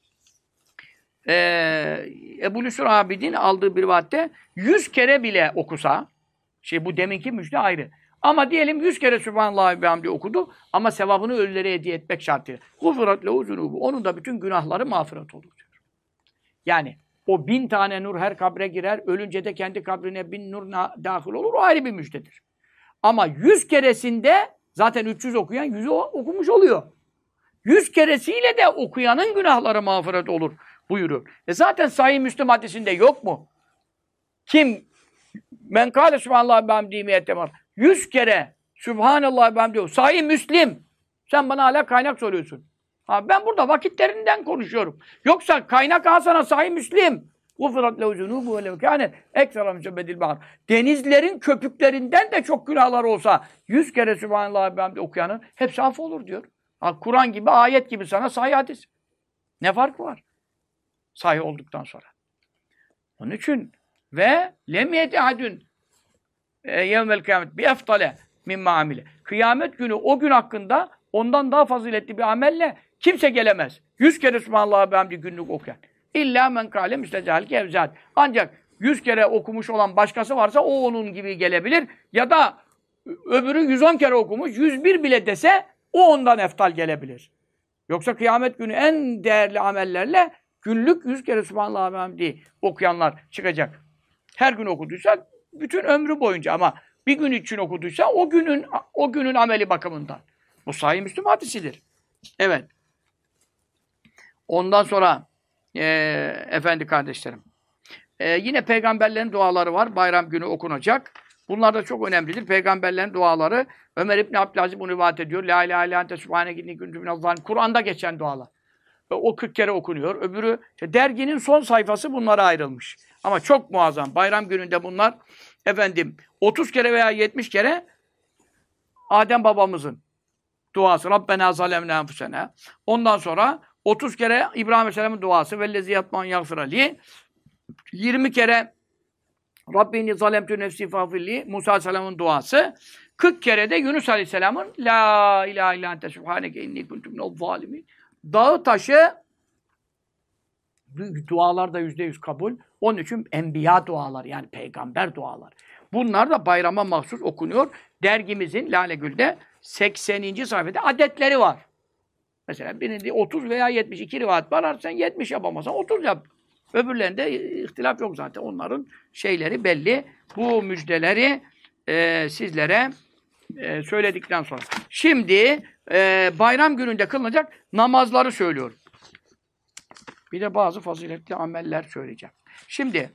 Ebu Lüsur Abidin aldığı bir rivayette 100 kere bile okusa, bu deminki müjde ayrı. Ama diyelim 100 kere Sübhanallah ve bihamdi okudu ama sevabını ölülere hediye etmek şartıyla. Gufirat lehu zunubu. Onun da bütün günahları mağfiret olur diyor. Yani o 1000 tane nur her kabre girer, ölünce de kendi kabrine 1000 nur dahil olur. O ayrı bir müjdedir. Ama 100 keresinde zaten 300 okuyan 100'ü okumuş oluyor. 100 keresiyle de okuyanın günahları mağfiret olur buyuruyor. Zaten Sahih Müslim hadisinde yok mu? Kim men kâle Sübhanallah ve bihamdihi mi'ete merre 100 kere Sübhanallah ve bihamdihi Sahih Müslim. Sen bana hala kaynak soruyorsun. Ben burada vakitlerinden konuşuyorum. Yoksa kaynak alsana Sahih Müslim. Gufirat lehu zunubu ve lev kânet ekstra müsebbedil bahar. Denizlerin köpüklerinden de çok günahlar olsa 100 kere Sübhanallah ve bihamdihi okuyanın hepsi affolur diyor. Kur'an gibi, ayet gibi sana sahih hadis. Ne fark var? Sahih olduktan sonra. Onun için ve lem yetehadün yevmel kıyamet bi eftale mimma amile. Kıyamet günü o gün hakkında ondan daha faziletli bir amelle kimse gelemez. 100 kere Sübhanallah ve bihamdi günlük okuyan. İlla men kâle müstecâlike evzâd. Ancak 100 kere okumuş olan başkası varsa o onun gibi gelebilir. Ya da öbürü 110 kere okumuş, 101 bile dese o ondan eftal gelebilir. Yoksa kıyamet günü en değerli amellerle günlük 100 kere Sübhanallah ve bihamdi okuyanlar çıkacak. Her gün okuduysa bütün ömrü boyunca ama bir gün için okuduysa o günün ameli bakımından. Bu Sahih Müslim hadisidir. Evet. Ondan sonra efendi kardeşlerim. Yine peygamberlerin duaları var. Bayram günü okunacak. Bunlar da çok önemlidir. Peygamberlerin duaları. Ömer İbni Abdülaziz bunu rivayet ediyor. La ilahe illa ente subhaneke inni kuntu minez zalimin. Kur'an'da geçen dualar. O 40 kere okunuyor. Öbürü derginin son sayfası bunlara ayrılmış. Ama çok muazzam. Bayram gününde bunlar 30 kere veya 70 kere Adem babamızın duası. Rabbena zalemna enfusena. Ondan sonra 30 kere İbrahim Aleyhisselam'ın duası. Vellezi yatman yagfir li. 20 kere Rabbini zalemtü nefsi fagfirli. Musa Aleyhisselam'ın duası. 40 kere de Yunus Aleyhisselam'ın La ilahe illa ente subhaneke inni kuntu minez zalimin. Dağı taşı dualar da %100 kabul. Onun için enbiya dualar yani peygamber dualar. Bunlar da bayrama mahsus okunuyor. Dergimizin Lale Gül'de 80. sayfada adetleri var. Mesela birinde 30 veya 72 rivayet var. Sen 70 yapamazsan 30 yap. Öbürlerinde ihtilaf yok zaten. Onların şeyleri belli. Bu müjdeleri sizlere söyledikten sonra. Şimdi bayram gününde kılınacak namazları söylüyorum. Bir de bazı faziletli ameller söyleyeceğim. Şimdi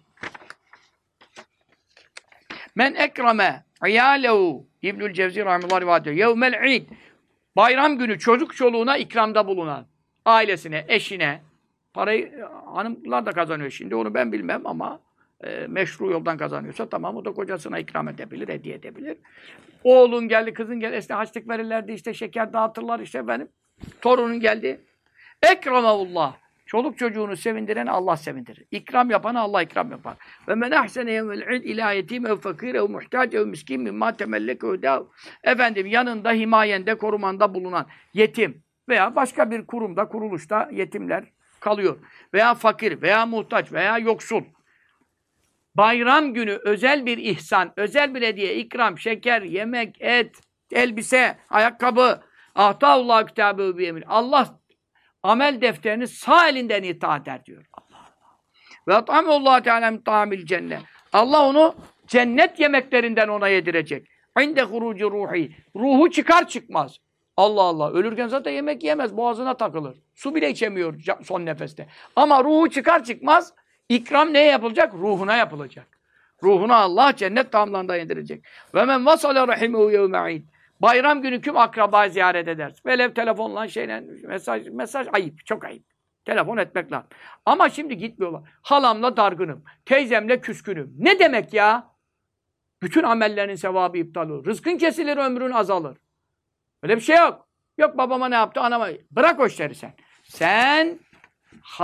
men ekreme iyalehu İbnül Cevzi rahimehullah rivayet ediyor. Yevmel id bayram günü çocuk çoluğuna ikramda bulunan ailesine, eşine parayı hanımlar da kazanıyor şimdi onu ben bilmem ama meşru yoldan kazanıyorsa tamam o da kocasına ikram edebilir, hediye edebilir. Oğlun geldi, kızın geldi, işte haçlık verirlerdi, işte şeker dağıtırlar işte benim. Torunun geldi. Ekramahullah. Çoluk çocuğunu sevindiren Allah sevindirir. İkram yapana Allah ikram yapar. Ve men ahsene yevmel id ila yetim ev fakir ev muhtaç ev miskin mimma temelleke dav. Yanında, himayende, korumanda bulunan yetim veya başka bir kurumda, kuruluşta yetimler kalıyor. Veya fakir veya muhtaç veya yoksul. Bayram günü özel bir ihsan, özel bir hediye, ikram, şeker, yemek, et, elbise, ayakkabı. Ahtaullah kitabı biyemin. Allah amel defterini sağ elinden itaat eder diyor. Allah Allah. Ve at'amullah teala min ta'amil cennet. Allah onu cennet yemeklerinden ona yedirecek. İnde huruci ruhi. Ruhu çıkar çıkmaz. Allah Allah. Ölürken zaten yemek yemez. Boğazına takılır. Su bile içemiyor son nefeste. Ama ruhu çıkar çıkmaz ikram neye yapılacak? Ruhuna yapılacak. Ruhuna Allah cennet tamamlarında yedirecek. Ve men vasale rahimehu yevme'id. Bayram günü kim akrabayı ziyaret eder? Velev telefonla mesaj ayıp, çok ayıp. Telefon etmek lazım. Ama şimdi gitmiyorlar. Halamla dargınım, teyzemle küskünüm. Ne demek ya? Bütün amellerinin sevabı iptal olur. Rızkın kesilir, ömrün azalır. Öyle bir şey yok. Yok babama ne yaptı, anama. Bırak o işleri sen. Sen,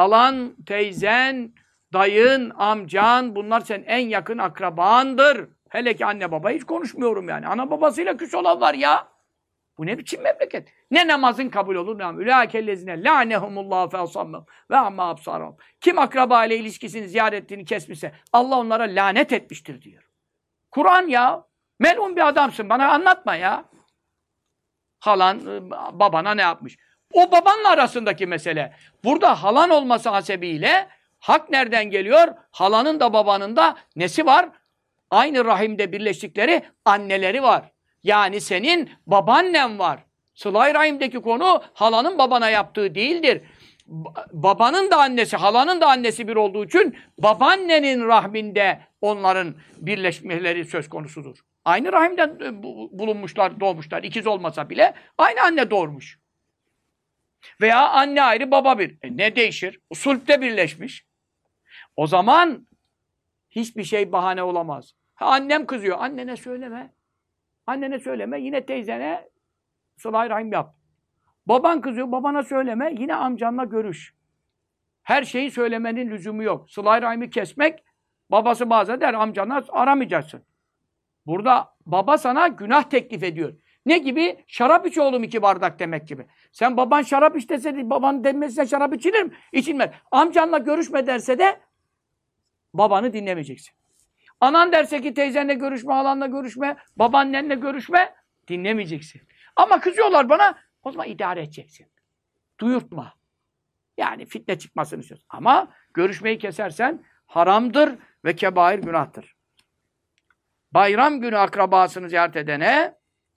halan, teyzen, dayın, amcan, bunlar senin en yakın akrabandır. Hele ki anne baba hiç konuşmuyorum yani. Ana babasıyla küs olan var ya. Bu ne biçim memleket? Ne namazın kabul olur ne amel. Ülâkellezine lânehumullahu fe asammehum ve amma absarahum. Kim akraba ile ilişkisini, ziyaretini kesmişse Allah onlara lanet etmiştir diyor. Kur'an ya. Melun bir adamsın. Bana anlatma ya. Halan babana ne yapmış? O babanla arasındaki mesele. Burada halan olması hasebiyle hak nereden geliyor? Halanın da babanın da nesi var? Aynı rahimde birleştikleri anneleri var. Yani senin babaannen var. Sıla-i Rahim'deki konu halanın babana yaptığı değildir. Babanın da annesi, halanın da annesi bir olduğu için babaannenin rahminde onların birleşmeleri söz konusudur. Aynı rahimden bulunmuşlar, doğmuşlar. İkiz olmasa bile aynı anne doğurmuş. Veya anne ayrı, baba bir. Ne değişir? Sulpte birleşmiş. O zaman hiçbir şey bahane olamaz. Annem kızıyor. Annene söyleme. Annene söyleme. Yine teyzene sıla-i rahim yap. Baban kızıyor. Babana söyleme. Yine amcanla görüş. Her şeyi söylemenin lüzumu yok. Sıla-i rahimi kesmek, babası bazen der amcanla aramayacaksın. Burada baba sana günah teklif ediyor. Ne gibi? Şarap iç oğlum 2 bardak demek gibi. Sen baban şarap iç dese, babanın denmesine şarap içilir mi? İçilmez. Amcanla görüşme derse de babanı dinlemeyeceksin. Anan derse ki teyzenle görüşme, halanla görüşme, babaannenle görüşme, dinlemeyeceksin. Ama kızıyorlar bana, o zaman idare edeceksin. Duyurtma. Yani fitne çıkmasını istiyorsun. Ama görüşmeyi kesersen haramdır ve kebair günahtır. Bayram günü akrabasını ziyaret edene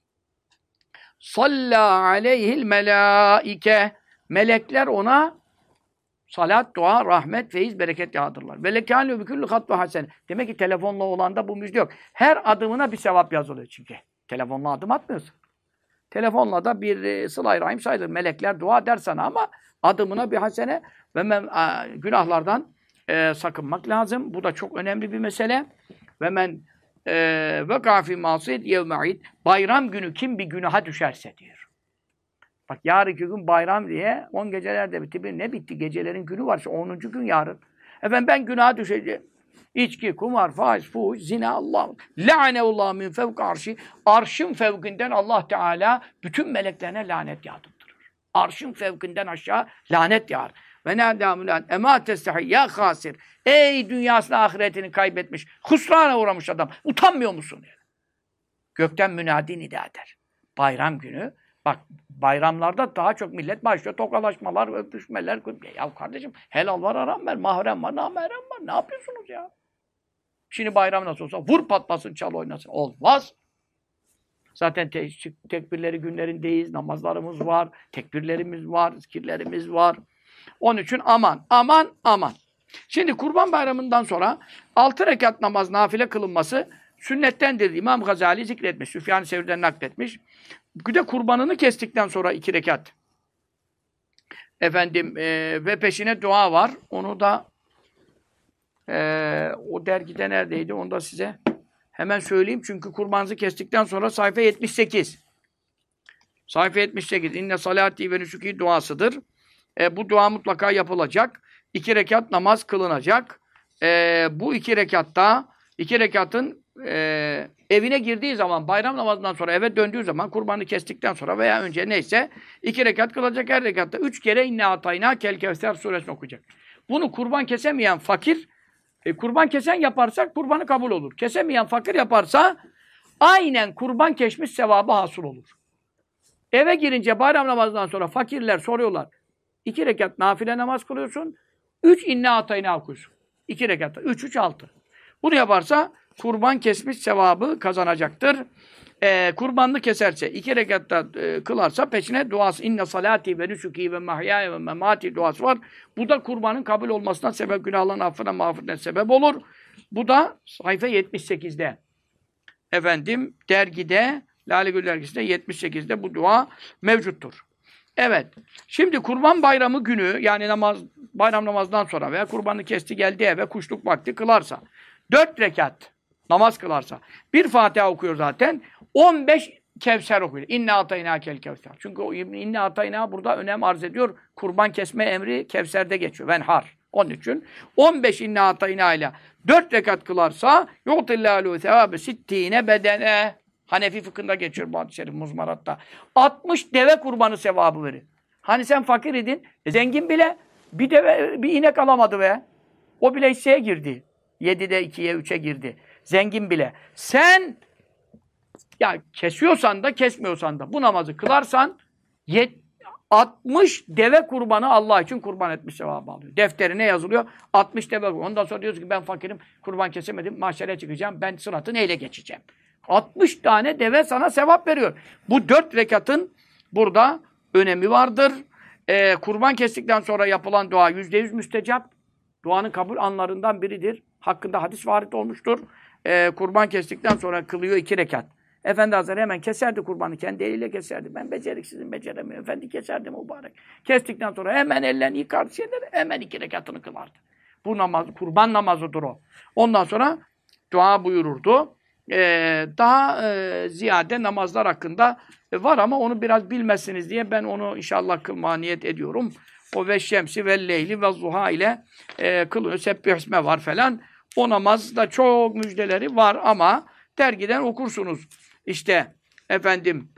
salla aleyhil melaike, melekler ona salat, dua, rahmet, feyiz, bereket yağdırırlar. Ve lekâlû biküllü hatve hasene. Demek ki telefonla olan da bu müjde yok. Her adımına bir sevap yazılıyor çünkü. Telefonla adım atmıyorsun. Telefonla da bir sıla-i rahim sayılır. Melekler dua der sana ama adımına bir hasene ve günahlardan sakınmak lazım. Bu da çok önemli bir mesele. Ve men ve kâfî mâsiyet yevme'id. Bayram günü kim bir günaha düşerse diyor. Bak yarınki gün bayram diye 10 gecelerde bitti. Ne bitti? Gecelerin günü var. 10. gün yarın. Efendim ben günaha düşeceğim. İçki, kumar, faiz, fuhuş, zina, Allah. La'neullah min fevk arşi. Arşın fevkinden Allah Teala bütün meleklerine lanet yağdırtırır. Arşın fevkinden aşağı lanet yağar. Ve nâdâmülen emâ testahi ya hasir. Ey dünyasını ahiretini kaybetmiş, husrana uğramış adam. Utanmıyor musun? Yani? Gökten münadi nida eder. Bayram günü. Bak bayramlarda daha çok millet başlıyor. Tokalaşmalar, öpüşmeler. Ya kardeşim helal var, haram var, mahrem var, namahrem var. Ne yapıyorsunuz ya? Şimdi bayram nasıl olsa vur patlasın, çal oynasın. Olmaz. Zaten tekbirleri günlerindeyiz. Namazlarımız var. Tekbirlerimiz var. Zikirlerimiz var. Onun için aman, aman, aman. Şimdi Kurban Bayramı'ndan sonra 6 rekat namaz nafile kılınması sünnettendir. İmam Gazali zikretmiş. Süfyan-ı Sevri'den nakletmiş. Bir de kurbanını kestikten sonra 2 rekat. Ve peşine dua var. Onu da o dergide neredeydi? Onu da size hemen söyleyeyim. Çünkü kurbanınızı kestikten sonra sayfa 78. Sayfa 78. İnne salati ve nüsuki duasıdır. Bu dua mutlaka yapılacak. 2 rekat namaz kılınacak. Bu 2 rekatta 2 rekatın evine girdiği zaman, bayram namazından sonra eve döndüğü zaman, kurbanı kestikten sonra veya önce neyse 2 rekat kılacak. Her rekatta 3 kere inne atayna kel kevser suresini okuyacak. Bunu kurban kesemeyen fakir, kurban kesen yaparsak kurbanı kabul olur. Kesemeyen fakir yaparsa aynen kurban kesmiş sevabı hasıl olur. Eve girince bayram namazından sonra fakirler soruyorlar. 2 rekat nafile namaz kılıyorsun. 3 inne atayna okuyorsun. 2 rekatta. 3, 6. Bunu yaparsa kurban kesmiş sevabı kazanacaktır. Kurbanını keserse, 2 rekatta kılarsa peşine duası. İnne salati ve nüsuki ve mahyaya ve memati duası var. Bu da kurbanın kabul olmasına sebep, günahların affına, mağfiretine sebep olur. Bu da sayfa 78'de. Dergide, Lale Gül dergisinde 78'de bu dua mevcuttur. Evet. Şimdi Kurban Bayramı günü, yani bayram namazdan sonra veya kurbanı kesti geldi eve kuşluk vakti kılarsa, 4 rekat namaz kılarsa, bir Fatiha okuyor zaten, 15 Kevser okuyor. İnne atayna kel kevser. Çünkü o inne atayna burada önem arz ediyor. Kurban kesme emri Kevser'de geçiyor. Venhar. Onun için 15 inna atayna ile 4 rekat kılarsa yu'tillahu sevabe sittine bedene. Hanefi fıkhında geçiyor bu hadis-i şerif Muzmarat'ta. 60 deve kurbanı sevabı verir. Hani sen fakir idin, zengin bile bir deve, bir inek alamadı be. O bile hisseye girdi. 7'de 2'ye 3'e girdi. Zengin bile. Sen ya kesiyorsan da kesmiyorsan da bu namazı kılarsan 60 deve kurbanı Allah için kurban etmiş sevabı alıyor. Defterine yazılıyor 60 deve kurbanı. Ondan sonra diyorsun ki ben fakirim, kurban kesemedim, mahşere çıkacağım, ben sıratı neyle geçeceğim? 60 tane deve sana sevap veriyor. Bu 4 rekatın burada önemi vardır. Kurban kestikten sonra yapılan dua %100 müstecap. Duanın kabul anlarından biridir. Hakkında hadis varit olmuştur. Kurban kestikten sonra kılıyor 2 rekat. Efendi Hazretleri hemen keserdi kurbanı. Kendi eliyle keserdi. Ben beceriksizim, beceremiyorum. Efendi keserdi mübarek. Kestikten sonra hemen ellerini yıkardı. Hemen 2 rekatını kılardı. Bu namaz, kurban namazıdır o. Ondan sonra dua buyururdu. Daha ziyade namazlar hakkında var ama onu biraz bilmezsiniz diye ben onu inşallah kılmaya niyet ediyorum. O ve şemsi ve leyli ve zuha ile kılıyor. Sebbihsme var falan. O namazda çok müjdeleri var ama dergiden okursunuz. İşte efendim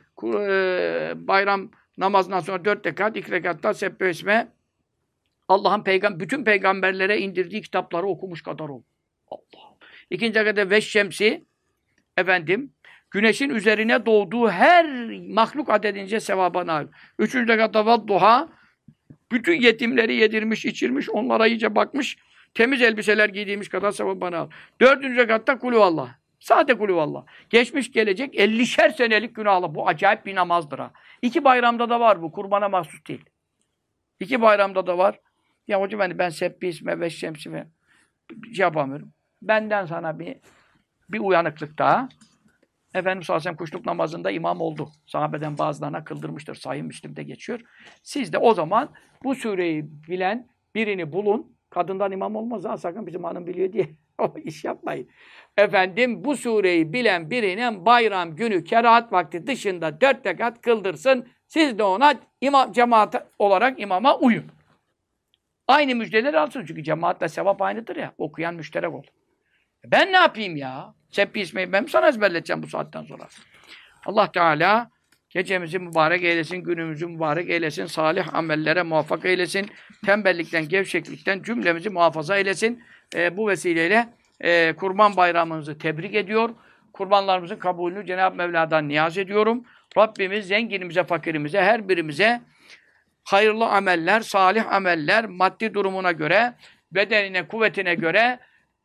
bayram namazından sonra 4 rekat, 2 rekatta sebbihsme Allah'ın bütün peygamberlere indirdiği kitapları okumuş kadar ol. Allah. İkinci rekatta ve şemsi efendim güneşin üzerine doğduğu her mahluk adedince sevabına ait. Üçüncü rekatta ve duha bütün yetimleri yedirmiş, içirmiş, onlara iyice bakmış, temiz elbiseler giydiğimiz kadar sevabına ait. Dördüncü rekatta kulüvallah. Sade kulüvallah. Geçmiş gelecek 50'şer senelik günahla. Bu acayip bir namazdır ha. 2 bayramda da var bu. Kurbana mahsus değil. 2 bayramda da var. Ya hocam ben sebbihsme ve şemsime yapamıyorum. Benden sana bir uyanıklık daha. Efendimiz sallallahu aleyhi ve sellem kuşluk namazında imam oldu. Sahabeden bazılarına kıldırmıştır. Sahih Müslim'de geçiyor. Siz de o zaman bu sureyi bilen birini bulun. Kadından imam olmaz ha. Sakın bizim hanım biliyor diye o iş yapmayın. Efendim bu sureyi bilen birinin bayram günü kerahat vakti dışında 4 rekat kıldırsın. Siz de ona cemaat olarak imama uyun. Aynı müjdeleri alsın. Çünkü cemaatle sevap aynıdır ya. Okuyan müşterek olur. Ben ne yapayım ya? Sebbihsmeyi ben mi sana ezberleteceğim bu saatten sonra? Allah Teala gecemizi mübarek eylesin, günümüzü mübarek eylesin, salih amellere muvaffak eylesin, tembellikten, gevşeklikten cümlemizi muhafaza eylesin. Bu vesileyle Kurban Bayramımızı tebrik ediyor. Kurbanlarımızın kabulünü Cenab-ı Mevla'dan niyaz ediyorum. Rabbimiz zenginimize, fakirimize, her birimize hayırlı ameller, salih ameller, maddi durumuna göre, bedenine, kuvvetine göre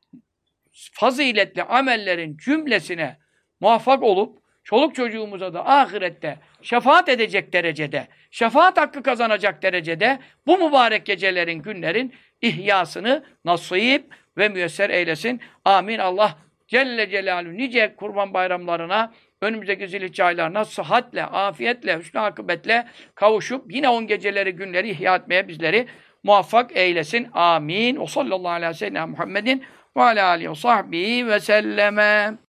faziletli amellerin cümlesine muvaffak olup, çoluk çocuğumuza da ahirette şefaat edecek derecede, şefaat hakkı kazanacak derecede bu mübarek gecelerin, günlerin ihyasını nasip ve müyesser eylesin. Amin. Allah Celle Celaluhu nice kurban bayramlarına, önümüzdeki zilhicce aylarına sıhhatle, afiyetle, hüsnü akıbetle kavuşup yine 10 geceleri, günleri ihya etmeye bizleri muvaffak eylesin. Amin. O sallallahu aleyhi ve sellem Muhammedin ve alâ âlihi ve sahbihi ve selleme.